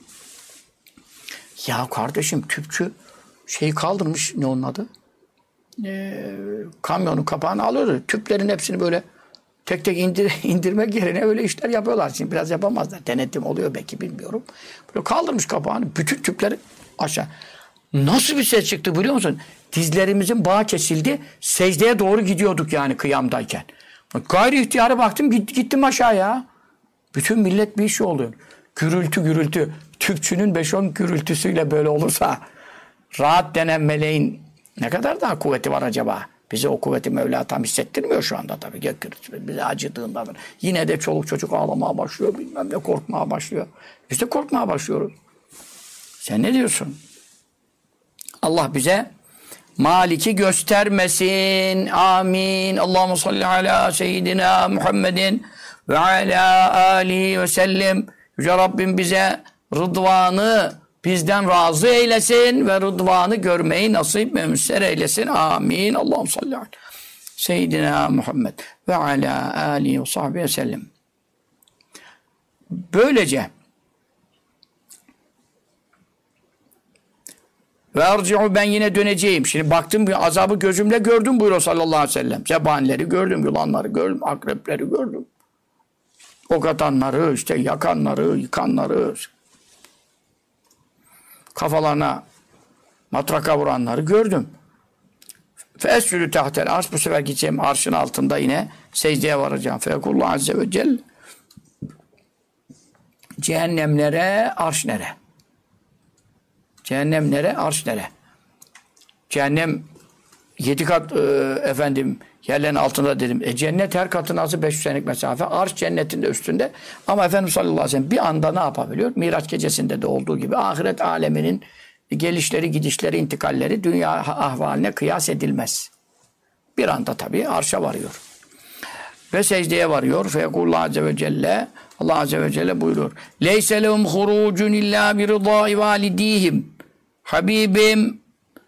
Ya kardeşim tüpçü şeyi kaldırmış ne onun adı? Kamyonun kapağını alıyordu. Tüplerin hepsini böyle tek tek indirmek yerine öyle işler yapıyorlar. Şimdi biraz yapamazlar. Denetim oluyor belki bilmiyorum. Böyle kaldırmış kapağını. Bütün tüpleri aşağı. Nasıl bir ses çıktı biliyor musun? Dizlerimizin bağı kesildi. Secdeye doğru gidiyorduk yani kıyamdayken. Gayri ihtiyara baktım gittim aşağıya. Bütün millet bir şey oluyor. Gürültü. Tüpçünün 5-10 gürültüsüyle böyle olursa rahat denen meleğin ne kadar daha kuvveti var acaba? Bize o kuvveti Mevla tam hissettirmiyor şu anda tabii. Bize acıdığında yine de çoluk çocuk ağlamaya başlıyor. Bilmem ne korkmaya başlıyor. Biz de korkmaya başlıyoruz. Sen ne diyorsun? Allah bize Malik'i göstermesin. Amin. Allahumme salli ala seyyidina Muhammedin ve ala alihi ve sellem. Yüce Rabbim bize rıdvanı bizden razı eylesin ve rıdvanı görmeyi nasip ve müsser eylesin. Amin. Allahumme salli ala seyyidina Muhammed ve ala alihi ve sahbihi ve sellem. Böylece ve erci'u, ben yine döneceğim. Şimdi baktım, bir azabı gözümle gördüm buyuruyor sallallahu aleyhi ve sellem. Zebanileri gördüm, yılanları gördüm, akrepleri gördüm. Ok atanları, işte yakanları, yıkanları, kafalarına matraka vuranları gördüm. Fescülü tahtel arş, bu sefer gideceğim arşın altında yine secdeye varacağım. Fekullu azze ve celle, cehennemlere arş nere? Cehennem nere? Arş nere? Cehennem 7 kat yerlerin altında dedim. Cennet her katın azı 500 senelik mesafe. Arş cennetin de üstünde. Ama Efendimiz sallallahu aleyhi ve sellem bir anda ne yapabiliyor? Miraç gecesinde de olduğu gibi ahiret aleminin gelişleri, gidişleri, intikalleri dünya ahvaline kıyas edilmez. Bir anda tabii arşa varıyor. Ve secdeye varıyor. Feyekullu azze ve celle, Allah azze ve celle buyuruyor. Leyse lehum hurucun illa bi rıdâi validihim. Habibim,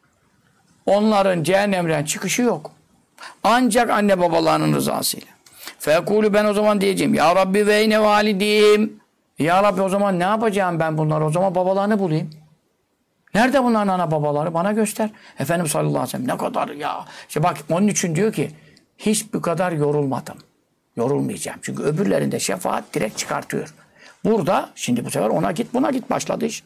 onların cehennemden çıkışı yok. Ancak anne babalarının rızasıyla. Feyekulü, ben o zaman diyeceğim. Ya Rabbi ve eyne validihim. Ya Rabbi, o zaman ne yapacağım ben bunları? O zaman babalarını bulayım. Nerede bunların ana babaları? Bana göster. Efendimiz sallallahu aleyhi ve sellem ne kadar ya. İşte bak, onun için diyor ki hiç bu kadar yorulmadım. Yorulmayacağım. Çünkü öbürlerinde şefaat direkt çıkartıyor. Burada şimdi bu sefer ona git buna git başladı iş.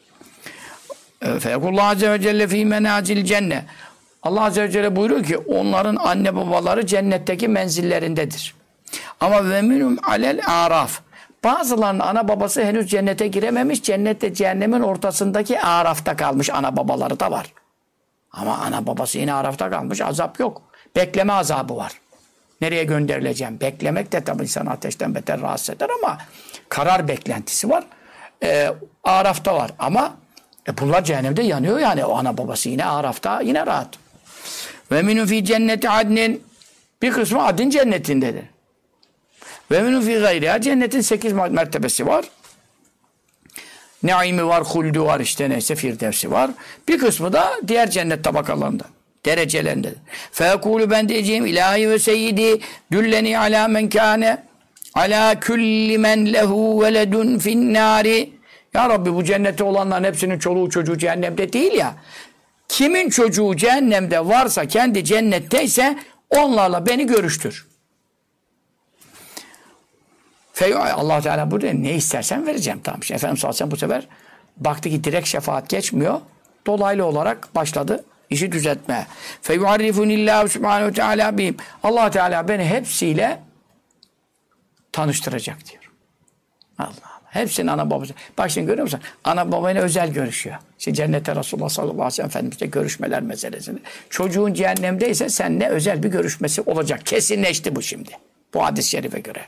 Feyekullahu azze ve celle fî menâcil cennet. Allah azze ve celle buyuruyor ki onların anne babaları cennetteki menzillerindedir. Ama ve minhum alel araf. Bazılarının ana babası henüz cennete girememiş. Cennette cehennemin ortasındaki arafta kalmış ana babaları da var. Ama ana babası yine arafta kalmış. Azap yok. Bekleme azabı var. Nereye gönderileceğim? Beklemek de tabii insanı ateşten beter rahatsız eder ama karar beklentisi var. Arafta var ama bunlar cehennemde yanıyor yani. O ana babası yine arafta, yine rahat. Ve minun fi cenneti adnin, bir kısmı adin cennetindedir. Ve minun fi gayriha, cennetin 8 mertebesi var. Naimi var, huldu var, işte neyse firdevsi var. Bir kısmı da diğer cennet tabakalarında, derecelerindedir. Fekulu, ben diyeceğim, ilahi ve seyyidi dülleni ala men kâne ala kulli men lehu veledun finnâri. Ya Rabbi, bu cennette olanların hepsinin çoluğu çocuğu cehennemde değil ya. Kimin çocuğu cehennemde varsa, kendi cennetteyse onlarla beni görüştür. Allah Teala burada ne istersen vereceğim. Tamam. Efendimiz sallallahu aleyhi ve sellem bu sefer baktı ki direkt şefaat geçmiyor. Dolaylı olarak başladı işi düzeltmeye. Feyuarrifunillahu subhanehu ve teala bihim. Allah Teala beni hepsiyle tanıştıracak diyor. Allah Allah. Hepsinin ana babası. Bak şimdi görüyor musun? Ana babayla özel görüşüyor. Şimdi cennette Resulullah sallallahu aleyhi ve sellem Efendimiz'le görüşmeler meselesini. Çocuğun cehennemdeyse seninle özel bir görüşmesi olacak. Kesinleşti bu şimdi. Bu hadis-i şerife göre.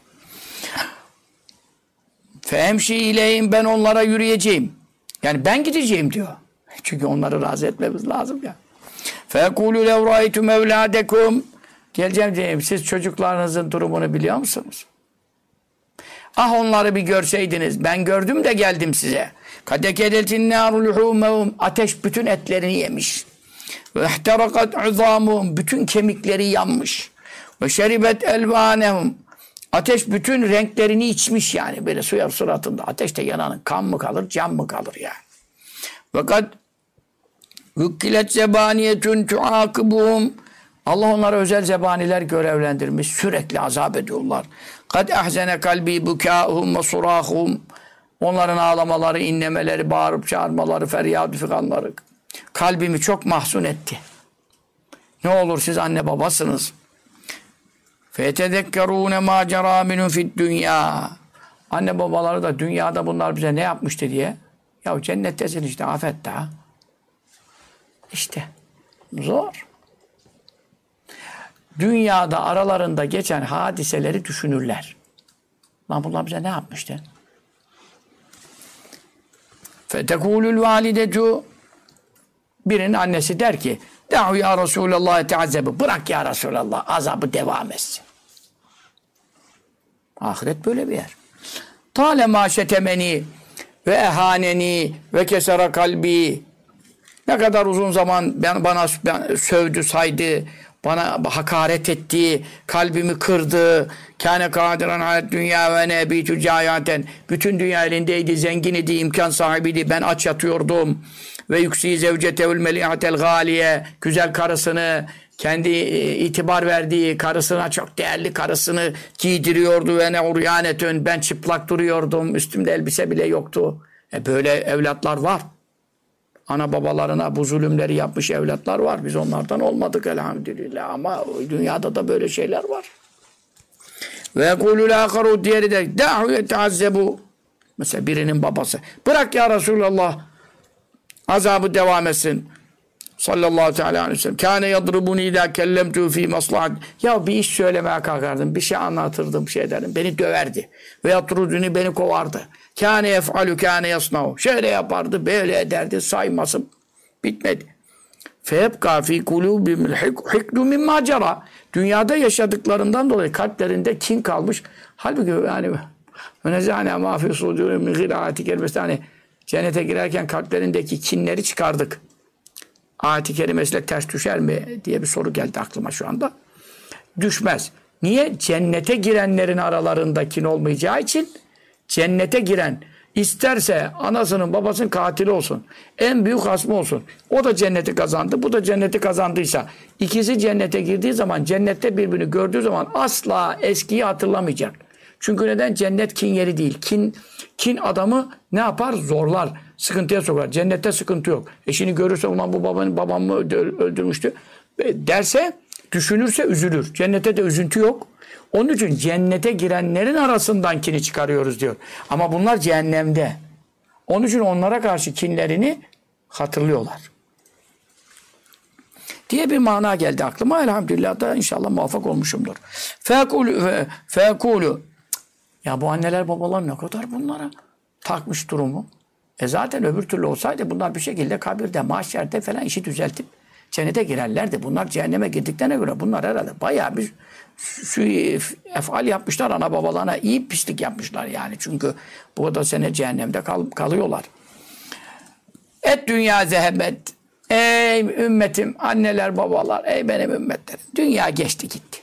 Femşi ileyhim, ben onlara yürüyeceğim. Yani ben gideceğim diyor. Çünkü onları razı etmemiz lazım ya. Fekulu lev râitum evlâdekum. Geleceğim diyeyim, siz çocuklarınızın durumunu biliyor musunuz? Ah, onları bir görseydiniz. Ben gördüm de geldim size. Kadekedetin nâru luhûmehum. Ateş bütün etlerini yemiş. Ve ihterakat uzâmuhum. Bütün kemikleri yanmış. Ve şeribet elvânehum. Ateş bütün renklerini içmiş yani. Böyle suya suratında. Ateşte yananın kan mı kalır, can mı kalır yani. Fakat vükkilet zebaniyetun tuâkıbuhum. Allah onlara özel zebaniler görevlendirmiş. Sürekli azap ediyorlar. Kad ahzene kalbi bukâhum ve surâhum. Onların ağlamaları, inlemeleri, bağırıp çağırmaları, feryat figanları kalbimi çok mahzun etti. Ne olur siz anne babasınız. فَيَتَذَكَّرُونَ مَا جَرَى مِنُوا فِي الدُّنْيَا. Anne babaları da dünyada bunlar bize ne yapmıştı diye. Ya cennettesin işte, afet daha. İşte zor. Dünyada aralarında geçen hadiseleri düşünürler. Lan bunlar bize ne yapmıştı? فَتَكُولُ الْوَالِدَةُ. birinin annesi der ki Dahu ya Resulallah teazzebu. Bırak ya Resulallah azabı devam etsin. Ahiret böyle bir yer. Talema şetemeni ve ehaneni ve kesera kalbi. Ne kadar uzun zaman bana sövdü, saydı, bana hakaret etti, kalbimi kırdı. Kâne kâdiran alet dünya ve nebîtü câyâten. Bütün dünya elindeydi, zengin idi, imkan sahibiydi. Ben aç yatıyordum. Ve yüksî zevcetevül melî'atel gâliye. Güzel karısını, kendi itibar verdiği karısına, çok değerli karısını giydiriyordu. Ve ne uryânetün. Ben çıplak duruyordum. Üstümde elbise bile yoktu. Böyle evlatlar var. Ana babalarına bu zulümleri yapmış evlatlar var. Biz onlardan olmadık elhamdülillah. Ama dünyada da böyle şeyler var. Ve yekulul âkharu, diğeri de da'hu yeteazzebu. Mesela birinin babası. Bırak ya Resulallah azabı devam etsin. Sallallahu aleyhi ve sellem. Kâne yadrubuni idâ kellemtû fî maslahat. Ya bir iş söylemeye kalkardım. Bir şey anlatırdım, bir şey derdim. Beni döverdi. Ve yatruduni, beni kovardı. Kâne yef'alü kâne yasnâhu. Şöyle yapardı, böyle ederdi. Sayması bitmedi. Feyebkâ fî kulûbimil hikdû mimmâ cerâ. Dünyada yaşadıklarından dolayı kalplerinde kin kalmış. Halbuki yani وَنَزَعْنَا مَا فِي صُدُورِهِمْ مِنْ غِلَّةٍ kelimesi, hani cennete girerken kalplerindeki kinleri çıkardık. Ayet-i kerimesiyle ters düşer mi diye bir soru geldi aklıma şu anda. Düşmez. Niye? Cennete girenlerin aralarında kin olmayacağı için cennete giren isterse anasının babasının katili olsun, en büyük hasmı olsun, o da cenneti kazandı, bu da cenneti kazandıysa, ikisi cennete girdiği zaman, cennette birbirini gördüğü zaman asla eskiyi hatırlamayacak. Çünkü neden? Cennet kin yeri değil. Kin adamı ne yapar? Zorlar. Sıkıntıya sokar. Cennette sıkıntı yok. Eşini görürse ulan bu babamı öldürmüştü derse, düşünürse üzülür. Cennette de üzüntü yok. Onun için cennete girenlerin arasından kini çıkarıyoruz diyor. Ama bunlar cehennemde. Onun için onlara karşı kinlerini hatırlıyorlar. Diye bir mana geldi aklıma. Elhamdülillah da inşallah muvaffak olmuşumdur. Fekulu. Ya bu anneler babalar ne kadar bunlara takmış durumu. Zaten öbür türlü olsaydı bunlar bir şekilde kabirde, mahşerde falan işi düzeltip cennete girerlerdi. Bunlar cehenneme girdiklerine göre bunlar herhalde bayağı bir efal yapmışlar ana babalarına. İyi pislik yapmışlar yani. Çünkü bu kadar sene cehennemde kalıyorlar. Et dünya zehebet. Ey ümmetim, anneler babalar, ey benim ümmetlerim. Dünya geçti gitti.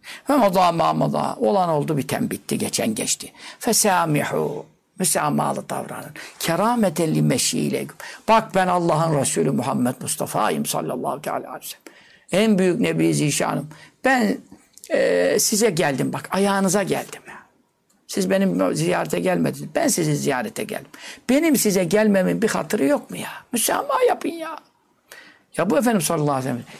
Olan oldu, biten bitti, geçen geçti. Fesamihu. Müsamahalı davranın. Kerameten li meşiilekum. Bak ben Allah'ın Resulü Muhammed Mustafa'yım sallallahu aleyhi ve sellem. En büyük Nebi Zişanım. Ben size geldim bak. Ayağınıza geldim ya. Siz benim ziyarete gelmediniz. Ben sizi ziyarete geldim. Benim size gelmemin bir hatırı yok mu ya? Müsamaha yapın ya. Ya bu Efendimiz sallallahu aleyhi ve sellem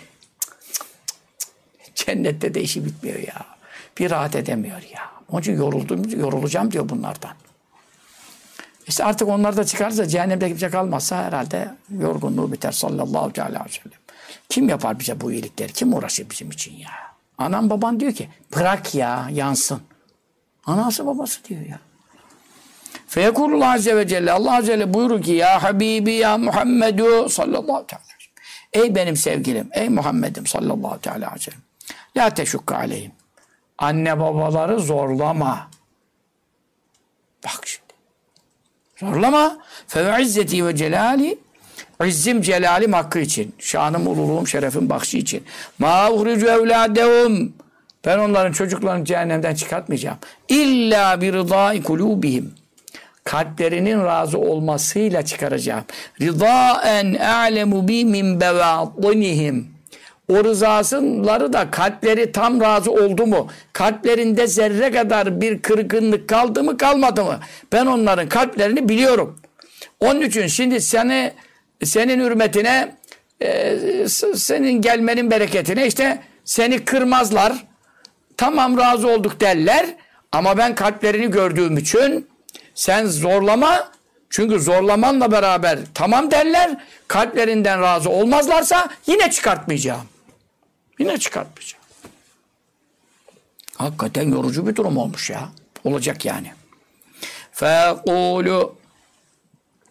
cennette de işi bitmiyor ya. Bir rahat edemiyor ya. Onun için yorulacağım diyor bunlardan. İşte artık onlar da çıkarsa, cehennemde kimse kalmazsa herhalde yorgunluğu biter sallallahu aleyhi ve sellem. Kim yapar bize bu iyilikleri? Kim uğraşır bizim için ya? Anam baban diyor ki bırak ya yansın. Anası babası diyor ya. Feyekulullah azze ve celle, Allah azze ve celle buyurur ki ya Habibi ya Muhammedu sallallahu aleyhi ve sellem. Ey benim sevgilim, ey Muhammed'im sallallahu aleyhi ve sellem. La teşukka aleyhim. Anne babaları zorlama. Bak şimdi. Zorlama. Fe izzeti ve celali. İzzim celalim hakkı için. Şanım, ululuğum, şerefim bakşı için. Ma uhricu evladehum. Ben onların çocuklarını cehennemden çıkartmayacağım. İlla bir rıdâi kulûbihim. Kalplerinin razı olmasıyla çıkaracağım. Rıdâen a'lemu bi min bevâdınihim. O rızasınları da kalpleri tam razı oldu mu? Kalplerinde zerre kadar bir kırgınlık kaldı mı kalmadı mı? Ben onların kalplerini biliyorum. Onun için şimdi senin hürmetine, senin gelmenin bereketine işte seni kırmazlar. Tamam razı olduk derler. Ama ben kalplerini gördüğüm için sen zorlama. Çünkü zorlamanla beraber tamam derler. Kalplerinden razı olmazlarsa yine çıkartmayacağım. Yine çıkartmayacağım. Hakikaten yorucu bir durum olmuş ya. Olacak yani. Fekulu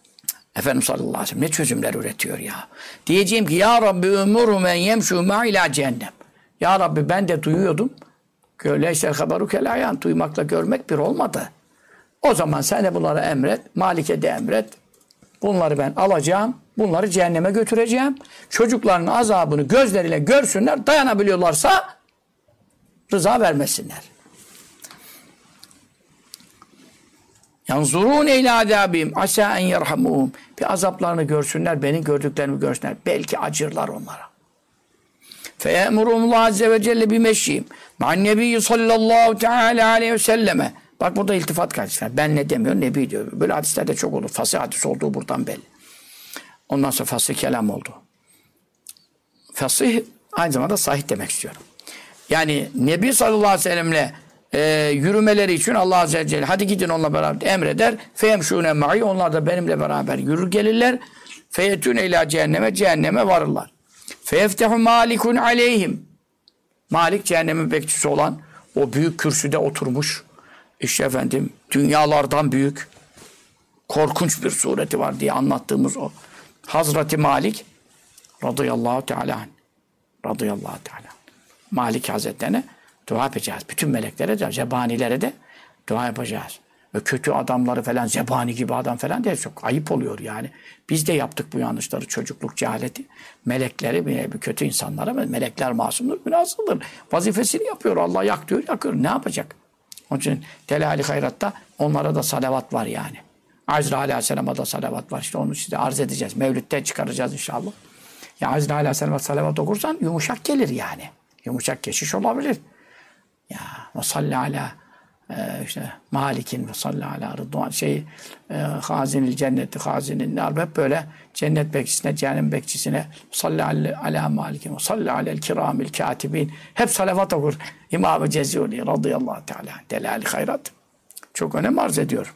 Efendimiz sallallahu aleyhi ve sellem ne çözümler üretiyor ya. Diyeceğim ki ya Rabbi ömürü men yemşû ma'ilâ cehennem. Ya Rabbi ben de duyuyordum. Leyser haberu kelayan. Duymakla görmek bir olmadı. O zaman sen de bunları emret. Malik'e de emret. Bunları ben alacağım. Bunları cehenneme götüreceğim. Çocukların azabını gözleriyle görsünler. Dayanabiliyorlarsa rıza vermesinler. Yanzurun eyle adabim asa en yerhamuhum. Bir azaplarını görsünler, benim gördüklerimi görsünler. Belki acırlar onlara. Feye'murumullah azze ve celle bimeşşiyim. Ma'an nebiyyü sallallahu teala aleyhi ve selleme. Bak burada iltifat kardeşler. Ben ne demiyor, nebi diyor. Böyle hadislerde çok olur. Fasih hadis olduğu buradan belli. Ondan sonra fasih kelam oldu. Fasih aynı zamanda sahih demek istiyorum. Yani Nebi sallallahu aleyhi ve sellemle yürümeleri için Allah azze ve celle hadi gidin onunla beraber emreder. Feyemşûne ma'i, onlar da benimle beraber yürür gelirler. Feyetûne ilâ cehenneme varırlar. Feyeftehu malikun aleyhim. Malik cehennemin bekçisi olan o büyük kürsüde oturmuş. İşte efendim dünyalardan büyük korkunç bir sureti var diye anlattığımız o Hazreti Malik radıyallahu teala anh. Radıyallahu teala anh. Malik Hazretlerine dua yapacağız. Bütün meleklere de, zebanilere de dua yapacağız. Ve kötü adamları falan, zebani gibi adam falan diye çok ayıp oluyor yani. Biz de yaptık bu yanlışları, çocukluk cehaleti. Melekleri, bir kötü insanlara, melekler masumdur, günahsızdır. Vazifesini yapıyor. Allah yak diyor, yakıyor. Ne yapacak? Onun için Delali Hayrat'ta onlara da salavat var yani. Azrail Aleyhisselam'a da salavat var. İşte onu size arz edeceğiz. Mevlüt'te çıkaracağız inşallah. Ya Azrail Aleyhisselam'a salavat okursan yumuşak gelir yani. Yumuşak geçiş olabilir. Ya ve salli ala işte Malik'in ve salli ala Rıdvan hazinil cenneti hazinin nar, hep böyle cennet bekçisine, cehennem bekçisine salli ala Malik'in ve salli alel kiramil katibin, hep salavat okur İmam-ı Cezuni radıyallahu teala. Delali Hayrat çok önem arz ediyor.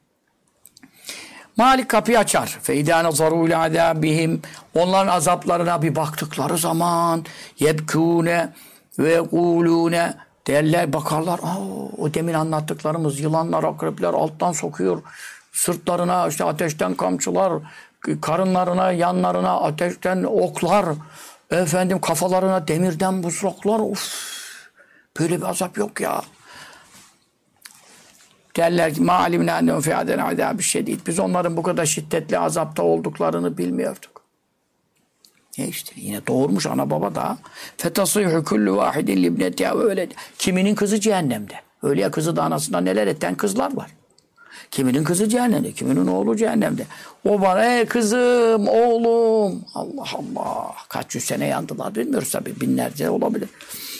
Malik kapıyı açar. Feidâ nazarû ilâ azâbihim. Onların azaplarına bir baktıkları zaman yebkûne ve yekûlûne derler, bakarlar. O demin anlattıklarımız yılanlar, akrepler alttan sokuyor. Sırtlarına işte ateşten kamçılar, karınlarına, yanlarına ateşten oklar. Efendim kafalarına demirden buzluklar. Uf! Böyle bir azap yok ya. Derler ki مَا عَلِمْنَا اَنَّهُمْ فِي عَدَنَ عَذَابِ الشَّد۪يدِ. Biz onların bu kadar şiddetli azapta olduklarını bilmiyorduk. İşte yine doğurmuş ana baba da. فَتَصِيحُ كُلُّ وَاحِدٍ لِبْنَتِهَا öyle. Kiminin kızı cehennemde. Öyle ya, kızı da anasından neler etten kızlar var. Kiminin kızı cehennemde, kiminin oğlu cehennemde. O bana kızım, oğlum. Allah Allah. Kaç yüz sene yandılar bilmiyoruz tabii. Binlerce olabilir.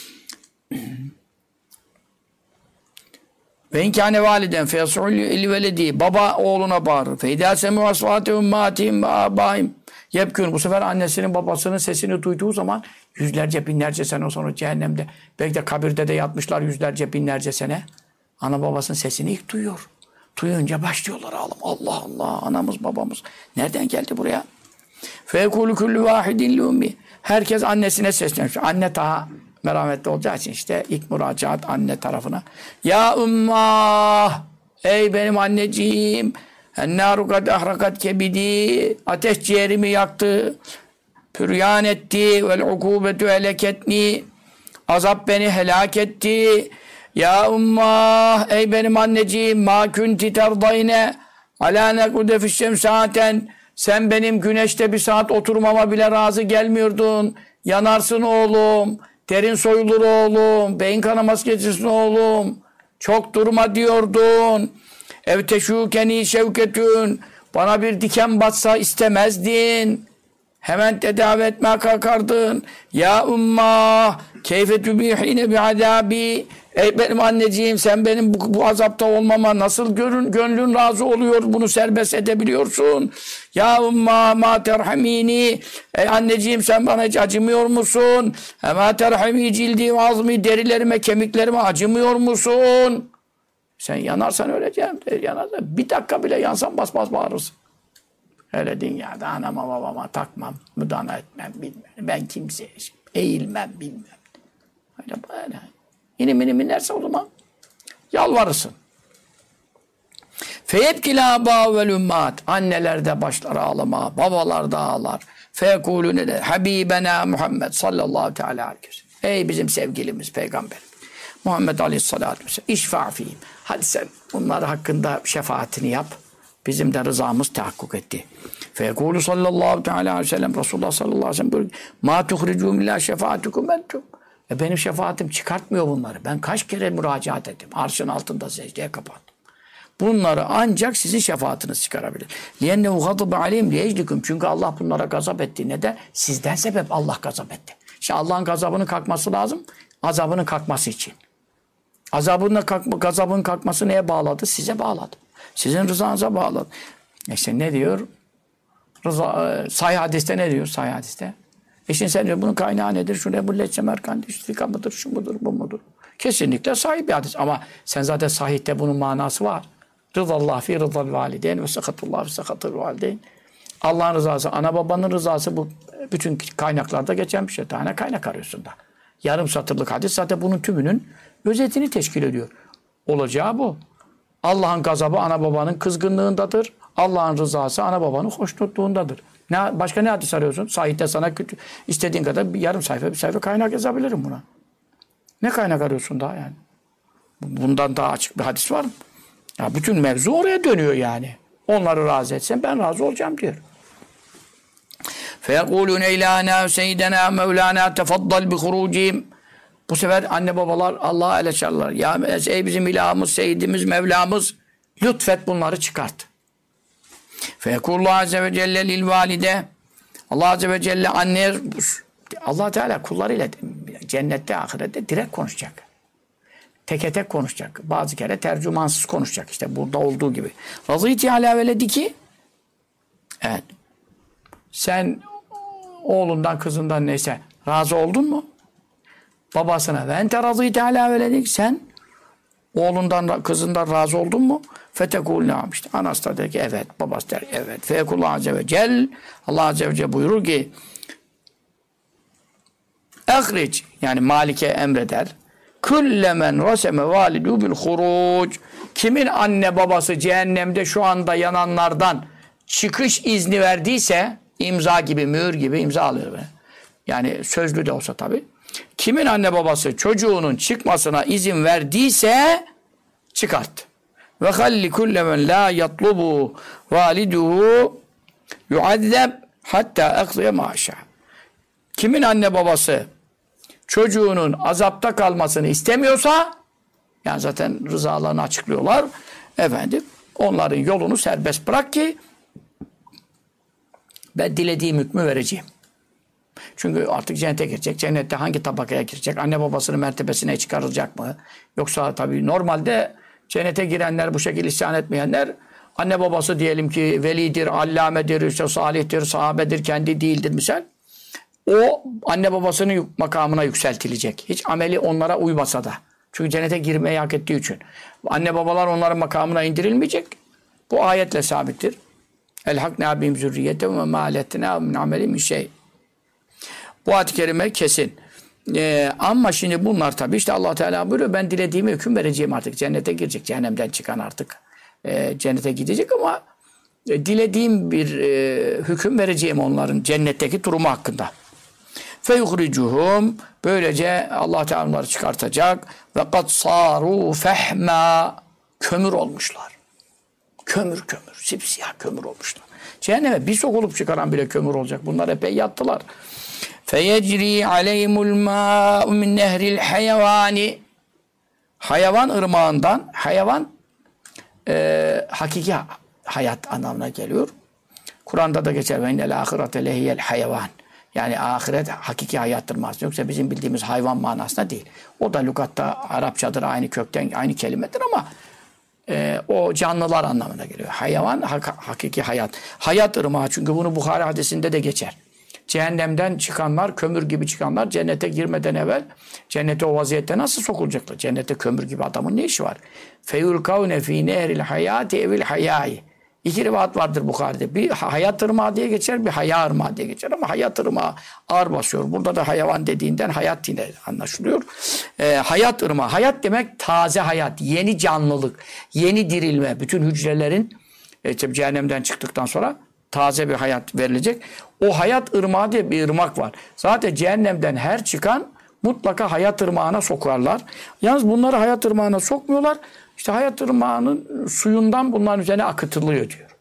Ve inkâne validen feyas'ul il veledi, baba oğluna bağırır. Feydâ semû asvâte ümmâtihim ve âbâhim yebkûn. Bu sefer annesinin babasının sesini duyduğu zaman yüzlerce binlerce sene sonra cehennemde, belki de kabirde de yatmışlar yüzlerce binlerce sene. Ana babasının sesini ilk duyuyor. Duyunca başlıyorlar ağlam. Allah Allah, anamız babamız nereden geldi buraya? Feyekûlü küllü vâhidin lûmmi. Herkes annesine seslenmiş. Anne daha merhametli olacağı için işte ilk müracaat anne tarafına. Ya ummah, ey benim anneciğim, ennâru kad ahrakat kebidi, ateş ciğerimi yaktı, püryan etti, vel ukûbetü heleketni, azap beni helak etti. Ya ummah, ey benim anneciğim, ma kunti terdayne alâ nekude fişşemsâten, sen benim güneşte bir saat oturmama bile razı gelmiyordun. Yanarsın oğlum. Derin soyulur oğlum. Beyin kanaması geçirsin oğlum. Çok durma diyordun. Ev teşûkeni şevketün. Bana bir diken batsa istemezdin. Hemen tedavi etmeye kalkardın. Ya ummah. Keyfe tübihine bi'adâbi. Ey benim anneciğim, sen benim bu azapta olmama nasıl gönlün razı oluyor, bunu serbest edebiliyorsun? Ya umma ma terhamini. Ey anneciğim, sen bana hiç acımıyor musun? Ma terhami cildi ve azmi, derilerime, kemiklerime acımıyor musun? Sen yanarsan öleceğim. Yanarsan, bir dakika bile yansan bas bas bağırırsın. Öyle dünyada anama babama takmam, müdana etmem, bilmem. Ben kimseye eğilmem, bilmem. Öyle böyle. İnim inerse o zaman yalvarırsın. Feyebkil âbâ vel ümmat. Anneler de başlar ağlama, babalar da ağlar. Feyekulûne de Habibena Muhammed sallallahu teala aleyhi ve sellem. Ey bizim sevgilimiz, peygamber. Muhammed aleyhissalatü vesselam. İşfa fîhim. Hadi sen bunlar hakkında şefaatini yap. Bizim de rızamız tahakkuk etti. Feyekulü sallallahu teala aleyhi ve sellem. Resulullah sallallahu aleyhi ve sellem buyuruyor. Ma tuhricûm illâ şefaatukum entum. Benim şefaatim çıkartmıyor bunları. Ben kaç kere müracaat ettim. Arşın altında secdeye kapattım. Bunları ancak sizin şefaatiniz çıkarabilir. لِيَنَّهُ غَضَبَ عَلَيْهِمْ لِيَجْلِكُمْ. Çünkü Allah bunlara gazap etti. Neden? Sizden sebep Allah gazap etti. İşte Allah'ın gazabının kalkması lazım. Azabının kalkması için. Gazabının kalkması neye bağladı? Size bağladı. Sizin rızanıza bağladı. İşte ne diyor? Sahih hadiste ne diyor? Sahih hadiste. Şimdi sen diyor bunun kaynağı nedir? Şu ne bu Semerkand istika mıdır? Şu mudur? Bu mudur? Kesinlikle sahih bir hadis. Ama sen zaten sahihte bunun manası var. Rızallah fi rızal valideyn ve sakatullah fi sakatul valideyn. Allah'ın rızası, ana babanın rızası bu bütün kaynaklarda geçen bir şey. Tane kaynak arıyorsun da. Yarım satırlık hadis zaten bunun tümünün özetini teşkil ediyor. Olacağı bu. Allah'ın gazabı ana babanın kızgınlığındadır. Allah'ın rızası ana babanın hoşnutluğundadır. Başka ne hadis arıyorsun? Sahihte sana istediğin kadar bir yarım sayfa, bir sayfa kaynak yazabilirim buna. Ne kaynak arıyorsun daha yani? Bundan daha açık bir hadis var mı? Ya bütün mevzu oraya dönüyor yani. Onları razı etsen ben razı olacağım diyor. فَيَقُولُونَ اِلَٰنَا سَيِّدَنَا مَوْلَانَا تَفَضَّلْ بِخُرُوجِهِمْ. Bu sefer anne babalar Allah'a ele çağırırlar. Ya ey bizim ilahımız, seyyidimiz, Mevlamız lütfet bunları çıkart. فَيَقُولُ azze ve celle lil valide. Allah azze ve celle anneye Allah Teala kullarıyla cennette, ahirette direkt konuşacak. Teke tek konuşacak. Bazı kere tercümansız konuşacak. İşte burada olduğu gibi. Razıyeti ala veledi ki evet. Sen oğlundan, kızından neyse razı oldun mu? Babasına ve ente razıyeti ala veledik. Sen oğlundan, kızından razı oldun mu? Fetekul ne yapmıştı? Anası da der ki evet. Babası der evet. Feyekullah azze ve cel. Allah azze ve celle buyurur ki ehric yani Malik'e emreder. Küllemen raseme validu bil huruc. Kimin anne babası cehennemde şu anda yananlardan çıkış izni verdiyse imza gibi, mühür gibi imza alıyor. Yani sözlü de olsa tabii. Kimin anne babası çocuğunun çıkmasına izin verdiyse çıkart. Ve halli kullemen la yatlubu validuhu yuazzeb hatta akziye maşa. Kimin anne babası çocuğunun azapta kalmasını istemiyorsa yani zaten rızalarını açıklıyorlar. Efendim onların yolunu serbest bırak ki ben dilediğim hükmü vereceğim. Çünkü artık cennete girecek. Cennette hangi tabakaya girecek? Anne babasının mertebesine çıkarılacak mı? Yoksa tabii normalde cennete girenler, bu şekilde isyan etmeyenler anne babası diyelim ki velidir, allamedir, işte salihtir, sahabedir, kendi değildir misal. O anne babasının makamına yükseltilecek. Hiç ameli onlara uymasa da. Çünkü cennete girmeyi hak ettiği için. Anne babalar onların makamına indirilmeyecek. Bu ayetle sabittir. Elhakna bihim zürriyete ve ma aletna min amelin min şey. Bu ayet-i kerime kesin. Ama şimdi bunlar tabii işte Allah Teala buyuruyor ben dilediğime hüküm vereceğim artık. Cennete girecek. Cehennemden çıkan artık cennete gidecek ama dilediğim bir hüküm vereceğim onların cennetteki durumu hakkında. Feyuhricuhum böylece Allah Teala onları çıkartacak ve kad saru fehma kömür olmuşlar. Kömür, sipsiyah kömür olmuşlar. Cehenneme bir sokulup çıkaran bile kömür olacak. Bunlar epey yattılar. Feyecri aleyhimul mâ'u min nehril hayvani. Hayvan ırmağından, hayvan hakiki hayat anlamına geliyor. Kur'an'da da geçer ve innel ahirete lehiyel hayvan. Yani ahiret hakiki hayattır manasında. Yoksa bizim bildiğimiz hayvan manasında değil. O da lügatta Arapçadır, aynı kökten, aynı kelimedir ama o canlılar anlamına geliyor. Hayvan hakiki hayat. Hayat ırmağı çünkü bunu Buhari hadisinde de geçer. Cehennemden çıkanlar, kömür gibi çıkanlar cennete girmeden evvel cennete o vaziyette nasıl sokulacaklar? Cennete kömür gibi adamın ne işi var? Feyulkavne fî nehril hayâti evil hayâi. İki rivayet vardır Bukhari'de. Bir hayat ırmağı diye geçer, bir haya ırmağı diye geçer. Ama hayat ırmağı ağır basıyor. Burada da hayvan dediğinden hayat yine anlaşılıyor. Hayat ırmağı. Hayat demek taze hayat, yeni canlılık, yeni dirilme. Bütün hücrelerin cehennemden çıktıktan sonra taze bir hayat verilecek. O hayat ırmağı diye bir ırmak var. Zaten cehennemden her çıkan mutlaka hayat ırmağına sokarlar. Yalnız bunları hayat ırmağına sokmuyorlar. İşte hayat ırmağının suyundan bunların üzerine akıtılıyor diyor.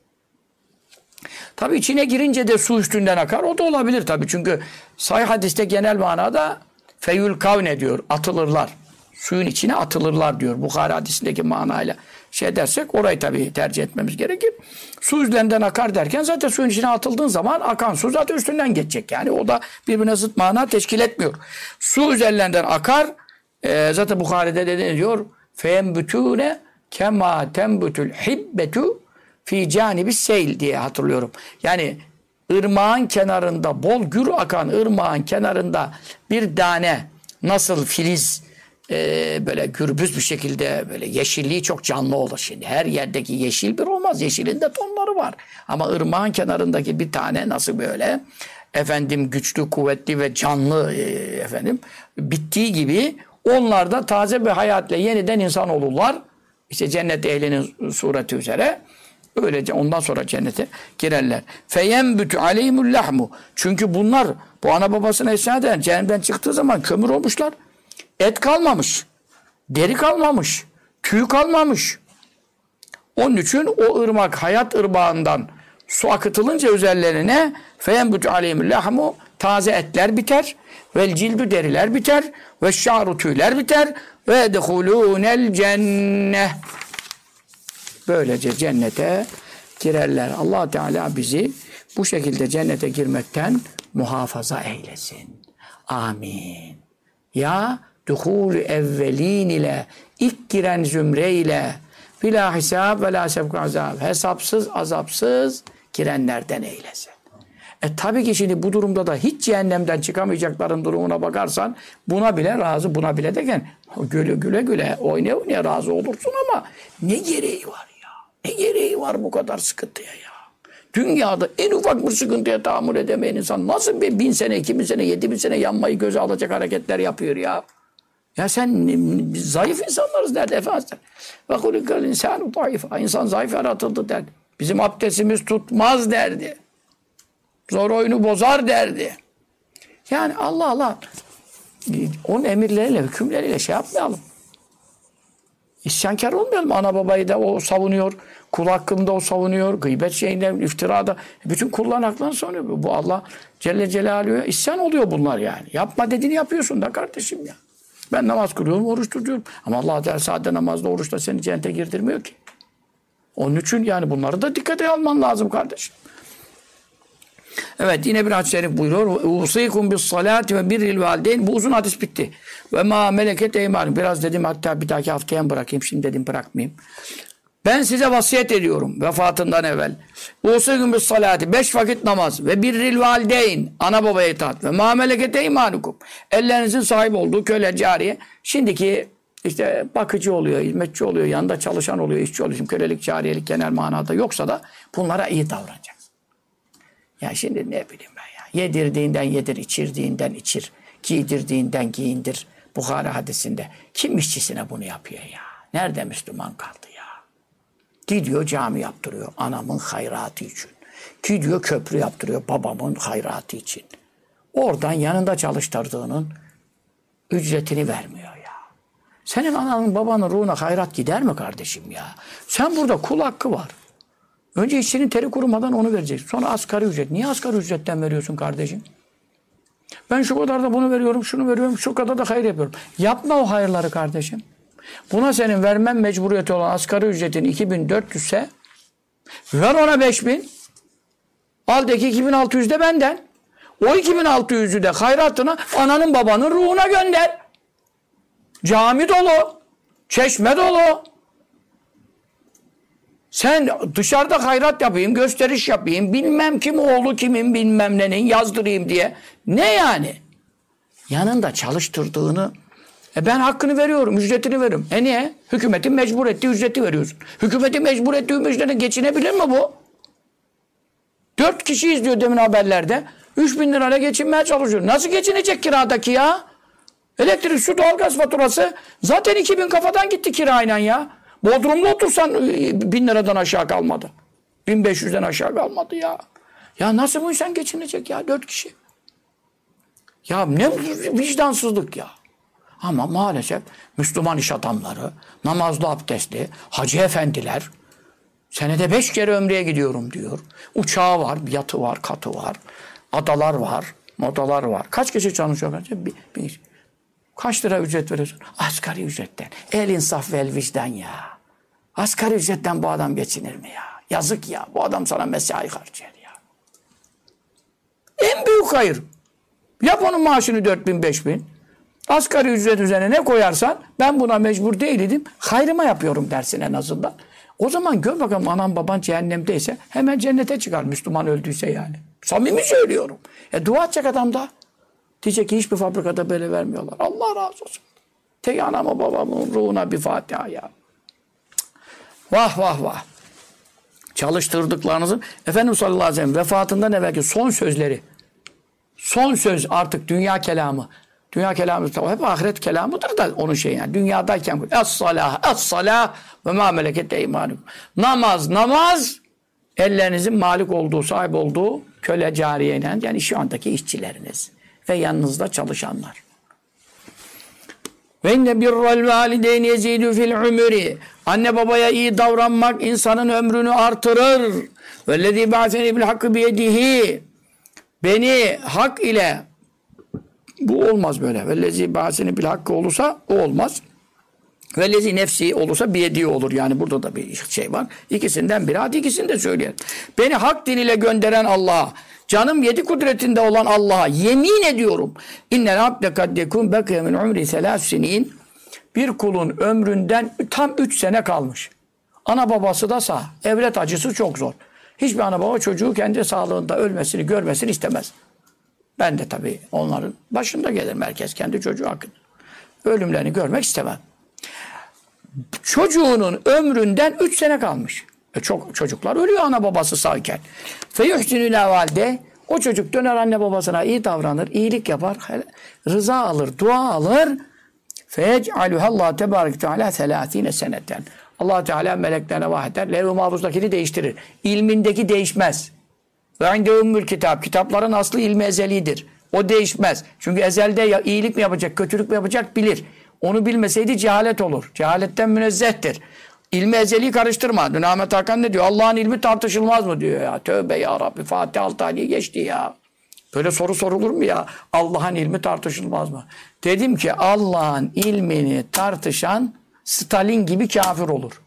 Tabi içine girince de su üstünden akar. O da olabilir tabi. Çünkü sahih hadiste genel manada feyül kavne diyor. Atılırlar. Suyun içine atılırlar diyor. Bukhari hadisindeki manayla dersek orayı tabii tercih etmemiz gerekir. Su üzerinden akar derken zaten suyun içine atıldığın zaman akan su zaten üstünden geçecek. Yani o da birbirine zıt mana teşkil etmiyor. Su üzerinden akar. Zaten Bukhari'de de diyor feyembütûne kemâ tembütül hibbetu fi canibis seyl diye hatırlıyorum. Yani ırmağın kenarında bol gür akan ırmağın kenarında bir tane nasıl filiz böyle gürbüz bir şekilde böyle yeşilliği çok canlı olur şimdi. Her yerdeki yeşil bir olmaz. Yeşilin de tonları var. Ama ırmağın kenarındaki bir tane nasıl böyle güçlü, kuvvetli ve canlı bittiği gibi onlar da taze bir hayatla yeniden insan olurlar. İşte cennet ehlinin sureti üzere. Öylece ondan sonra cennete girerler. Feyembütü aleyhimul lahmu. Çünkü bunlar bu ana babasına isyan eden cehennemden çıktığı zaman kömür olmuşlar. Et kalmamış. Deri kalmamış. Tüy kalmamış. Onun için o ırmak hayat ırmağından su akıtılınca üzerlerine feyembütü aleyhimul lahmu taze etler biter. Vel cildü deriler biter. Ve şa'ru tüyler biter. Ve edhulûnel cenneh. Böylece cennete girerler. Allah Teala bizi bu şekilde cennete girmekten muhafaza eylesin. Amin. Ya duhûlü evvelin ile ilk giren zümre ile bila hisab ve la sebku azab. Hesapsız, azapsız girenlerden eylesin. Tabii ki şimdi bu durumda da hiç cehennemden çıkamayacakların durumuna bakarsan buna bile razı, buna bile deken güle güle oynaya oynaya razı olursun ama ne gereği var ya? Ne gereği var bu kadar sıkıntıya ya? Dünyada en ufak bir sıkıntıya tahammül edemeyen insan nasıl bir 1000 sene, 2000 sene, 7000 sene yanmayı göze alacak hareketler yapıyor ya? Ya sen zayıf insanlarız derdi Efendimiz. Ve kulikal insanu zayıf. İnsan zayıf yaratıldı derdi. Bizim abdestimiz tutmaz derdi. Zor oyunu bozar derdi. Yani Allah onun emirleriyle, hükümleriyle yapmayalım. İsyankar olmayalım. Ana babayı da o savunuyor. Kul hakkında o savunuyor. Gıybet şeyinde, iftirada. Bütün kulların haklarını savunuyor. Bu Allah Celle Celaluhu'ya isyan oluyor bunlar yani. Yapma dediğini yapıyorsun da kardeşim ya. Ben namaz kılıyorum, oruç tutuyorum. Ama Allah Teala sadece namazda, oruçta seni cennete girdirmiyor ki. Onun için yani bunları da dikkate alman lazım kardeşim. Evet yine bir hadis-i şerif buyuruyor. Usikum bis salati ve birril valideyn. Bu uzun hadis bitti. Ve ma meleket eymanum. Biraz dedim hatta bir dahaki haftaya mı bırakayım? Şimdi dedim bırakmayayım. Ben size vasiyet ediyorum vefatından evvel. Usikum bis salati. 5 vakit namaz. Ve birril valideyn. Ana babaya itaat. Ve ma meleket eymanukum. Ellerinizin sahip olduğu köle, cariye. Şimdiki işte bakıcı oluyor, hizmetçi oluyor, yanında çalışan oluyor, işçi oluyor. Şimdi kölelik, cariyelik genel manada yoksa da bunlara iyi davranacak. Ya şimdi ne bileyim ben ya. Yedirdiğinden yedir, içirdiğinden içir, giydirdiğinden giyindir. Bukhari hadisinde. Kim işçisine bunu yapıyor ya? Nerede Müslüman kaldı ya? Gidiyor cami yaptırıyor anamın hayratı için. Gidiyor köprü yaptırıyor babamın hayratı için. Oradan yanında çalıştırdığının ücretini vermiyor ya. Senin ananın babanın ruhuna hayrat gider mi kardeşim ya? Sen burada kul hakkı var. Önce işçinin teri kurumadan onu vereceksin. Sonra asgari ücret. Niye asgari ücretten veriyorsun kardeşim? Ben şu kadar da bunu veriyorum, şunu veriyorum, şu kadar da hayır yapıyorum. Yapma o hayırları kardeşim. Buna senin vermen mecburiyeti olan asgari ücretin 2400 ise ver ona 5000. Aldaki 2600 de benden. O 2600'ü de hayratına ananın babanın ruhuna gönder. Cami dolu. Çeşme dolu. Sen dışarıda hayrat yapayım, gösteriş yapayım, bilmem kim oğlu kimin bilmem nenin yazdırayım diye. Ne yani? Yanında çalıştırdığını Ben hakkını veriyorum, ücretini veriyorum. Niye? Hükümetin mecbur ettiği ücreti veriyorsun. Hükümetin mecbur ettiği ücretle geçinebilir mi bu? 4 kişi izliyor demin haberlerde. 3.000 lirayla geçinmeye çalışıyor. Nasıl geçinecek kiradaki ya? Elektrik, su, doğalgaz faturası zaten 2.000 kafadan gitti kirayla ya. Bodrum'da otursan 1.000 liradan aşağı kalmadı. 1.500'den aşağı kalmadı ya. Ya nasıl bu insan geçinecek ya 4 kişi? Ya ne vicdansızlık ya. Ama maalesef Müslüman iş adamları, namazlı abdestli, hacı efendiler senede 5 kere ömreye gidiyorum diyor. Uçağı var, yatı var, katı var, adalar var, modalar var. Kaç kişi çalışıyor? Bir. Kaç lira ücret veriyorsun? Asgari ücretten. El insaf ve el vicdan ya. Asgari ücretten bu adam geçinir mi ya? Yazık ya. Bu adam sana mesai harcar ya. En büyük hayır. Yap onun maaşını 4.000, 5.000. Asgari ücret üzerine ne koyarsan ben buna mecbur değildim. Hayrıma yapıyorum dersin en azından. O zaman gör bakalım anam baban cehennemdeyse hemen cennete çıkar. Müslüman öldüyse yani. Samimi söylüyorum. Dua edecek adam da. Diyecek ki hiçbir fabrikada böyle vermiyorlar. Allah razı olsun. Tek anamı babamın ruhuna bir Fatiha ya. Vah vah vah. Çalıştırdıklarınızın Efendimiz sallallahu aleyhi ve sellem vefatından evvelki son sözleri. Son söz artık dünya kelamı. Dünya kelamı hep ahiret kelamıdır da onun şeyi yani. Dünyadayken es-salah, es-salah ve ma meleket eymanukum. Namaz, namaz ellerinizin malik olduğu, sahip olduğu köle cariyeyle yani şu andaki işçileriniz ve yanınızda çalışanlar. Ve inne birrel valideyni yezidu fil umri. Anne babaya iyi davranmak insanın ömrünü artırır. Vellezî ba'seni bil hakkı biyedihi. Beni hak ile bu olmaz böyle. Vellezî ba'seni bil hakkı olursa o olmaz. Vellezî nefsi olursa biyedihi olur. Yani burada da bir şey var. İkisinden biri. Hadi ikisini de söyleyelim. Beni hak din ile gönderen Allah'a, canım 7 kudretinde olan Allah'a yemin ediyorum. İnnel abde kad yekun bekiye min umri 3 sinin. Bir kulun ömründen tam 3 sene kalmış. Ana babası da sağ. Evlat acısı çok zor. Hiçbir ana baba çocuğu kendi sağlığında ölmesini, görmesini istemez. Ben de tabii onların başında gelirim. Herkes kendi çocuğu hakkında. Ölümlerini görmek istemem. Çocuğunun ömründen 3 sene kalmış. Çok çocuklar ölüyor ana babası sağken. Feyuhsinü levalde o çocuk döner anne babasına iyi davranır, iyilik yapar, rıza alır, dua alır. Feyec'aluhallahu tebarek teala 30 seneten. Allah Teala meleklerine vahyeder. Levh-i mahfuzdakini değiştirir. İlmindeki değişmez. Ve inde ümmül kitap. Kitapların aslı ilmi ezelidir. O değişmez. Çünkü ezelde ya iyilik mi yapacak, kötülük mü yapacak bilir. Onu bilmeseydi cehalet olur. Cehaletten münezzehtir. İlmi ezeli karıştırma. Dün Ahmet Hakan ne diyor? Allah'ın ilmi tartışılmaz mı diyor ya. Tövbe ya Rabbi. Fatih Altaylı'yı geçti ya. Böyle soru sorulur mu ya? Allah'ın ilmi tartışılmaz mı? Dedim ki Allah'ın ilmini tartışan Stalin gibi kafir olur.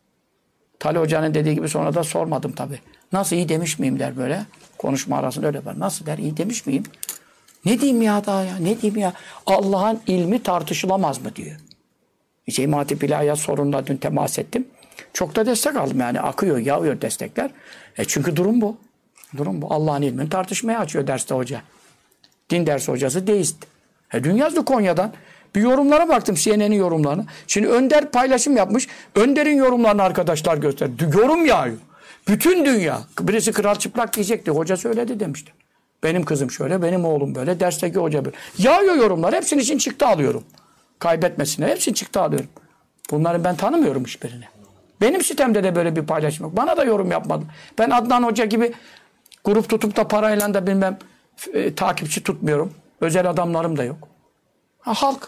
Tali Hoca'nın dediği gibi sonra da sormadım tabii. Nasıl iyi demiş miyim der böyle. Konuşma arasında öyle var. Nasıl der iyi demiş miyim? Ne diyeyim ya daha ya? Ne diyeyim ya? Allah'ın ilmi tartışılamaz mı diyor. İmam Hatip İlahiyat sorununa dün temas ettim. Çok da destek aldım yani. Akıyor, yağıyor destekler. Çünkü durum bu. Durum bu. Allah'ın ilmini tartışmaya açıyor derste hoca. Din dersi hocası deist. Dün yazdı Konya'dan. Bir yorumlara baktım CNN'in yorumlarını. Şimdi Önder paylaşım yapmış. Önder'in yorumlarını arkadaşlar gösterdi. Yorum yağıyor. Bütün dünya. Birisi kral çıplak diyecekti. Hoca söyledi demişti. Benim kızım şöyle, benim oğlum böyle, dersteki hoca böyle. Yağıyor yorumlar. Hepsinin için çıktı alıyorum. Kaybetmesinler. Hepsini çıktı alıyorum. Bunları ben tanımıyorum hiçbirini. Benim sitemde de böyle bir paylaşım yok. Bana da yorum yapmadı. Ben Adnan Hoca gibi grup tutup da parayla da bilmem takipçi tutmuyorum. Özel adamlarım da yok. Halk.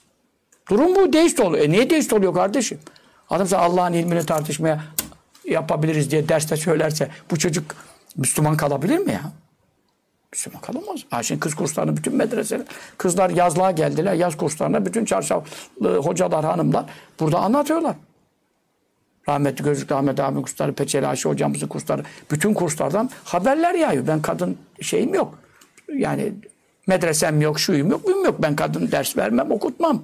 Durum bu. Deist oluyor. Niye deist oluyor kardeşim? Adam sana Allah'ın ilmini tartışmaya yapabiliriz diye derste söylerse bu çocuk Müslüman kalabilir mi ya? Müslüman kalamaz. Şimdi kız kurslarına bütün medreseler, kızlar yazlığa geldiler. Yaz kurslarına bütün çarşaflı hocalar, hanımlar burada anlatıyorlar. Rahmetli Gözlüklü Ahmet abi kursları, Peçeli Ayşe hocamızın kursları, bütün kurslardan haberler yağıyor. Ben kadın şeyim yok. Yani medresem yok, şuyum yok, buyum yok. Ben kadın ders vermem, okutmam.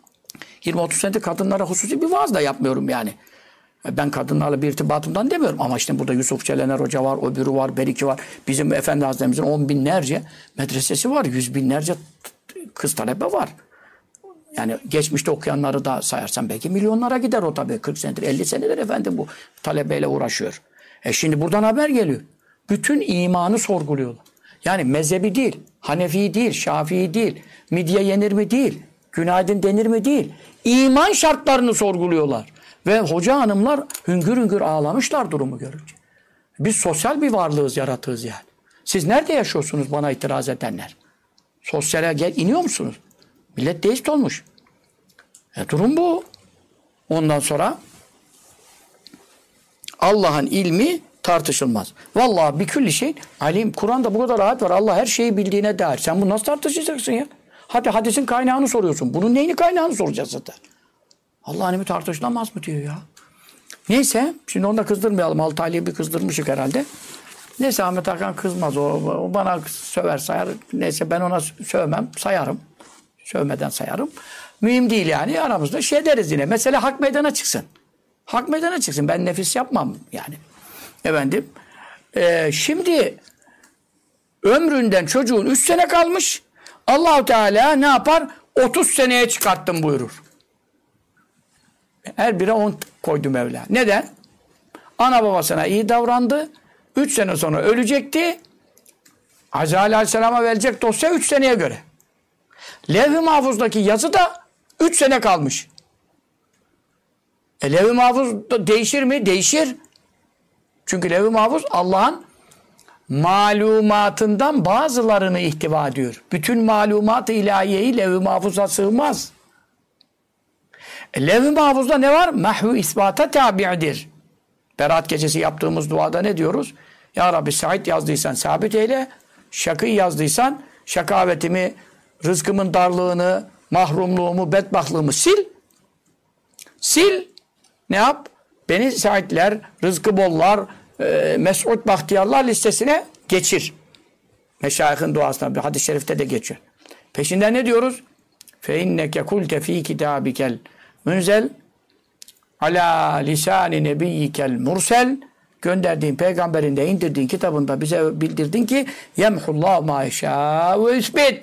20-30 senedir kadınlara hususi bir vaaz da yapmıyorum yani. Ben kadınlarla bir irtibatımdan demiyorum. Ama işte burada Yusuf Çelener Hoca var, öbürü var, Beriki var. Bizim Efendi Hazretlerimizin 10 binlerce medresesi var. 100 binlerce kız talebe var. Yani geçmişte okuyanları da sayarsan belki milyonlara gider o tabii. 40 senedir, 50 senedir efendim bu talebeyle uğraşıyor. Şimdi buradan haber geliyor. Bütün imanı sorguluyorlar. Yani mezhebi değil, Hanefi değil, Şafii değil, midye yenir mi değil, günaydın denir mi değil. İman şartlarını sorguluyorlar. Ve hoca hanımlar hüngür hüngür ağlamışlar durumu görünce. Biz sosyal bir varlığız, yaratığız yani. Siz nerede yaşıyorsunuz bana itiraz edenler? Sosyale iniyor musunuz? Millet deist olmuş. Durum bu. Ondan sonra Allah'ın ilmi tartışılmaz. Vallahi bir külli şey alim. Kur'an'da bu kadar ayet var. Allah her şeyi bildiğine dair. Sen bunu nasıl tartışacaksın ya? Hadi hadisin kaynağını soruyorsun. Bunun neyini kaynağını soracağız zaten. Allah'ın ilmi tartışılamaz mı diyor ya. Neyse. Şimdi onu da kızdırmayalım. Altaylı'yı bir kızdırmışık herhalde. Neyse Ahmet Hakan kızmaz. O bana söver sayar. Neyse ben ona sövmem. Sayarım. Sövmeden sayarım. Mühim değil yani. Aramızda şey deriz yine. Mesela hak meydana çıksın. Hak meydana çıksın. Ben nefis yapmam yani. Efendim. Şimdi ömründen çocuğun 3 sene kalmış. Allah-u Teala ne yapar? 30 seneye çıkarttım buyurur. Her bire 10 koydu Mevla. Neden? Ana babasına iyi davrandı. 3 sene sonra ölecekti. Azrail Aleyhisselam'a verecek dosya 3 seneye göre. Levh-i Mahfuz'daki yazı da 3 sene kalmış. Levh-i Mahfuz değişir mi? Değişir. Çünkü Levh-i Mahfuz Allah'ın malumatından bazılarını ihtiva ediyor. Bütün malumat-ı ilahiyeyi Levh-i Mahfuz'a sığmaz. Levh-i Mahfuz'da ne var? Mahvu isbata tabi'dir. Berat gecesi yaptığımız duada ne diyoruz? Ya Rabbi Said yazdıysan sabit eyle, şakî yazdıysan şakavetimi, rızkımın darlığını, mahrumluğumu, bedbahtlığımı sil. Sil. Ne yap? Beni Saidler, rızkı bollar, mes'ud bahtiyarlar listesine geçir. Meşayihin duasına bir hadis-i şerifte de geçiyor. Peşinden ne diyoruz? فَاِنَّكَ كُلْتَ ف۪ي كِتَابِكَ الْمُنْزَلِ عَلَى لِسَانِ نَبِيِّكَ الْمُرْسَلِ Gönderdiğin peygamberinde indirdiğin kitabında bize bildirdin ki yemhullahu ma yeşâ ve isbit.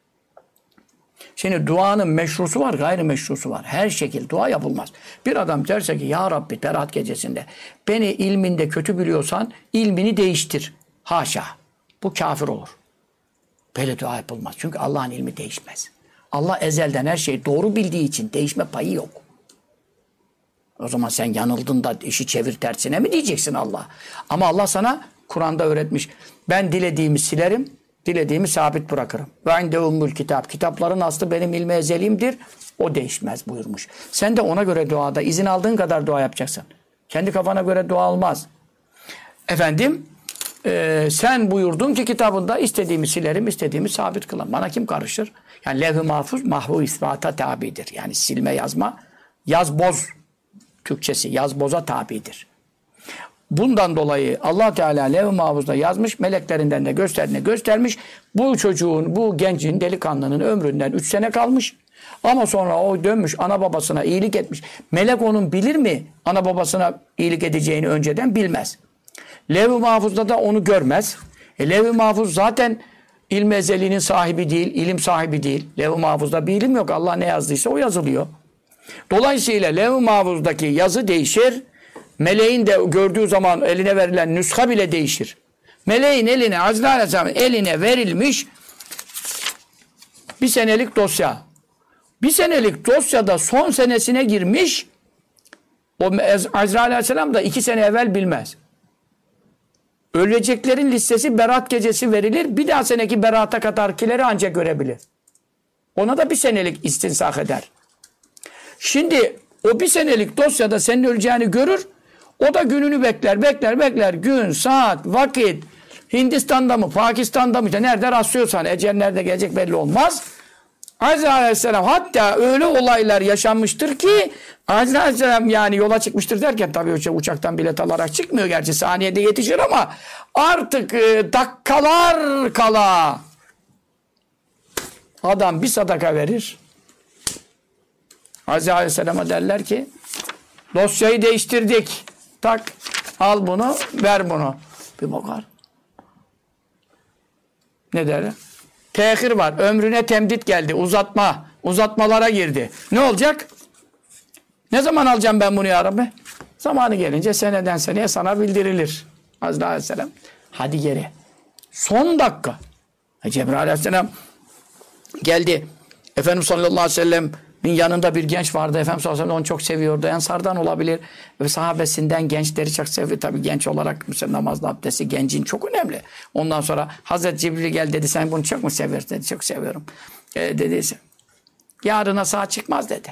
Şimdi duanın meşrusu var, gayrimeşrusu var. Her şekil dua yapılmaz. Bir adam derse ki ya Rabbi Berat gecesinde beni ilminde kötü biliyorsan ilmini değiştir. Haşa. Bu kafir olur. Böyle dua yapılmaz. Çünkü Allah'ın ilmi değişmez. Allah ezelden her şeyi doğru bildiği için değişme payı yok. O zaman sen yanıldın da işi çevir tersine mi diyeceksin Allah? Ama Allah sana Kur'an'da öğretmiş. Ben dilediğimi silerim, dilediğimi sabit bırakırım. Ve inde ummul kitap. Kitapların aslı benim ilmi ezelimdir. O değişmez buyurmuş. Sen de ona göre duada izin aldığın kadar dua yapacaksın. Kendi kafana göre dua olmaz. Efendim sen buyurdun ki kitabında istediğimi silerim, istediğimi sabit kılarım. Bana kim karışır? Yani levh-i mahfuz mahvu isbata tabidir. Yani silme yazma, yaz boz Türkçesi yaz boza tabidir. Bundan dolayı Allah Teala levh-i mahfuzda yazmış, meleklerinden de göstermiş. Bu çocuğun, bu gencin, delikanlının ömründen 3 sene kalmış. Ama sonra o dönmüş, ana babasına iyilik etmiş. Melek onun bilir mi? Ana babasına iyilik edeceğini önceden bilmez. Levh-i mahfuzda da onu görmez. Levh-i mahfuz zaten ilm ezelinin sahibi değil, ilim sahibi değil. Levh-i mahfuzda bir ilim yok. Allah ne yazdıysa o yazılıyor. Dolayısıyla levh-i mahfuzdaki yazı değişir. Meleğin de gördüğü zaman eline verilen nüsha bile değişir. Meleğin eline, Azrail Aleyhisselam'ın eline verilmiş bir senelik dosya. Bir senelik dosyada son senesine girmiş. O Azrail Aleyhisselam da 2 sene evvel bilmez. Öleceklerin listesi Berat gecesi verilir. Bir daha seneki Berat'a kadarkileri ancak görebilir. Ona da 1 senelik istinsak eder. Şimdi o 1 senelik dosyada senin öleceğini görür. O da gününü bekler. Gün, saat, vakit. Hindistan'da mı, Pakistan'da mı, işte nerede rastlıyorsan, ecel nerede gelecek belli olmaz. Azrail Aleyhisselam hatta öyle olaylar yaşanmıştır ki Azrail Aleyhisselam yani yola çıkmıştır derken tabii uçaktan bilet alarak çıkmıyor. Gerçi saniyede yetişir ama artık dakikalar kala adam bir sadaka verir. Azrail Aleyhisselam'a derler ki dosyayı değiştirdik. Tak al bunu ver bunu. Bir bakar. Ne derler? Tehir var. Ömrüne temdit geldi. Uzatma. Uzatmalara girdi. Ne olacak? Ne zaman alacağım ben bunu ya Rabbi? Zamanı gelince seneden seneye sana bildirilir. Azrail Aleyhisselam. Hadi geri. Son dakika. Cebrail Aleyhisselam geldi. Efendimiz sallallahu aleyhi ve sellem'in yanında bir genç vardı. Efendimiz sallallahu aleyhi ve sellem onu çok seviyordu. Ensardan olabilir. Ve sahabesinden gençleri çok seviyor. Tabii genç olarak mesela namazda abdesti gencin çok önemli. Ondan sonra Hazreti Cibril gel dedi. Sen bunu çok mu seversin dedi. Çok seviyorum. Dedi. Yarına sağ çıkmaz dedi.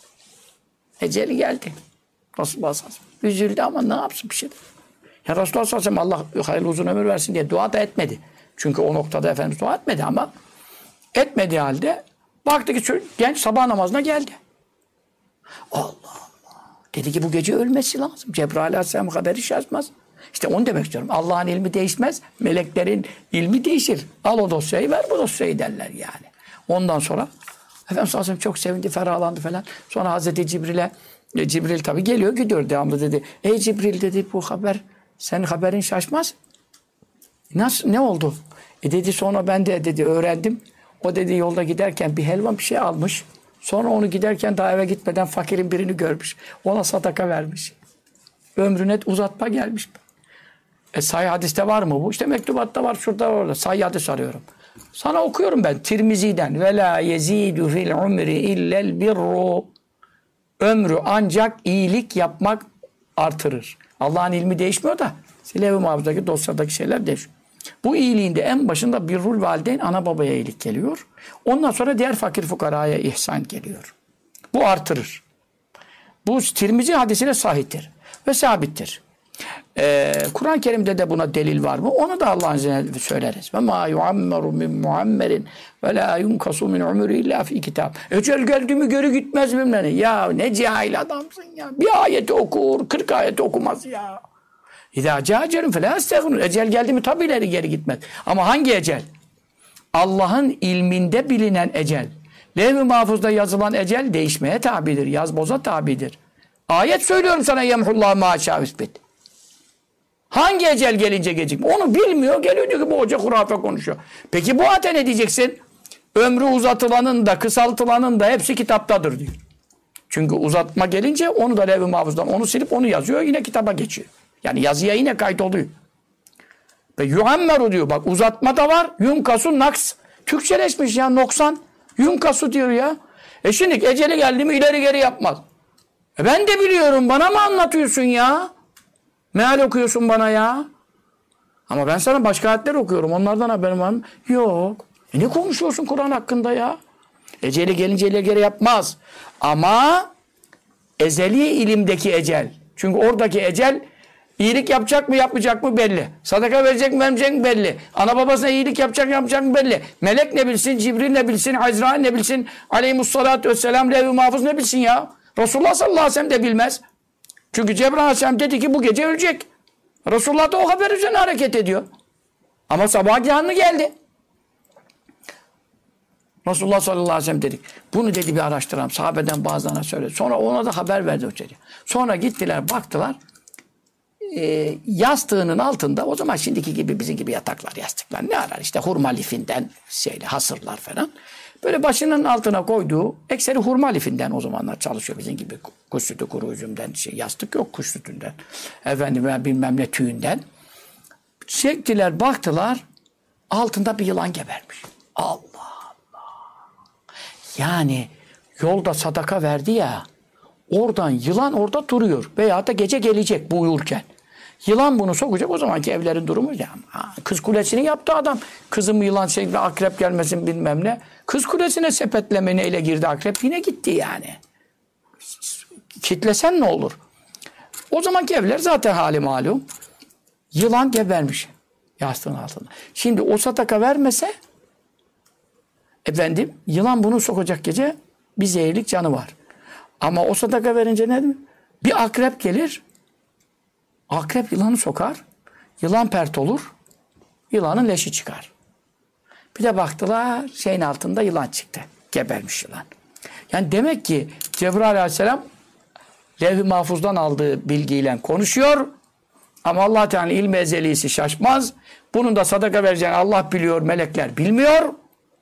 Eceli geldi. Resulullah sallallahu aleyhi ve sellem üzüldü ama ne yapsın bir şey. Ya Resulullah sallallahu aleyhi ve sellem Allah hayırlı uzun ömür versin diye dua da etmedi. Çünkü o noktada Efendimiz dua etmedi ama etmediği halde baktı ki genç sabah namazına geldi. Allah Allah. Dedi ki bu gece ölmesi lazım. Cebrail aleyhisselam haberi şaşmaz. İşte onu demek istiyorum. Allah'ın ilmi değişmez. Meleklerin ilmi değişir. Al o dosyayı ver bu dosyayı derler yani. Ondan sonra Efendimiz sallallahu aleyhi ve sellem çok sevindi, ferahlandı falan. Sonra Hazreti Cibril tabii geliyor gidiyor devamlı dedi. Ey Cibril dedi bu haber senin haberin şaşmaz. Nasıl ne oldu? Dedi sonra ben de dedi öğrendim. O dedi yolda giderken bir helva bir şey almış. Sonra onu giderken daha eve gitmeden fakirin birini görmüş. Ona sadaka vermiş. Ömrüne uzatma gelmiş. Sahih hadiste var mı bu? İşte mektubatta var, şurada var, orada. Sahih hadis arıyorum. Sana okuyorum ben Tirmizi'den. Ve la yezidu fil umri illel birru. Ömrü ancak iyilik yapmak artırır. Allah'ın ilmi değişmiyor da Levh-i Mahfuz'daki dosyadaki şeyler değişiyor. Bu iyiliğinde en başında birrul valideyn ana babaya iyilik geliyor. Ondan sonra diğer fakir fukaraya ihsan geliyor. Bu artırır. Bu Tirmizi hadisine sahiptir ve sabittir. Kur'an-ı Kerim'de de buna delil var mı? Onu da Allah'ın izniyle söyleriz. Ve ma yuammeru min muammerin ve la yunkasu min umri illa fi kitab. Ecel geldi mi geri gitmez mi? Ya ne cahil adamsın ya. Bir ayeti okur, 40 ayeti okumaz ya. İzâ câcelun felâ estağfirun. Ecel geldi mi tabi ileri geri gitmez. Ama hangi ecel? Allah'ın ilminde bilinen ecel. Levh-i Mahfuz'da yazılan ecel değişmeye tabidir. Yazboza tabidir. Ayet söylüyorum sana yemhullah maşâ üsbit. Hangi ecel gelince gecikme? Onu bilmiyor. Geliyor diyor ki bu hoca hurafe konuşuyor. Peki bu ayete ne diyeceksin? Ömrü uzatılanın da kısaltılanın da hepsi kitaptadır diyor. Çünkü uzatma gelince onu da Levh-i Mahfuz'dan onu silip onu yazıyor yine kitaba geçiyor. Yani yazıya yine kayıt oluyor. Ve yuammeru diyor. Bak uzatma da var. Yunkasu naks. Türkçeleşmiş ya noksan. Yunkasu diyor ya. Şimdi eceli geldi mi ileri geri yapmaz. Ben de biliyorum. Bana mı anlatıyorsun ya? Meal okuyorsun bana ya. Ama ben sana başka ayetler okuyorum. Onlardan haberim var mı? Yok. Ne konuşuyorsun Kur'an hakkında ya? Eceli gelince ileri geri yapmaz. Ama ezeli ilimdeki ecel. Çünkü oradaki ecel İyilik yapacak mı yapmayacak mı belli. Sadaka verecek mi vermeyecek mi belli. Ana babasına iyilik yapacak yapmayacak mı belli. Melek ne bilsin, Cibril ne bilsin, Azrail ne bilsin, aleyhissalatü vesselam, Levh-i Mahfuz ne bilsin ya. Resulullah sallallahu aleyhi ve sellem de bilmez. Çünkü Cebrail aleyhisselam dedi ki bu gece ölecek. Resulullah da o haber üzerine hareket ediyor. Ama sabah canlı geldi. Resulullah sallallahu aleyhi ve sellem dedik. Bunu dedi bir araştıralım. Sahabeden bazılarına söyledi. Sonra ona da haber verdi o çocuğa. Sonra gittiler baktılar. Yastığının altında o zaman şimdiki gibi bizim gibi yataklar yastıklar ne arar işte hurma lifinden hasırlar falan böyle başının altına koyduğu ekseri hurma lifinden o zamanlar çalışıyor bizim gibi kuş sütü kuru üzümden yastık yok kuş sütünden efendim bilmem ne tüyünden çektiler baktılar altında bir yılan gebermiş. Allah Allah yani yolda sadaka verdi ya oradan yılan orada duruyor veya da gece gelecek bu uyurken. Yılan bunu sokacak o zamanki evlerin durumu ya. Kız kulesini yaptı adam. Kızım yılan şeklinde akrep gelmesin bilmem ne. Kız kulesine sepetleme neyle girdi akrep yine gitti yani. Kitlesen ne olur? O zamanki evler zaten hali malum. Yılan gebermiş yastığın altında. Şimdi o sadaka vermese efendim yılan bunu sokacak gece bir zehirlik canı var. Ama o sadaka verince ne demek? Bir akrep gelir. Akrep yılanı sokar. Yılan pert olur. Yılanın leşi çıkar. Bir de baktılar şeyin altında yılan çıktı. Gebermiş yılan. Yani demek ki Cebrail aleyhisselam Levh-i Mahfuz'dan aldığı bilgiyle konuşuyor. Ama Allah Teala ilmi ezelisi şaşmaz. Bunun da sadaka vereceğini Allah biliyor, melekler bilmiyor.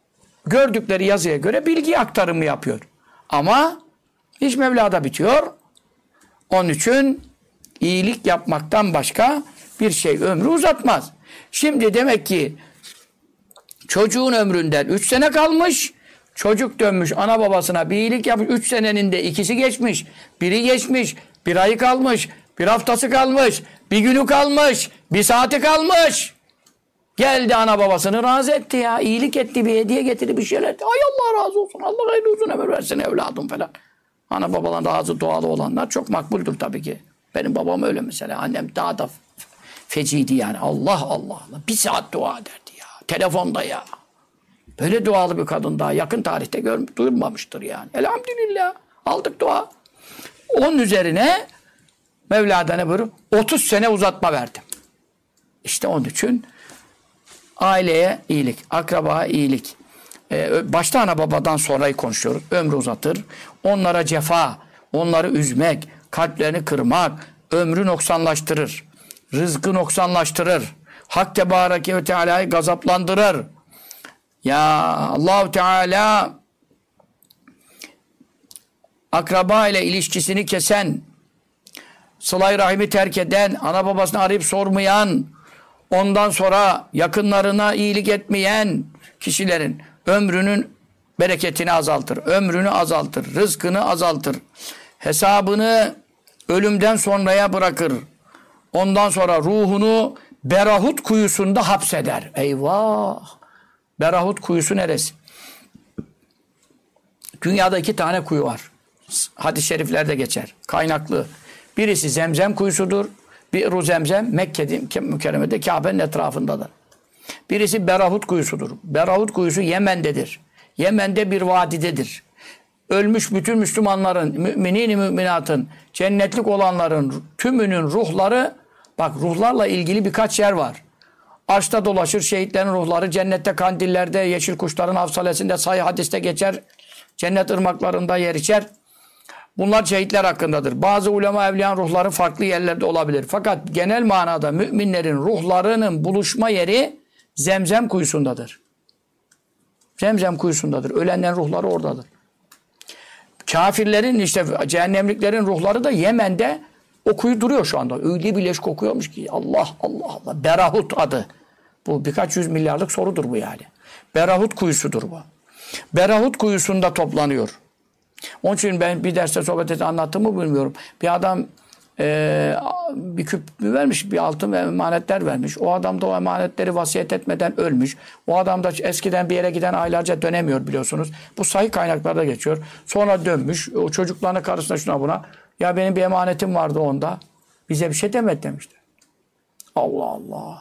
gördükleri yazıya göre bilgi aktarımı yapıyor. Ama iş Mevla'da bitiyor. Onun için iyilik yapmaktan başka bir şey ömrü uzatmaz. Şimdi demek ki çocuğun ömründen 3 sene kalmış. Çocuk dönmüş ana babasına bir iyilik yapmış. 3 senenin de ikisi geçmiş. Biri geçmiş. Bir ayı kalmış. Bir haftası kalmış. Bir günü kalmış. Bir saati kalmış. Geldi ana babasını razı etti ya. İyilik etti, bir hediye getirdi, bir şeyler etti. Ay Allah razı olsun. Allah hayırlı uzun ömür versin evladım falan. Ana babadan razı dualı olanlar çok makbuldür tabii ki. Benim babam öyle mesela. Annem daha da feciydi yani. Allah Allah. Bir saat dua ederdi ya. Telefonda ya. Böyle dualı bir kadın daha yakın tarihte duyulmamıştır yani. Elhamdülillah. Aldık dua. Onun üzerine Mevla'da ne buyuruyor? 30 sene uzatma verdim. İşte onun için aileye iyilik, akrabaya iyilik. Başta ana babadan sonrayı konuşuyoruz. Ömrü uzatır. Onlara cefa, onları üzmek, kalplerini kırmak, ömrü noksanlaştırır. Rızkı noksanlaştırır. Hak Tebareke ve Teala'yı gazaplandırır. Ya Allah-u Teala akraba ile ilişkisini kesen, sıla-i rahimi terk eden, ana babasını arayıp sormayan, ondan sonra yakınlarına iyilik etmeyen kişilerin ömrünün bereketini azaltır, ömrünü azaltır, rızkını azaltır, hesabını ölümden sonraya bırakır. Ondan sonra ruhunu Berahut kuyusunda hapseder. Eyvah! Berahut kuyusu neresi? Dünyada 2 tane kuyu var. Hadis-i şeriflerde geçer. Kaynaklı. Birisi Zemzem kuyusudur. Bir Zemzem Mekke'de mükerremede Kabe'nin etrafındadır. Birisi Berahut kuyusudur. Berahut kuyusu Yemen'dedir. Yemen'de bir vadidedir. Ölmüş bütün Müslümanların, müminin müminatın, cennetlik olanların tümünün ruhları, bak ruhlarla ilgili birkaç yer var. Arşta dolaşır şehitlerin ruhları, cennette kandillerde, yeşil kuşların havsalesinde, sahih hadiste geçer, cennet ırmaklarında yer içer. Bunlar şehitler hakkındadır. Bazı ulema evliyan ruhları farklı yerlerde olabilir. Fakat genel manada müminlerin ruhlarının buluşma yeri Zemzem kuyusundadır. Zemzem kuyusundadır. Ölenlerin ruhları oradadır. Kafirlerin işte cehennemliklerin ruhları da Yemen'de o kuyu duruyor şu anda. Öyle bir leş kokuyormuş ki Allah Allah Allah. Berahut adı. Bu birkaç yüz milyarlık sorudur bu yani. Berahut kuyusudur bu. Berahut kuyusunda toplanıyor. Onun için ben bir derste sohbet eti anlattığımı bilmiyorum. Bir adam bir küp vermiş, bir altın ve emanetler vermiş. O adam da o emanetleri vasiyet etmeden ölmüş. O adam da eskiden bir yere giden aylarca dönemiyor biliyorsunuz. Bu sahih kaynaklarda geçiyor. Sonra dönmüş. O çocuklarına, karısına, şuna buna. Ya benim bir emanetim vardı onda. Bize bir şey demedi demişti. Allah Allah.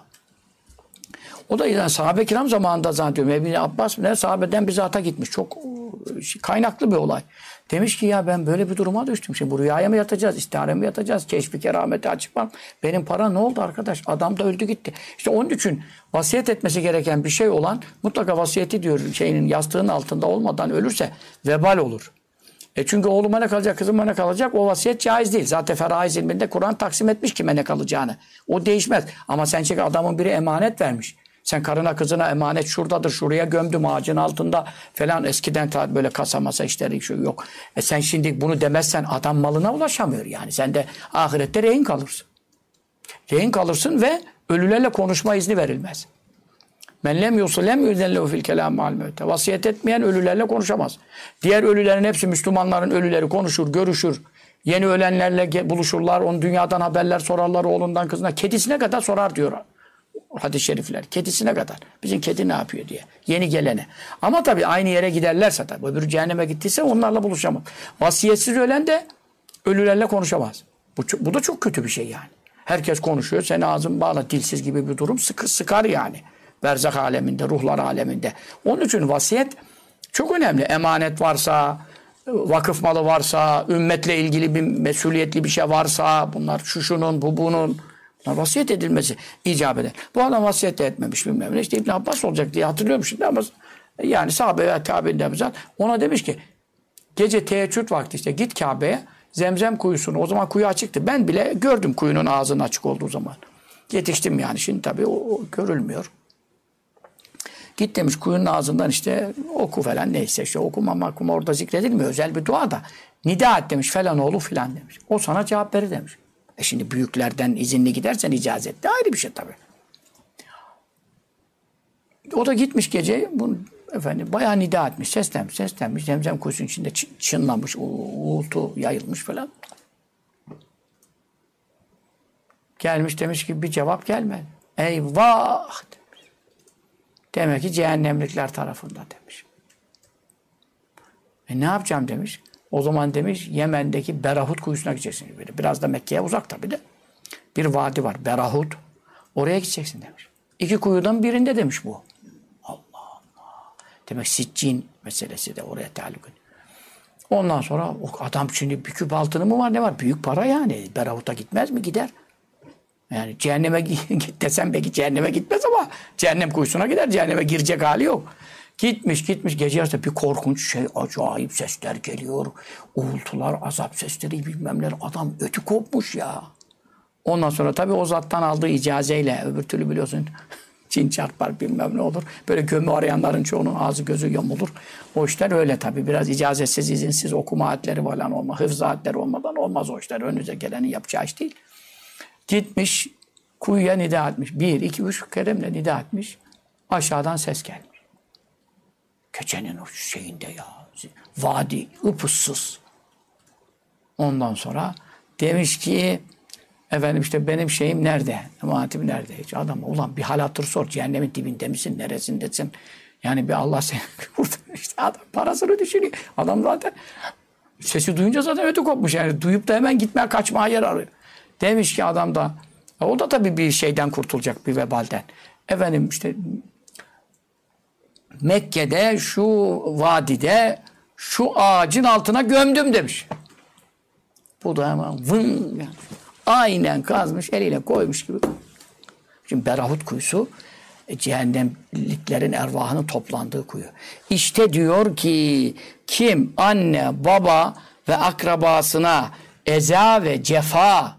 O da yani sahabe-i kiram zamanında zannediyorum. İbn Abbas ne sahabeden bir zata gitmiş. Çok kaynaklı bir olay. Demiş ki ya ben böyle bir duruma düştüm. Şimdi bu rüyaya mı yatacağız? İstihare mi yatacağız? Keşfi kerameti açık var. Benim para ne oldu arkadaş? Adam da öldü gitti. İşte onun için vasiyet etmesi gereken bir şey olan mutlaka vasiyeti diyor şeyinin yastığının altında olmadan ölürse vebal olur. Çünkü oğluma ne kalacak, kızıma ne kalacak o vasiyet caiz değil. Zaten feraiz ilminde Kur'an taksim etmiş kime ne kalacağını. O değişmez. Ama sen çek adamın biri emanet vermiş. Sen karına kızına emanet şuradadır, şuraya gömdüm ağacın altında falan eskiden böyle kasa masa işleri şu yok. Sen şimdi bunu demezsen adam malına ulaşamıyor yani. Sen de ahirette rehin kalırsın. Rehin kalırsın ve ölülerle konuşma izni verilmez. Men lem yuslem yüzellehu fil kelam ma'al mevte. Vasiyet etmeyen ölülerle konuşamaz. Diğer ölülerin hepsi Müslümanların ölüleri konuşur, görüşür. Yeni ölenlerle buluşurlar. Onun dünyadan haberler sorarlar oğlundan kızına. Kedisine kadar sorar diyor hadis-i şerifler. Kedisine kadar. Bizim kedi ne yapıyor diye. Yeni gelene. Ama tabii aynı yere giderlerse tabii. Öbürü cehenneme gittiyse onlarla buluşamaz. Vasiyetsiz ölen de ölülerle konuşamaz. Bu da çok kötü bir şey yani. Herkes konuşuyor. Sen ağzın bağla dilsiz gibi bir durum sıkar yani. Berzak aleminde, ruhlar aleminde. Onun için vasiyet çok önemli. Emanet varsa, vakıf malı varsa, ümmetle ilgili bir mesuliyetli bir şey varsa, bunlar şunun, bunun vasiyet edilmesi icap eder. Bu adam vasiyet de etmemiş bilmem ne. İşte İbn Abbas olacak diye hatırlıyorum şimdi ama yani sahabe ve tabiinden ona demiş ki gece teheccüd vakti işte git Kabe'ye Zemzem kuyusunu o zaman kuyu açıktı. Ben bile gördüm kuyunun ağzının açık olduğu zaman. Yetiştim yani şimdi tabii o görülmüyor. Git demiş kuyunun ağzından işte oku falan neyse işte okuma orada zikredilmiyor. Özel bir dua da. Nida et demiş falan oğlu falan demiş. O sana cevap verir demiş. Şimdi büyüklerden izinli gidersen icazetli ayrı bir şey tabii. O da gitmiş gece bunu efendim bayağı nida etmiş, seslenmiş. Zemzem kuyusunun içinde çınlamış, uğultu yayılmış falan. Gelmiş demiş ki bir cevap gelmedi. Eyvah demiş. Demek ki cehennemlikler tarafında demiş. Ne yapacağım demiş. O zaman demiş Yemen'deki Berahut kuyusuna gideceksin. Biraz da Mekke'ye uzak tabii de. Bir vadi var Berahut. Oraya gideceksin demiş. 2 kuyudan birinde demiş bu. Allah Allah. Demek Siccin meselesi de oraya taluk ediyor. Ondan sonra o adam şimdi bir küp altını mı var ne var? Büyük para yani. Berahut'a gitmez mi? Gider. Yani cehenneme git desem belki cehenneme gitmez ama cehennem kuyusuna gider. Cehenneme girecek hali yok. Gitmiş gece yarısı bir korkunç şey acayip sesler geliyor. Uğultular, azap sesleri bilmem ne. Adam ötü kopmuş ya. Ondan sonra tabii o zattan aldığı icazeyle öbür türlü biliyorsun cin çarpar bilmem ne olur. Böyle gömü arayanların çoğunun ağzı gözü yamulur. O işler öyle tabii. Biraz icazetsiz, izinsiz okuma ayetleri falan olmaz. Hıfz ayetleri olmadan olmaz o işler. Önünüze gelenin yapacağı iş değil. Gitmiş kuyuya nida etmiş. 1, 2, 3 keremle nida etmiş. Aşağıdan ses gelmiş. Keçenin o şeyinde ya. Vadi ıpıssız. Ondan sonra demiş ki efendim işte benim şeyim nerede? Emanetim nerede? Hiç adam ulan bir hal hatır sor. Cehennemin dibinde misin? Neresindesin? Yani bir Allah seni kurtarır. İşte adam parasını düşünüyor. Adam zaten sesi duyunca zaten ödü kopmuş. Yani duyup da hemen gitmeye kaçmaya yer arıyor. Demiş ki adam da o da tabii bir şeyden kurtulacak bir vebalden. Efendim işte Mekke'de şu vadide şu ağacın altına gömdüm demiş. Bu da hemen vın yani. Aynen kazmış eliyle koymuş gibi. Şimdi Berahut kuyusu cehennemliklerin ervahının toplandığı kuyu. İşte diyor ki kim anne baba ve akrabasına eza ve cefa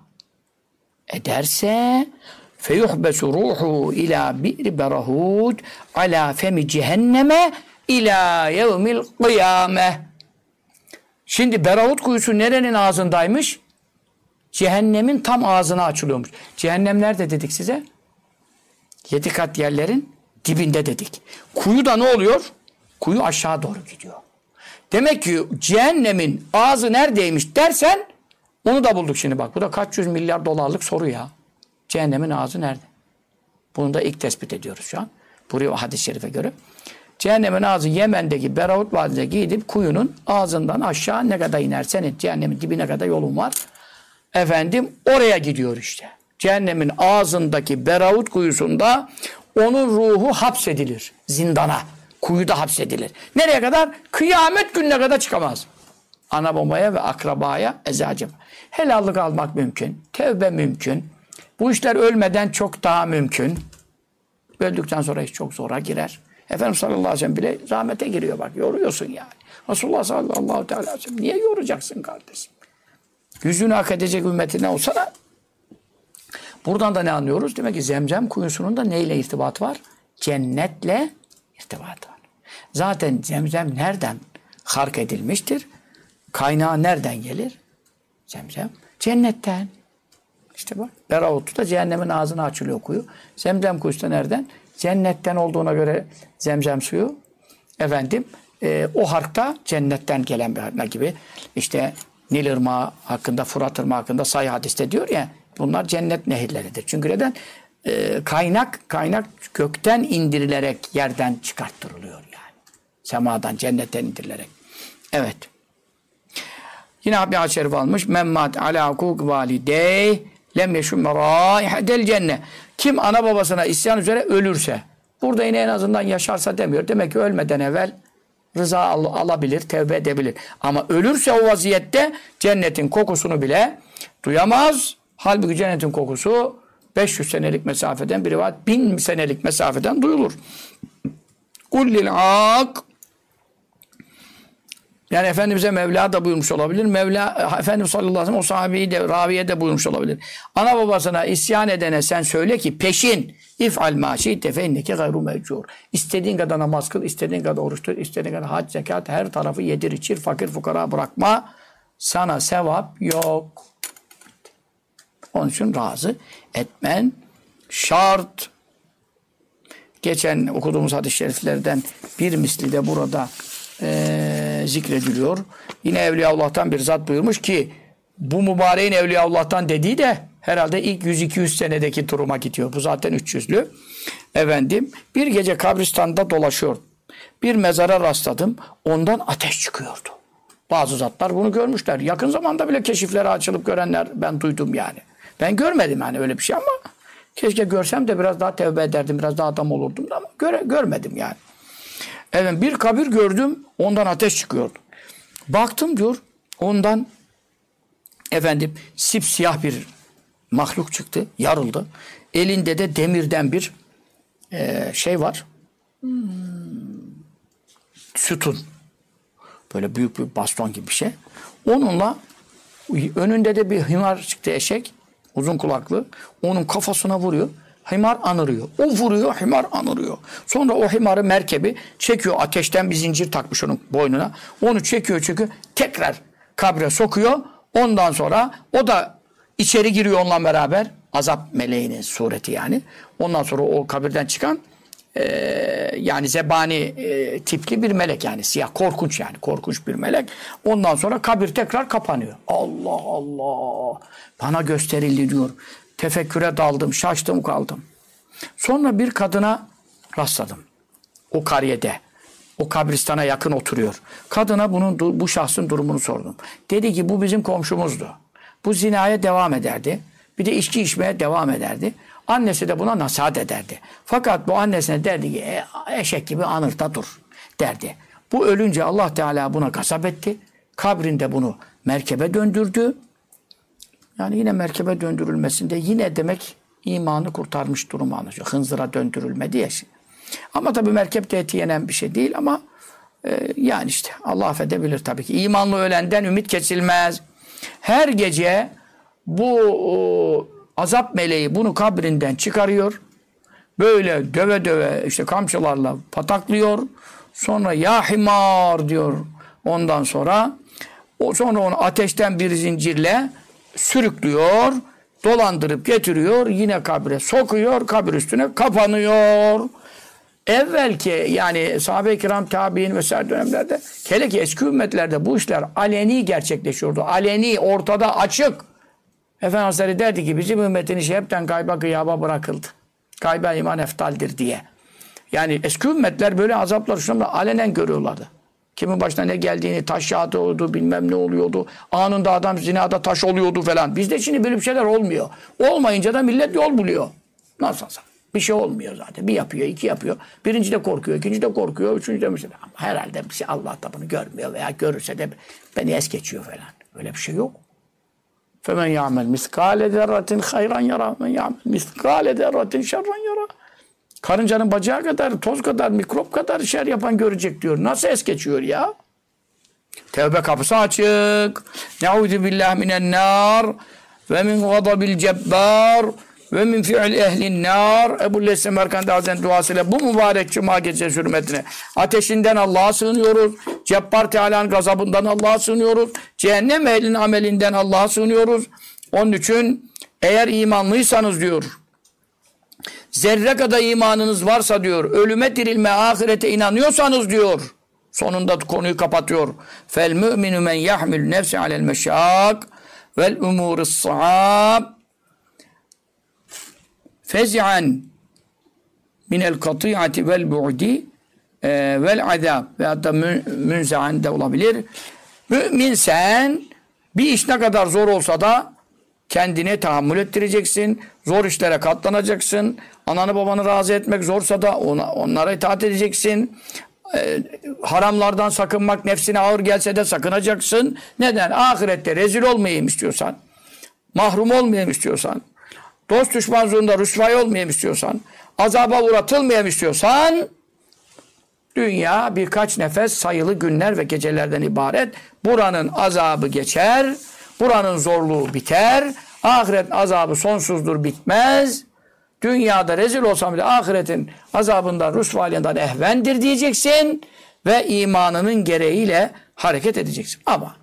ederse feyuhbesu ruhu ila bi'r berahut ala femi cehenneme ila yevmil kıyame. Şimdi Berahut kuyusu nerenin ağzındaymış? Cehennemin tam ağzına açılıyormuş. Cehennem nerede dedik size? 7 kat yerlerin dibinde dedik. Kuyu da ne oluyor? Kuyu aşağı doğru gidiyor. Demek ki cehennemin ağzı neredeymiş dersen onu da bulduk şimdi bak. Bu da kaç yüz milyar dolarlık soru ya. Cehennemin ağzı nerede? Bunu da ilk tespit ediyoruz şu an. Buraya o hadis-i şerife göre. Cehennemin ağzı Yemen'deki Berahut Vadisi'ne gidip kuyunun ağzından aşağı ne kadar inersen et. Cehennemin dibine kadar yolun var. Efendim oraya gidiyor işte. Cehennemin ağzındaki Berahut kuyusunda onun ruhu hapsedilir. Zindana. Kuyuda hapsedilir. Nereye kadar? Kıyamet gününe kadar çıkamaz. Ana babaya ve akrabaya ezacım. Helallık almak mümkün. Tevbe mümkün. Bu işler ölmeden çok daha mümkün. Öldükten sonra iş çok zora girer. Efendimiz sallallahu aleyhi ve sellem bile rahmete giriyor bak. Yoruyorsun yani. Resulullah sallallahu aleyhi ve sellem niye yoracaksın kardeşim? Yüzünü hak edecek ümmetine olsa da buradan da ne anlıyoruz? Demek ki Zemzem kuyusunun da neyle irtibatı var? Cennetle irtibatı var. Zaten Zemzem nereden hark edilmiştir? Kaynağı nereden gelir? Zemzem cennetten. İşte bak Berahut'ta da cehennemin ağzına açılıyor kuyu. Zemzem kuyusu da nereden? Cennetten olduğuna göre Zemzem suyu efendim o harkta cennetten gelen bir hark gibi. İşte Nil Irmağı hakkında, Fırat Irmağı hakkında sahih hadiste diyor ya bunlar cennet nehirleridir. Çünkü neden? Kaynak gökten indirilerek yerden çıkarttırılıyor yani. Semadan, cennetten indirilerek. Evet. Yine bir hadis-i şerif almış. Memmat ala hukuk validey lem yeşum raihedel cennet. Kim ana babasına isyan üzere ölürse. Burada yine en azından yaşarsa demiyor. Demek ki ölmeden evvel rıza alabilir, tevbe edebilir. Ama ölürse o vaziyette cennetin kokusunu bile duyamaz. Halbuki cennetin kokusu 500 senelik mesafeden, biri var 1000 senelik mesafeden duyulur. Kullil ak Yani Efendimiz'e Mevla da buyurmuş olabilir. Mevla Efendimiz sallallahu aleyhi ve sellem o sahabeyi de raviye de buyurmuş olabilir. Ana babasına isyan edene sen söyle ki peşin if'al ma şi'te fe inneke gayru mevcur. İstediğin kadar namaz kıl, istediğin kadar oruç tut, istediğin kadar hac, zekat, her tarafı yedir içir, fakir fukara bırakma. Sana sevap yok. Onun için razı etmen şart. Geçen okuduğumuz hadis-i şeriflerden bir misli de burada zikrediliyor. Yine Evliyaullah'tan bir zat buyurmuş ki bu mübareğin Evliyaullah'tan dediği de herhalde ilk 100-200 senedeki duruma gidiyor. Bu zaten 300'lü. Efendim bir gece kabristanda dolaşıyor. Bir mezara rastladım. Ondan ateş çıkıyordu. Bazı zatlar bunu görmüşler. Yakın zamanda bile keşiflere açılıp görenler ben duydum yani. Ben görmedim yani öyle bir şey ama keşke görsem de biraz daha tevbe ederdim. Biraz daha adam olurdum ama görmedim yani. Evet bir kabir gördüm. Ondan ateş çıkıyordu. Baktım diyor. Ondan efendim sipsiyah bir mahluk çıktı. Yarıldı. Elinde de demirden bir şey var. Sütun. Böyle büyük bir baston gibi bir şey. Onunla önünde de bir himar çıktı eşek. Uzun kulaklı. Onun kafasına vuruyor. Himar anırıyor. O vuruyor, himar anırıyor. Sonra o himarı merkebi çekiyor. Ateşten bir zincir takmış onun boynuna. Onu çekiyor. Tekrar kabre sokuyor. Ondan sonra o da içeri giriyor onunla beraber. Azap meleğinin sureti yani. Ondan sonra o kabirden çıkan yani zebani tipli bir melek yani. Siyah, korkunç yani. Korkunç bir melek. Ondan sonra kabir tekrar kapanıyor. Allah Allah. Bana gösterildi diyor. Tefekküre daldım, şaştım kaldım. Sonra bir kadına rastladım. O kariyede. O kabristana yakın oturuyor. Kadına bu şahsın durumunu sordum. Dedi ki bu bizim komşumuzdu. Bu zinaya devam ederdi. Bir de içki içmeye devam ederdi. Annesi de buna nasihat ederdi. Fakat bu annesine derdi ki eşek gibi anırta dur derdi. Bu ölünce Allah Teala buna gazap etti. Kabrinde bunu merkebe döndürdü. Yani yine merkebe döndürülmesinde yine demek imanı kurtarmış durumu anlaşıyor. Hınzıra döndürülmedi ya. Ama tabii merkepte eti yenen bir şey değil ama yani işte Allah affedebilir tabii ki. İmanlı ölenden ümit kesilmez. Her gece bu azap meleği bunu kabrinden çıkarıyor. Böyle döve döve işte kamçılarla pataklıyor. Sonra ya himar diyor. Ondan sonra onu ateşten bir zincirle sürüklüyor, dolandırıp getiriyor, yine kabre sokuyor, kabir üstüne kapanıyor. Evvelki yani sahabe-i kiram, tabi'in vesaire dönemlerde, hele ki eski ümmetlerde bu işler aleni gerçekleşiyordu. Aleni, ortada, açık. Efendimiz Hazretleri derdi ki bizim ümmetin işi hepten gayba gıyaba bırakıldı. Gayba iman eftaldir diye. Yani eski ümmetler böyle azaplar şunları alenen görüyorlardı. Kimin başına ne geldiğini, taş yağıyordu, bilmem ne oluyordu. Anında adam zinada taş oluyordu falan. Bizde şimdi böyle bir şeyler olmuyor. Olmayınca da millet yol buluyor. Nasılsa. Bir şey olmuyor zaten. Bir yapıyor, iki yapıyor. Birinci de korkuyor, ikinci de korkuyor, üçüncü de mesela. Ama herhalde bir şey Allah da bunu görmüyor veya görürse de beni es geçiyor falan. Öyle bir şey yok. فَمَنْ يَعْمَلْ مِثْقَالَ ذَرَّةٍ خَيْرًا يَرَى مَنْ يَعْمَلْ مِثْقَالَ ذَرَّةٍ شَرًّا يَرَى. Karıncanın bacağı kadar, toz kadar, mikrop kadar şer yapan görecek diyor. Nasıl es geçiyor ya? Tevbe kapısı açık. Ne'udhu billahi minen nar ve min gadabil cebbar ve min fi'l ehlin nar. Ebu Leys Semerkandi Hazretleri duasıyla bu mübarek cuma gecesi hürmetine ateşinden Allah'a sığınıyoruz. Cebbar Teala'nın gazabından Allah'a sığınıyoruz. Cehennem ehlinin amelinden Allah'a sığınıyoruz. Onun için eğer imanlıysanız diyor, zerre kadar imanınız varsa diyor, ölüme dirilme, ahirete inanıyorsanız diyor, sonunda konuyu kapatıyor. Fel mü'minu men yahmil nefsi alel meşak vel umuris sa'ab fezi'an minel kati'ati vel bu'di vel azab ve hatta münze'an de olabilir. Mümin sen bir iş ne kadar zor olsa da kendine tahammül ettireceksin. Zor işlere katlanacaksın. Ananı babanı razı etmek zorsa da onlara itaat edeceksin. Haramlardan sakınmak nefsine ağır gelse de sakınacaksın. Neden? Ahirette rezil olmayayım istiyorsan, mahrum olmayayım istiyorsan, dost düşman zorunda rüsvay olmayayım istiyorsan, azaba uğratılmayayım istiyorsan Dünya birkaç nefes sayılı günler ve gecelerden ibaret. Buranın azabı geçer. Buranın zorluğu biter. Ahiret azabı sonsuzdur, bitmez. Dünyada rezil olsam bile ahiretin azabından, rüsvaliğinden ehvendir diyeceksin. Ve imanının gereğiyle hareket edeceksin. Ama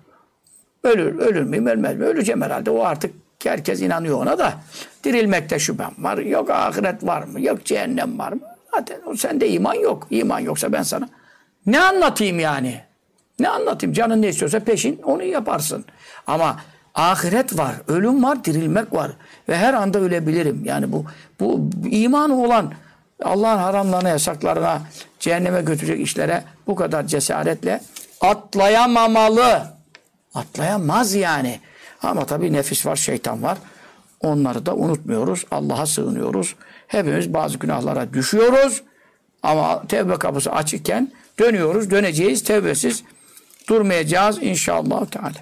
ölür müyüm, ölmez mi? Öleceğim herhalde. O artık herkes inanıyor ona da. Dirilmekte şüphem var. Yok ahiret var mı? Yok cehennem var mı? Zaten sende iman yok. İman yoksa ben sana ne anlatayım yani? Ne anlatayım? Canın ne istiyorsa peşin onu yaparsın. Ama ahiret var, ölüm var, dirilmek var. Ve her anda ölebilirim. Yani bu imanı olan Allah'ın haramlarına, yasaklarına, cehenneme götürecek işlere bu kadar cesaretle atlayamamalı. Atlayamaz yani. Ama tabii nefis var, şeytan var. Onları da unutmuyoruz. Allah'a sığınıyoruz. Hepimiz bazı günahlara düşüyoruz. Ama tevbe kapısı açıkken dönüyoruz. Döneceğiz. Tevbesiz durmayacağız inşallah Teala.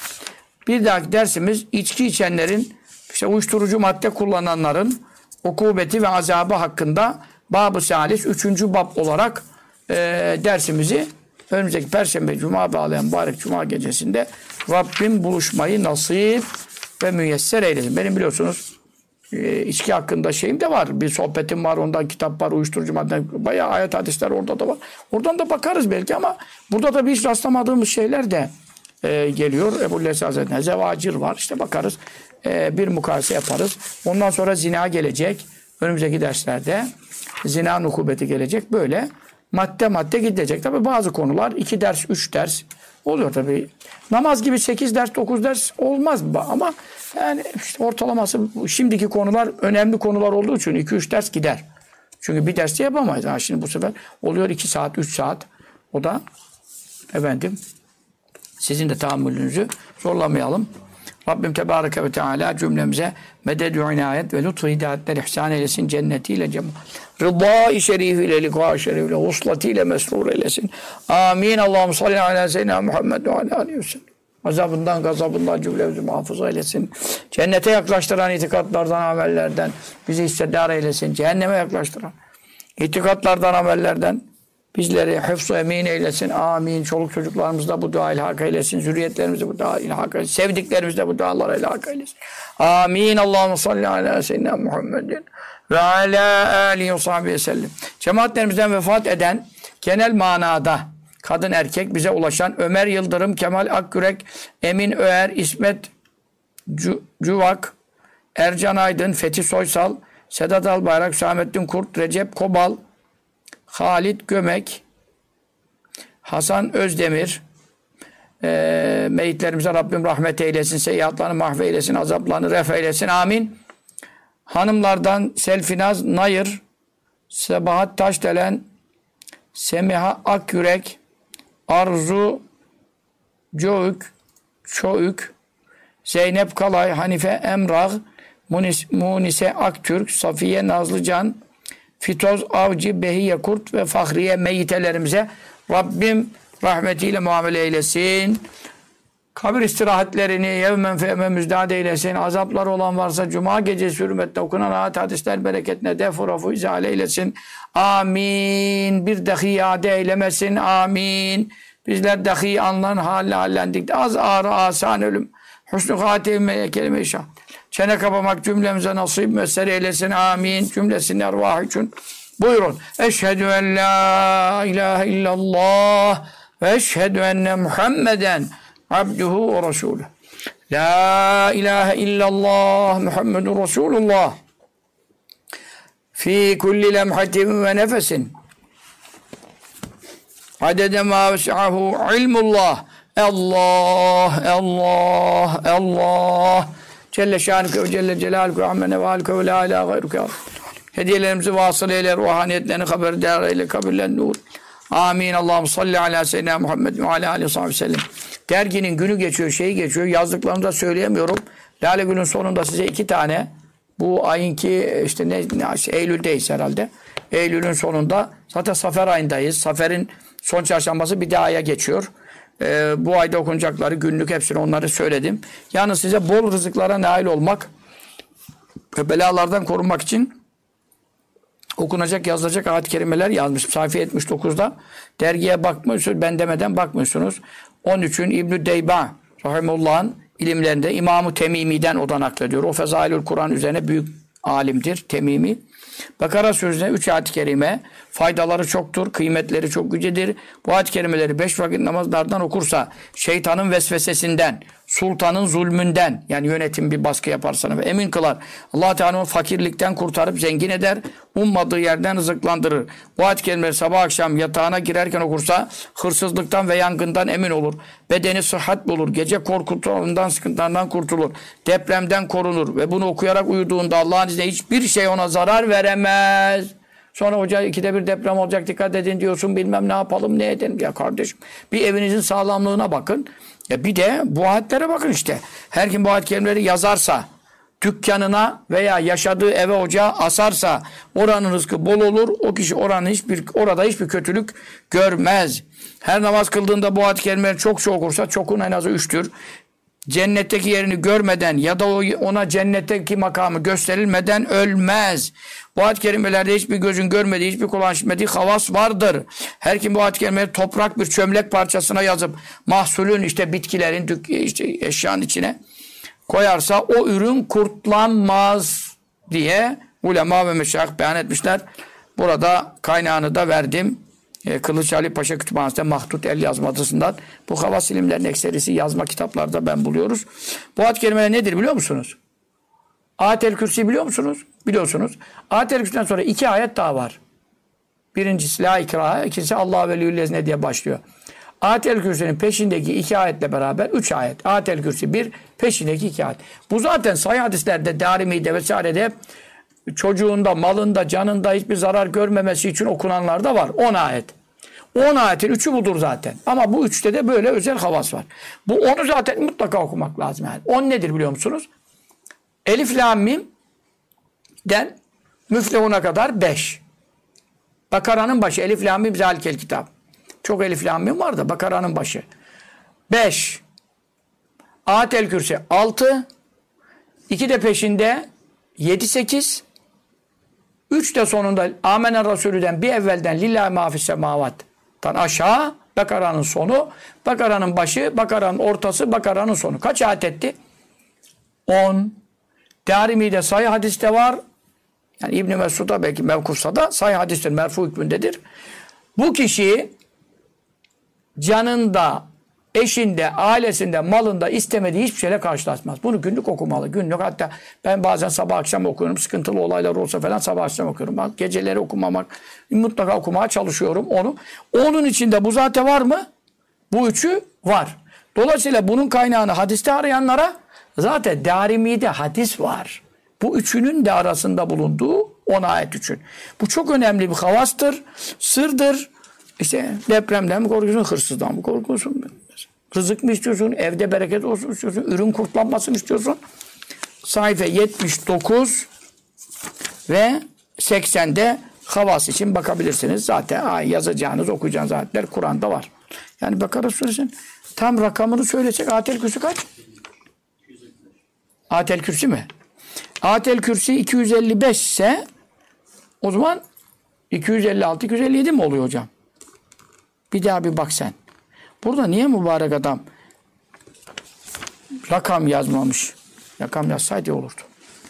Bir dahaki dersimiz içki içenlerin, işte uyuşturucu madde kullananların ukubeti ve azabı hakkında Bab-ı Salis 3. bab olarak dersimizi önümüzdeki Perşembe Cuma bağlayan mübarek Cuma gecesinde Rabbim buluşmayı nasip ve müyesser eylesin. Benim biliyorsunuz içki hakkında şeyim de var. Bir sohbetim var, ondan kitap var, uyuşturucu madde. Bayağı ayet hadisler orada da var. Oradan da bakarız belki ama burada da hiç rastlamadığımız şeyler de geliyor. Ebu Leysa Hazretleri'ne zevacir var. İşte bakarız. Bir mukayese yaparız. Ondan sonra zina gelecek. Önümüzdeki derslerde zina nukubeti gelecek. Böyle madde gidecek. Tabii bazı konular 2 ders, 3 ders oluyor tabii. Namaz gibi 8 ders, 9 ders olmaz ama yani işte ortalaması şimdiki konular önemli konular olduğu için 2-3 ders gider. Çünkü bir derste yapamayız. Ha, şimdi bu sefer oluyor 2 saat, 3 saat. O da efendim sizin de tahammülünüzü zorlamayalım. Rabbim Tebareke ve Teala cümlemize medet-i inayet ve lütfu hidayetler ihsan eylesin. Cennetiyle, cemal, rıdâ-i şerifiyle, likâ-i şerifiyle, vuslatiyle mesrur eylesin. Amin. Allahümme salli ala seyyidina Muhammed ve ala aleyhi ve sellem. Azabından, gazabından cümlemizi muhafaza eylesin. Cennete yaklaştıran itikatlardan, amellerden bizi hissedar eylesin. Cehenneme yaklaştıran itikatlardan, amellerden bizleri hıfz-ı emin eylesin. Amin. Çoluk çocuklarımız da bu dua ilhak eylesin. Zürriyetlerimiz de bu dua ilhak eylesin. Sevdiklerimiz de bu dualara ilhak eylesin. Amin. Allahümme salli ala seyyidina Muhammedin ve ala alihi ve sahbihi sellem. Cemaatlerimizden vefat eden genel manada kadın erkek bize ulaşan Ömer Yıldırım, Kemal Akgürek, Emin Öer, İsmet Cuvak, Ercan Aydın, Fethi Soysal, Sedat Albayrak, Hüsamettin Kurt, Recep Kobal, Halit Gömek, Hasan Özdemir, meyitlerimize Rabbim rahmet eylesin, seyyiatlarını mahve eylesin, azaplarını ref eylesin. Amin. Hanımlardan Selfinaz Nayır, Sebahat Taşdelen, Semiha Akyürek, Arzu Çoğük, Zeynep Kalay, Hanife Emrah, Munise Aktürk, Safiye Nazlıcan, Fitoz Avcı, Behiye Kurt ve Fahriye meyyitelerimize Rabbim rahmetiyle muamele eylesin. Kabir istirahatlerini yevmen feymen müjdat eylesin. Azapları olan varsa Cuma gecesi hürmetine okunan ayet hadisler bereketine defurafu izale eylesin. Amin. Bir dahi iade eylemesin. Amin. Bizler dahi anlan haline hallendik. Az ağrı asan ölüm. Hüsnü hatime kelime-i şah. Çene kapamak cümlemize nasip messer eylesin. Amin. Cümlesinin ervahı için. Buyurun. Eşhedü en la ilahe illallah ve eşhedü enne Muhammeden abduhu ve resulü. La ilahe illallah Muhammedun Resulullah. Fi kulli lemhatin ve nefesin. Adede ma vesi'ahu ilmullah. Allah, Allah, Allah. Celle şanike ve celle celaluke amme nevalike ve la ilahe gayruke. Hediyelerimizi vasıl eyle, ruhaniyetlerini haberdar eyle, kabirlen nur. Amin. Allahümme salli ala seyyidina Muhammed ve ala aleyhi ve sellem. Derginin günü geçiyor, şeyi geçiyor. Yazdıklarını da söyleyemiyorum. Lale Gül'ün sonunda size 2 tane bu ayınki işte Eylül'deyiz herhalde. Eylül'ün sonunda zaten Safer ayındayız. Safer'in son çarşambası bir daha aya geçiyor. Bu ayda okunacakları günlük hepsini onları söyledim. Yalnız size bol rızıklara nail olmak ve belalardan korunmak için okunacak, yazılacak ayet-i kerimeler yazmış. Sayfa 79'da. Dergiye bakmıyorsunuz, ben demeden bakmıyorsunuz. Onun için İbn-i Deyba rahimullah'ın ilimlerinde İmam-ı Temimi'den o da naklediyor. O Fezailül Kur'an üzerine büyük alimdir Temimi. Bakara Suresi'ne 3 ayet-i kerime faydaları çoktur, kıymetleri çok yücedir. Bu ayet-i kerimeleri 5 vakit namazlardan okursa şeytanın vesvesesinden, sultanın zulmünden, yani yönetim bir baskı yaparsa ve emin kılar. Allah Teala onu fakirlikten kurtarıp zengin eder, ummadığı yerden rızıklandırır. Bu ayet-i kerimeleri sabah akşam yatağına girerken okursa hırsızlıktan ve yangından emin olur. Bedeni sıhhat bulur, gece korkularından, sıkıntılarından kurtulur, depremden korunur ve bunu okuyarak uyuduğunda Allah'ın izniyle hiçbir şey ona zarar veremez. Sonra hoca 2'de 1 deprem olacak dikkat edin diyorsun, bilmem ne yapalım ne edelim. Ya kardeşim, bir evinizin sağlamlığına bakın. Bir de bu ayetlere bakın işte. Her kim bu ayet kelimeleri yazarsa, dükkanına veya yaşadığı eve ocağa asarsa oranın rızkı bol olur. O kişi orada hiçbir kötülük görmez. Her namaz kıldığında bu ayet kelimeleri çok okursa, çokun en azı 3'tür. Cennetteki yerini görmeden ya da ona cennetteki makamı gösterilmeden ölmez. Bu ayet-i kerimelerde hiçbir gözün görmediği, hiçbir kulağın işitmediği havas vardır. Her kim bu ayet-i kerimeleri toprak bir çömlek parçasına yazıp mahsulün işte bitkilerin işte eşyanın içine koyarsa o ürün kurtlanmaz diye ulema ve meşayih beyan etmişler. Burada kaynağını da verdim. Kılıç Ali Paşa Kütüphanesi'nde Mahdut El yazmadısından bu havas ilimlerin ekserisi yazma kitaplarda ben buluyoruz. Bu ayet-i kerimeler nedir biliyor musunuz? Ayet-el Kürsi biliyor musunuz? Biliyorsunuz. Ayet-el Kürsi'den sonra 2 ayet daha var. Birincisi La İkraha, ikincisi Allah veliyyüllezine diye başlıyor. Ayet-el Kürsi'nin peşindeki 2 ayetle beraber 3 ayet. Ayet-el Kürsi 1, peşindeki 2 ayet. Bu zaten sahih hadislerde, Darimi'de vesairede çocuğunda, malında, canında hiçbir zarar görmemesi için okunanlar da var. 10 ayet. 10 ayetin 3'ü budur zaten. Ama bu 3'te de böyle özel havas var. Bu 10'u zaten mutlaka okumak lazım yani. 10 nedir biliyor musunuz? Elif Lam Mim'den Müflehun'a kadar 5. Bakara'nın başı. Elif Lam Mim Zalikel Kitap. Çok Elif Lam Mim var da Bakara'nın başı. 5. Ayet-el Kürsi 6. 2 de peşinde 7-8. 3 de sonunda Amener Resulü'den bir evvelden Lillahi mafis semavattan aşağı Bakara'nın sonu, Bakara'nın başı, Bakara'nın ortası, Bakara'nın sonu. Kaç ayet etti? 10. Darimi'de sahih hadiste var. Yani İbn-i Mesud'a belki mevkufsa da sahih hadistir, merfu hükmündedir. Bu kişi canında, eşinde, ailesinde, malında istemediği hiçbir şeyle karşılaşmaz. Bunu günlük okumalı. Günlük, hatta ben bazen sabah akşam okuyorum. Sıkıntılı olaylar olsa falan sabah akşam okuyorum. Bak, geceleri okumamak, mutlaka okumaya çalışıyorum onu. Onun içinde bu zaten var mı? Bu 3'ü var. Dolayısıyla bunun kaynağını hadiste arayanlara zaten Darimi'de hadis var. Bu 3'ünün de arasında bulunduğu 10 ayet için. Bu çok önemli bir havastır, sırdır. İşte depremden mi korkuyorsun, hırsızdan mı korkuyorsun? Rızık mı istiyorsun, evde bereket olsun istiyorsun, ürün kurtlanmasını istiyorsun. Sayfa 79 ve 80'de havas için bakabilirsiniz. Zaten yazacağınız, okuyacağınız ayetler Kur'an'da var. Yani Bakara Suresi'nin tam rakamını söylesek Ayet-el Kürsi kaç? Ayet-el Kürsi mi? Ayet-el Kürsi 255 ise o zaman 256-257 mi oluyor hocam? Bir daha bir bak sen. Burada niye mübarek adam rakam yazmamış? Rakam yazsaydı olurdu.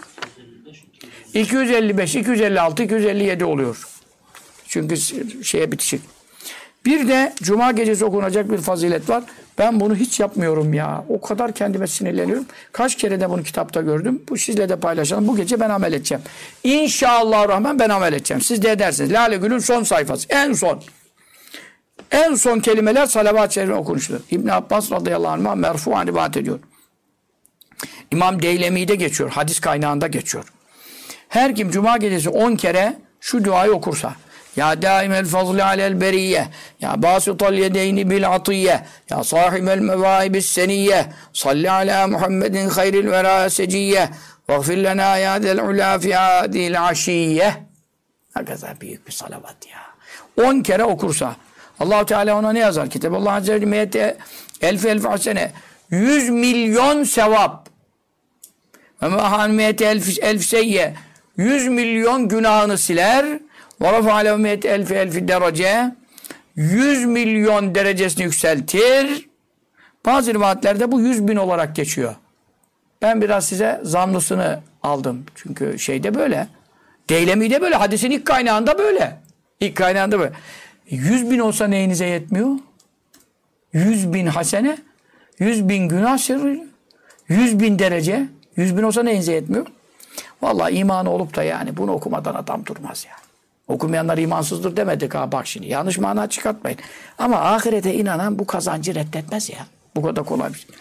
255, 256, 257 oluyor. Çünkü şeye bitişik. Bir de Cuma gecesi okunacak bir fazilet var. Ben bunu hiç yapmıyorum ya. O kadar kendime sinirleniyorum. Kaç kere de bunu kitapta gördüm. Bu sizle de paylaşalım. Bu gece ben amel edeceğim. İnşallah Rahman ben amel edeceğim. Siz de edersiniz. Lale Gül'ün son sayfası. En son. En son kelimeler salavat-ı şerifine okunuştur. İbn Abbas radıyallahu anh'a merfu'an rivayet ediyor. İmam Deylemi'de geçiyor. Hadis kaynağında geçiyor. Her kim Cuma gecesi 10 kere şu duayı okursa. Ya daimel fazli alel beriyye. Ya basital yedeyni bil atiyye. Ya sahibel mevaibis seniyye. Salli ala Muhammedin hayril vera seciyye. Vagfir lena ya del ula fi adil aşiyye. Ne kadar büyük bir salavat ya. 10 kere okursa. Allah-u Teala ona ne yazar? Kitabullah Azze ve Celle elf hasene. 100 milyon sevap. Ve mehan miyete elf seyye. 100 milyon günahını siler. Ve rafa'a lehu mi'ete elfi derece. 100 milyon derecesini yükseltir. Bazı rivayetlerde bu 100 bin olarak geçiyor. Ben biraz size zamlısını aldım. Çünkü şeyde böyle. Deylemi de böyle. Hadisin ilk kaynağında böyle. İlk kaynağında böyle. 100 bin olsa neyinize yetmiyor? 100 bin hasene, 100 bin günah sırrı, 100 bin derece, 100 bin olsa neyinize yetmiyor? Vallahi imanı olup da yani bunu okumadan adam durmaz yani. Okumayanlar imansızdır demedik ha bak şimdi. Yanlış mana çıkartmayın. Ama ahirete inanan bu kazancı reddetmez ya. Bu kadar kolay bir şey.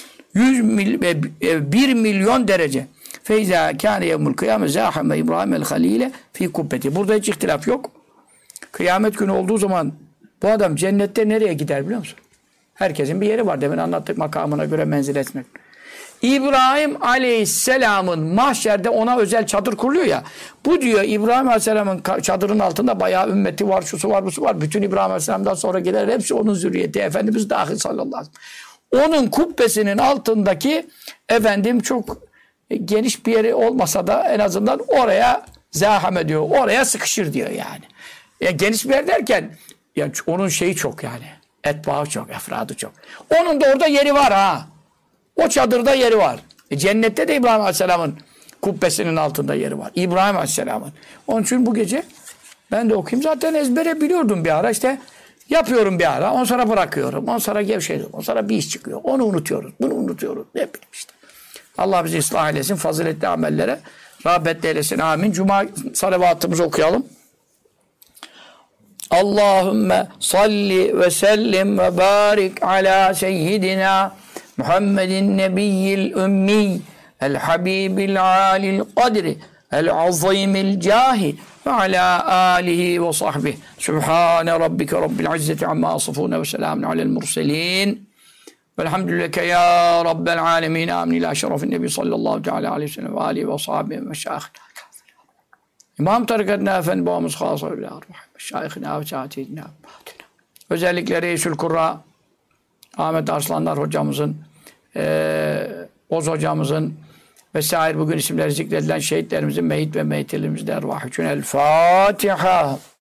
1 milyon derece. Feyza kâne yevmul kıyâme zâhame İbrahim el-Halîle fî kubbeti. Burada hiç ihtilaf yok. Kıyamet günü olduğu zaman bu adam cennette nereye gider biliyor musun? Herkesin bir yeri var. Demin anlattık makamına göre menziletine. İbrahim Aleyhisselam'ın mahşerde ona özel çadır kuruluyor ya. Bu diyor İbrahim Aleyhisselam'ın çadırın altında bayağı ümmeti var, şusu var, busu var. Bütün İbrahim Aleyhisselam'dan sonra gelir. Hepsi onun zürriyeti. Efendimiz dahil sallallahu aleyhi ve sellem. Onun kubbesinin altındaki efendim çok geniş bir yeri olmasa da en azından oraya zahame diyor. Oraya sıkışır diyor yani. Geniş bir yer derken yani onun şeyi çok yani. Etbağı çok, efradı çok. Onun da orada yeri var ha. O çadırda yeri var. Cennette de İbrahim Aleyhisselam'ın kubbesinin altında yeri var. İbrahim Aleyhisselam'ın. Onun için bu gece ben de okuyayım. Zaten ezbere biliyordum bir ara. İşte yapıyorum bir ara. Ondan sonra bırakıyorum. Ondan sonra gevşiyorum. Ondan sonra bir iş çıkıyor. Onu unutuyoruz. Bunu unutuyoruz. Ne bileyim işte. Allah bizi ıslah eylesin. Faziletli amellere rağbetli eylesin. Amin. Cuma salavatımızı okuyalım. Allahümme salli ve sellim ve barik ala seyyidina Muhammedin nebiyyil ümmi el habibil alil kadri el azimil cahi ve ala alihi ve sahbihi subhane rabbike rabbil izzeti amma asifune ve selamun alel murselin velhamdülilleke ya rabbel alemin amin ila şerefin nebi sallallahu teala aleyhi ve sellem ve alihi ve sahbihi ve meşâhine İmam tarikatına efendi babamız khâsâ bilâ meşâihina ve şâhidina özellikle Reisül Kurra Ahmet Arslanlar hocamızın Oz hocamızın vesaire bugün isimleri zikredilen şehitlerimizin meyit ve meyitlerimizin ervahı için El Fatiha.